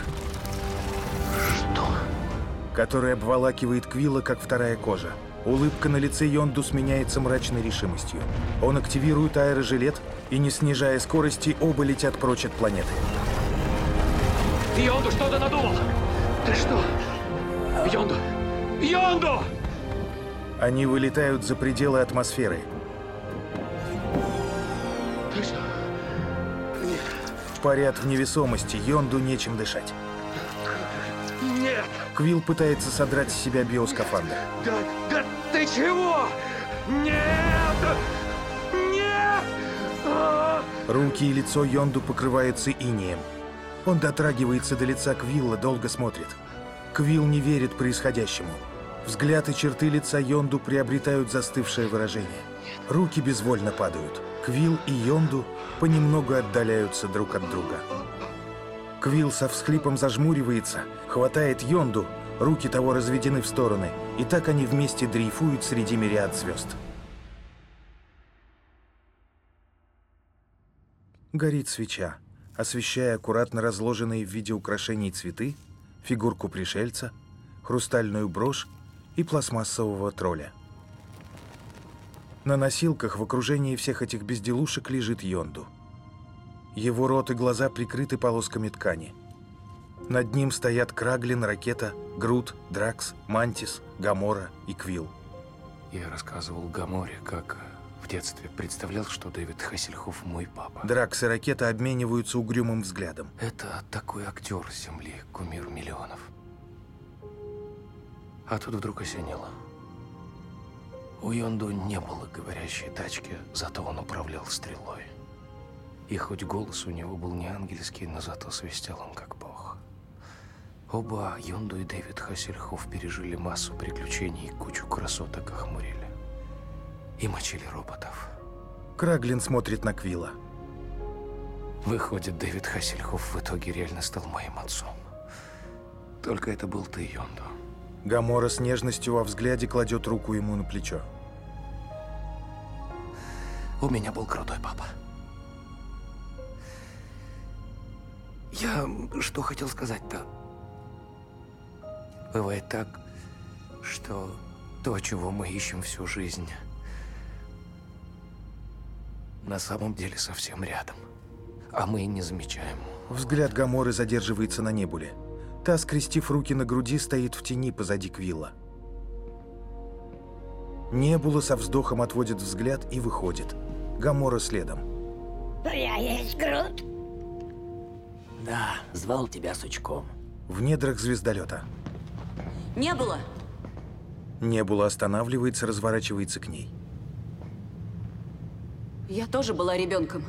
который обволакивает Квилла, как вторая кожа. Улыбка на лице Йонду сменяется мрачной решимостью. Он активирует аэрожилет, и, не снижая скорости, оба летят прочь от планеты. Йонду, что ты надумал? Ты что? Йонду! Йонду! Они вылетают за пределы атмосферы. Ты что? Нет. Парят в невесомости, Йонду нечем дышать. Нет! Квилл пытается содрать с себя биоскафандр. Да, да ты чего? Нет! Нет! А! Руки и лицо Йонду покрываются инеем. Он дотрагивается до лица Квилла, долго смотрит. Квилл не верит происходящему. Взгляд и черты лица Йонду приобретают застывшее выражение. Руки безвольно падают. Квилл и Йонду понемногу отдаляются друг от друга. Квилл со всхлипом зажмуривается, хватает Йонду, руки того разведены в стороны, и так они вместе дрейфуют среди мириад звезд. Горит свеча, освещая аккуратно разложенные в виде украшений цветы, фигурку пришельца, хрустальную брошь и пластмассового тролля. На носилках в окружении всех этих безделушек лежит Йонду. Его рот и глаза прикрыты полосками ткани. Над ним стоят Краглин, Ракета, Грут, Дракс, Мантис, Гамора и Квилл. Я рассказывал Гаморе, как в детстве представлял, что Дэвид Хассельхоф мой папа. Дракс и Ракета обмениваются угрюмым взглядом. Это такой актер с земли, кумир миллионов. А тут вдруг осенило. У Йонду не было говорящей тачки, зато он управлял стрелой. И хоть голос у него был не ангельский, но зато свистел он как бог. Оба, Йонду и Дэвид Хассельхоф, пережили массу приключений и кучу красоток охмурили. И мочили роботов. Краглин смотрит на Квилла. Выходит, Дэвид Хассельхоф в итоге реально стал моим отцом. Только это был ты, Йонду. Гамора с нежностью во взгляде кладет руку ему на плечо. У меня был крутой папа. Я что хотел сказать-то? Бывает так, что то, чего мы ищем всю жизнь, на самом деле совсем рядом, а мы и не замечаем. Взгляд Гаморы задерживается на Небуле. Та, скрестив руки на груди, стоит в тени позади Квилла. Небула со вздохом отводит взгляд и выходит. Гамора следом. Я есть Грут. Да, звал тебя сучком. В недрах звездолета. Не было. Небула останавливается, разворачивается к ней. Я тоже была ребенком.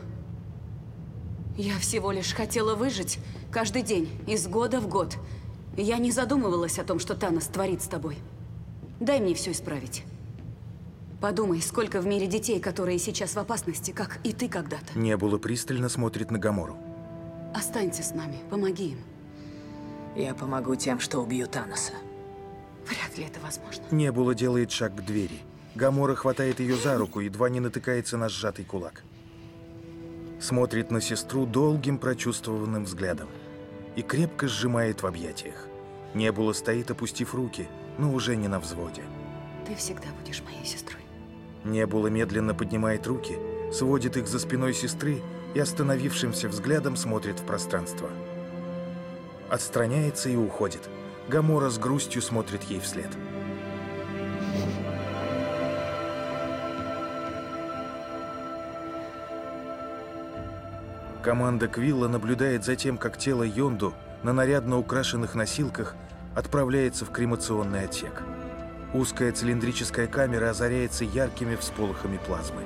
Я всего лишь хотела выжить каждый день, из года в год. Я не задумывалась о том, что Танос творит с тобой. Дай мне все исправить. Подумай, сколько в мире детей, которые сейчас в опасности, как и ты когда-то. Небула пристально смотрит на Гамору. Останься с нами, помоги им. Я помогу тем, что убью Таноса. Вряд ли это возможно. Небула делает шаг к двери. Гамора хватает ее за руку, едва не натыкается на сжатый кулак. Смотрит на сестру долгим прочувствованным взглядом и крепко сжимает в объятиях. Небула стоит, опустив руки, но уже не на взводе. Ты всегда будешь моей сестрой. Небула медленно поднимает руки, сводит их за спиной сестры и остановившимся взглядом смотрит в пространство. Отстраняется и уходит. Гамора с грустью смотрит ей вслед. Команда Квилла наблюдает за тем, как тело Йонду на нарядно украшенных носилках отправляется в кремационный отсек. Узкая цилиндрическая камера озаряется яркими всполохами плазмы.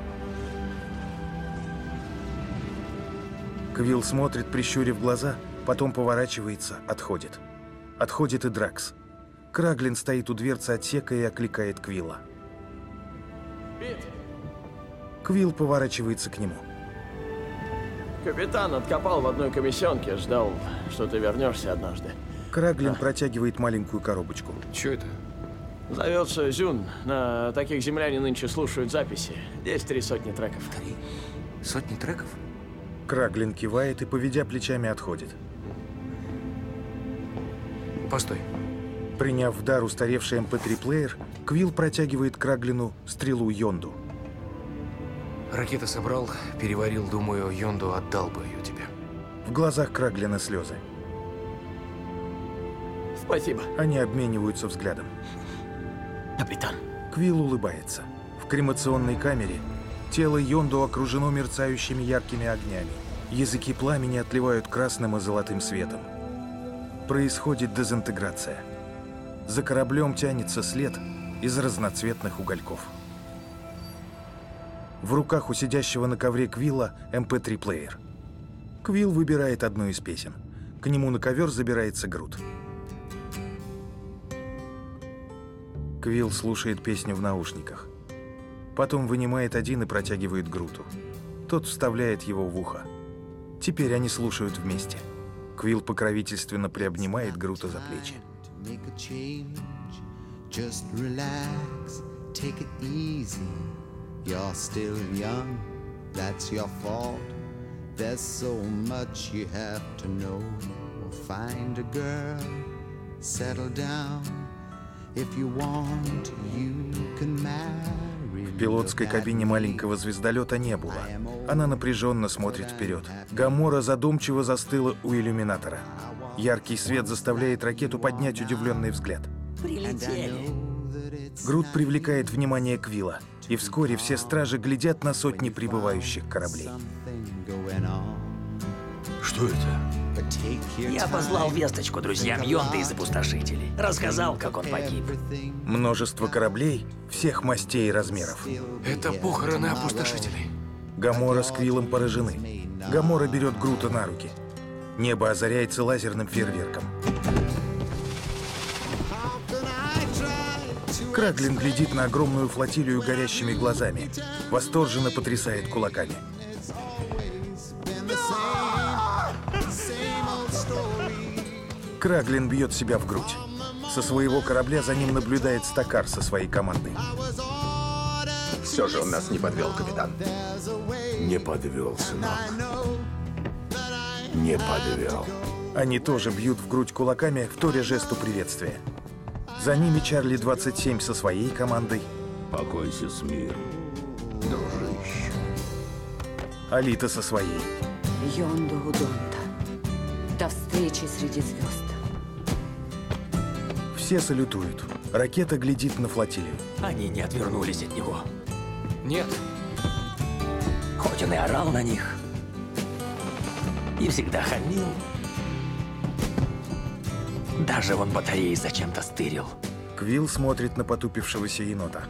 Квилл смотрит, прищурив глаза, потом поворачивается, отходит. Отходит и Дракс. Краглин стоит у дверцы отсека и окликает Квилла. Пит. Квилл поворачивается к нему. Капитан откопал в одной комиссионке, ждал, что ты вернешься однажды. Краглин а. протягивает маленькую коробочку. Че это? Зовется Зюн. На таких земляне нынче слушают записи. Здесь три сотни треков. Три? Сотни треков? Краглин кивает и, поведя плечами, отходит. Постой. Приняв в дар устаревший эм пэ три-плеер, Квилл протягивает Краглину стрелу Йонду. Ракета собрал, переварил, думаю, Йонду отдал бы ее тебе. В глазах Краглина слезы. Спасибо. Они обмениваются взглядом. Капитан. Квилл улыбается. В кремационной камере тело Йонду окружено мерцающими яркими огнями. Языки пламени отливают красным и золотым светом. Происходит дезинтеграция. За кораблем тянется след из разноцветных угольков. В руках у сидящего на ковре Квилла эм пэ три-плеер. Квилл выбирает одну из песен. К нему на ковер забирается Грут. Квилл слушает песню в наушниках. Потом вынимает один и протягивает Груту. Тот вставляет его в ухо. Теперь они слушают вместе. Квилл покровительственно приобнимает Грута за плечи. You're still young, that's your fault. There's so much you have to know. Find a girl, settle down. If you want, you can marry. В пилотской кабине маленького звездолета не было. Она напряженно смотрит вперед. Гамора задумчиво застыла у иллюминатора. Яркий свет заставляет ракету поднять удивленный взгляд. Прилетели. Грут привлекает внимание Квилла, и вскоре все стражи глядят на сотни прибывающих кораблей. Что это? Я послал весточку друзьям Йонды из Опустошителей. Рассказал, как он погиб. Множество кораблей всех мастей и размеров. Это похороны Опустошителей. Гамора с Квиллом поражены. Гамора берет Грута на руки. Небо озаряется лазерным фейерверком. Краглин глядит на огромную флотилию горящими глазами. Восторженно потрясает кулаками. Краглин бьет себя в грудь. Со своего корабля за ним наблюдает Стакар со своей командой. Все же он нас не подвел, капитан. Не подвел, сынок. Не подвел. Они тоже бьют в грудь кулаками, вторя жесту приветствия. За ними Чарли двадцать семь со своей командой. Покойся с миром, дружище. Алита со своей. Йонду Удонта. До встречи среди звезд. Все салютуют. Ракета глядит на флотилию. Они не отвернулись от него. Нет. Хоть он и орал на них. И всегда хамил. Даже вон батареи зачем-то стырил. Квилл смотрит на потупившегося енота.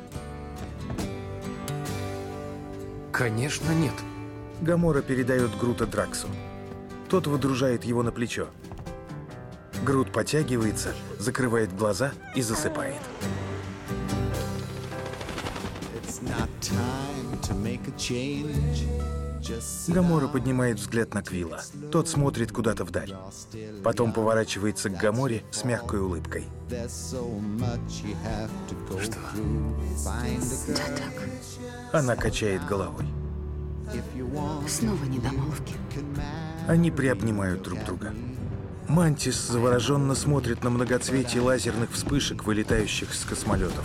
Конечно, нет. Гамора передает Грута Драксу. Тот выдружает его на плечо. Грут потягивается, закрывает глаза и засыпает. Гамора поднимает взгляд на Квилла. Тот смотрит куда-то вдаль. Потом поворачивается к Гаморе с мягкой улыбкой. Что? Да так. Она качает головой. Снова недомолвки. Они приобнимают друг друга. Мантис завороженно смотрит на многоцветие лазерных вспышек, вылетающих с космолетов.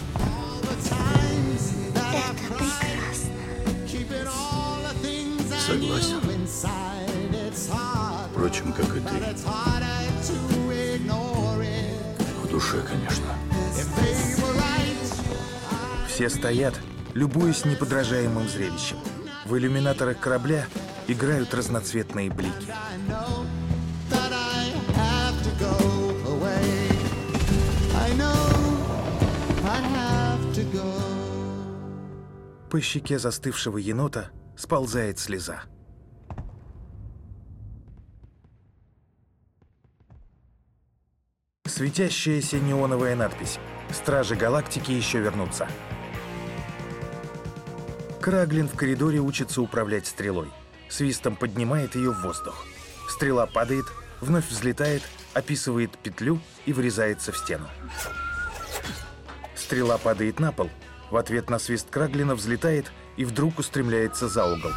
Это прекрасно. Согласен. Впрочем, как и ты. В душе, конечно. Все стоят, любуясь неподражаемым зрелищем. В иллюминаторах корабля играют разноцветные блики. По щеке застывшего енота сползает слеза. Светящаяся неоновая надпись: «Стражи Галактики еще вернутся». Краглин в коридоре учится управлять стрелой. Свистом поднимает ее в воздух. Стрела падает, вновь взлетает, описывает петлю и врезается в стену. Стрела падает на пол. В ответ на свист Краглина взлетает и вдруг устремляется за угол.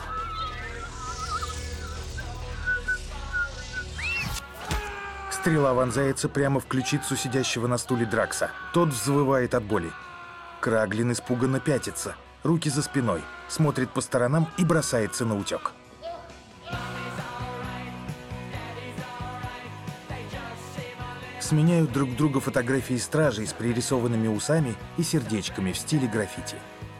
Стрела вонзается прямо в ключицу сидящего на стуле Дракса. Тот взвывает от боли. Краглин испуганно пятится, руки за спиной, смотрит по сторонам и бросается на утек. Сменяют друг друга фотографии стражей с пририсованными усами и сердечками в стиле граффити.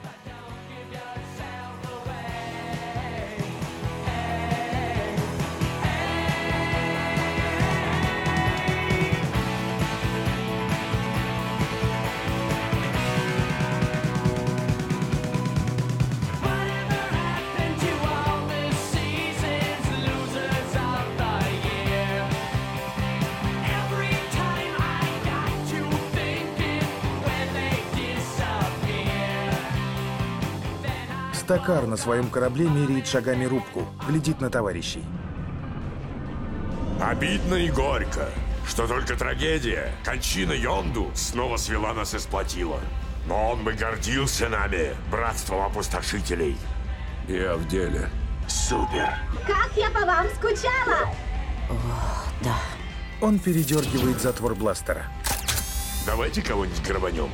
Стакар на своем корабле меряет шагами рубку, глядит на товарищей. Обидно и горько, что только трагедия, кончина Йонду снова свела нас и сплотила. Но он бы гордился нами, братством опустошителей. Я в деле. Супер. Как я по вам скучала! О, да. Он передергивает затвор бластера. Давайте кого-нибудь грабанем.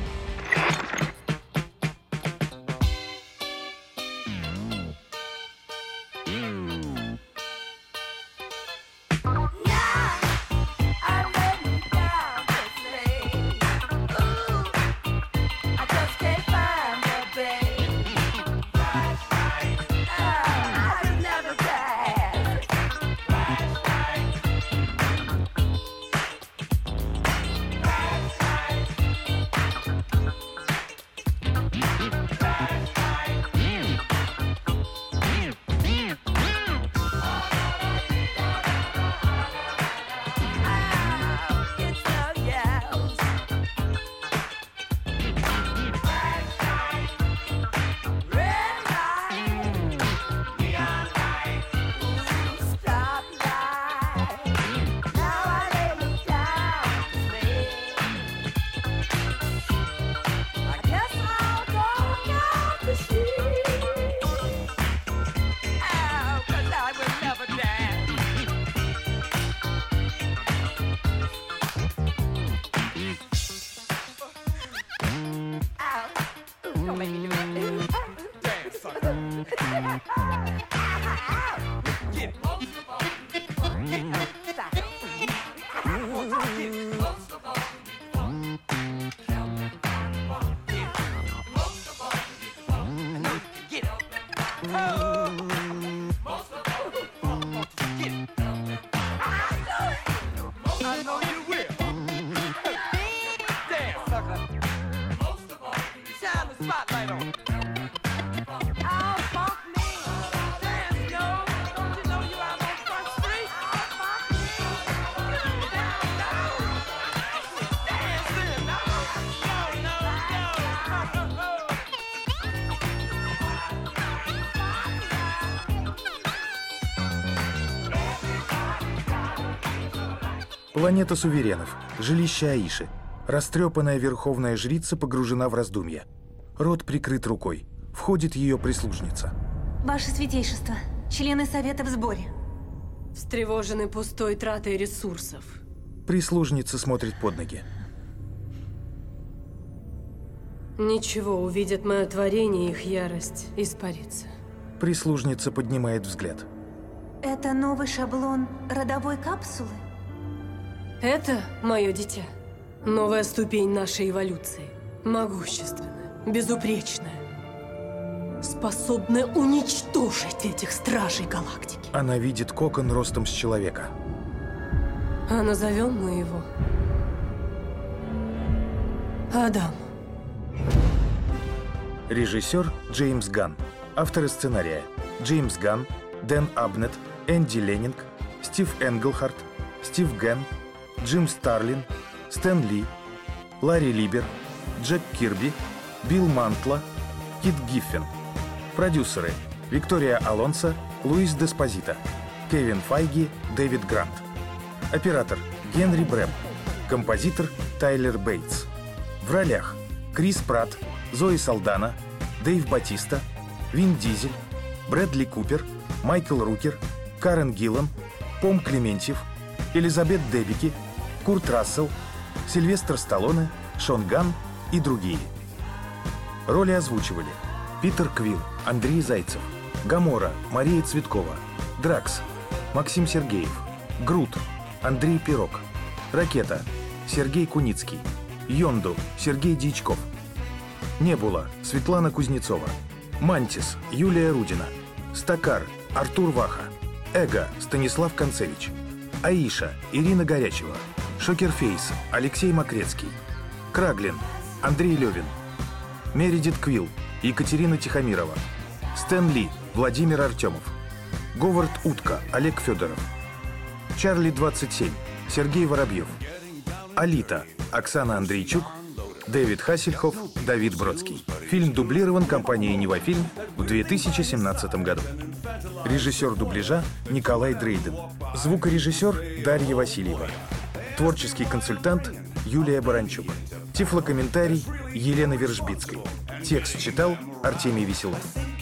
Планета суверенов. Жилище Аиши. Растрепанная верховная жрица погружена в раздумья. Рот прикрыт рукой. Входит ее прислужница. Ваше святейшество, члены совета в сборе. Встревожены пустой тратой ресурсов. Прислужница смотрит под ноги. Ничего, увидят мое творение, их ярость испарится. Прислужница поднимает взгляд. Это новый шаблон родовой капсулы? Это, мое дитя, новая ступень нашей эволюции. Могущественная, безупречная, способная уничтожить этих стражей галактики. Она видит кокон ростом с человека. А назовем мы его Адам. Режиссер Джеймс Ганн. Авторы сценария Джеймс Ганн, Дэн Абнетт, Энди Ленинг, Стив Энглхарт, Стив Генн, Джим Старлин, Стэн Ли, Ларри Либер, Джек Кирби, Билл Мантла, Кит Гиффин. Продюсеры Виктория Алонсо, Луис Деспозито, Кевин Файги, Дэвид Грант. Оператор Генри Брэм. Композитор Тайлер Бейтс. В ролях Крис Пратт, Зои Салдана, Дэйв Батиста, Вин Дизель, Брэдли Купер, Майкл Рукер, Карен Гиллан, Пом Клементьев, Элизабет Дебики, Курт Рассел, Сильвестр Сталлоне, Шон Ганн и другие. Роли озвучивали Питер Квилл, Андрей Зайцев, Гамора, Мария Цветкова, Дракс, Максим Сергеев, Грут, Андрей Пирог, Ракета, Сергей Куницкий, Йонду, Сергей Дьячков, Небула, Светлана Кузнецова, Мантис, Юлия Рудина, Стакар, Артур Ваха, Эго, Станислав Концевич, Аиша, Ирина Горячева, Шокерфейс, Алексей Макрецкий, Краглин, Андрей Левин, Мередит Квилл, Екатерина Тихомирова, Стэн Ли, Владимир Артемов, Говард Утка, Олег Федоров, Чарли двадцать семь, Сергей Воробьев, Алита, Оксана Андрейчук, Дэвид Хассельхоф, Давид Бродский. Фильм дублирован компанией «Невафильм» в две тысячи семнадцатом году. Режиссер дубляжа Николай Дрейден. Звукорежиссер Дарья Васильева. Творческий консультант Юлия Баранчук. Тифлокомментарий Елена Вержбицкой. Текст читал Артемий Веселов.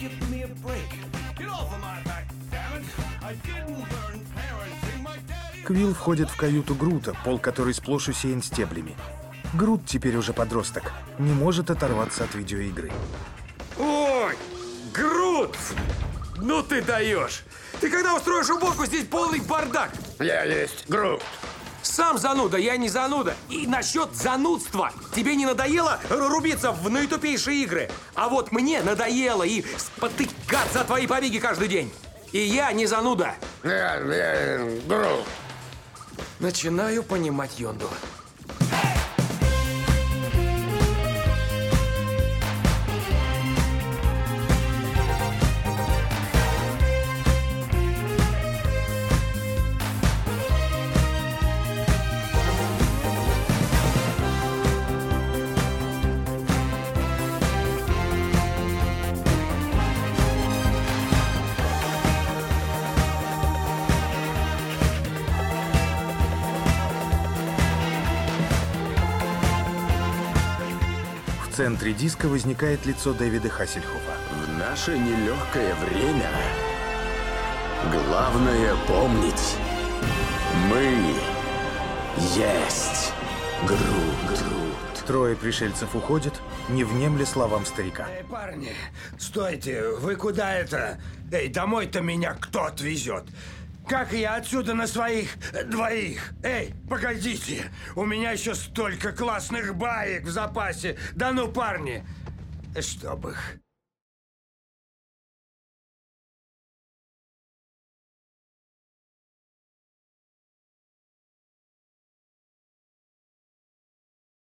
Квилл входит в каюту Грута, пол которой сплошь усеян стеблями. Грут теперь уже подросток, не может оторваться от видеоигры. Ой, Грут! Ну ты даешь! Ты когда устроишь уборку, здесь полный бардак! Я есть Грут. Сам зануда, я не зануда. И насчет занудства. Тебе не надоело рубиться в наитупейшие игры? А вот мне надоело и спотыкаться от твои побеги каждый день. И я не зануда. Я, я Грут. Начинаю понимать Йонду. В центре диска возникает лицо Дэвида Хассельхофа. В наше нелегкое время главное помнить: мы есть Грут. Трое пришельцев уходят, не внемли словам старика. Эй, парни, стойте, вы куда это? Эй, домой-то меня кто отвезет? Как я отсюда на своих двоих? Эй, погодите, у меня еще столько классных баек в запасе. Да ну, парни, чтоб их...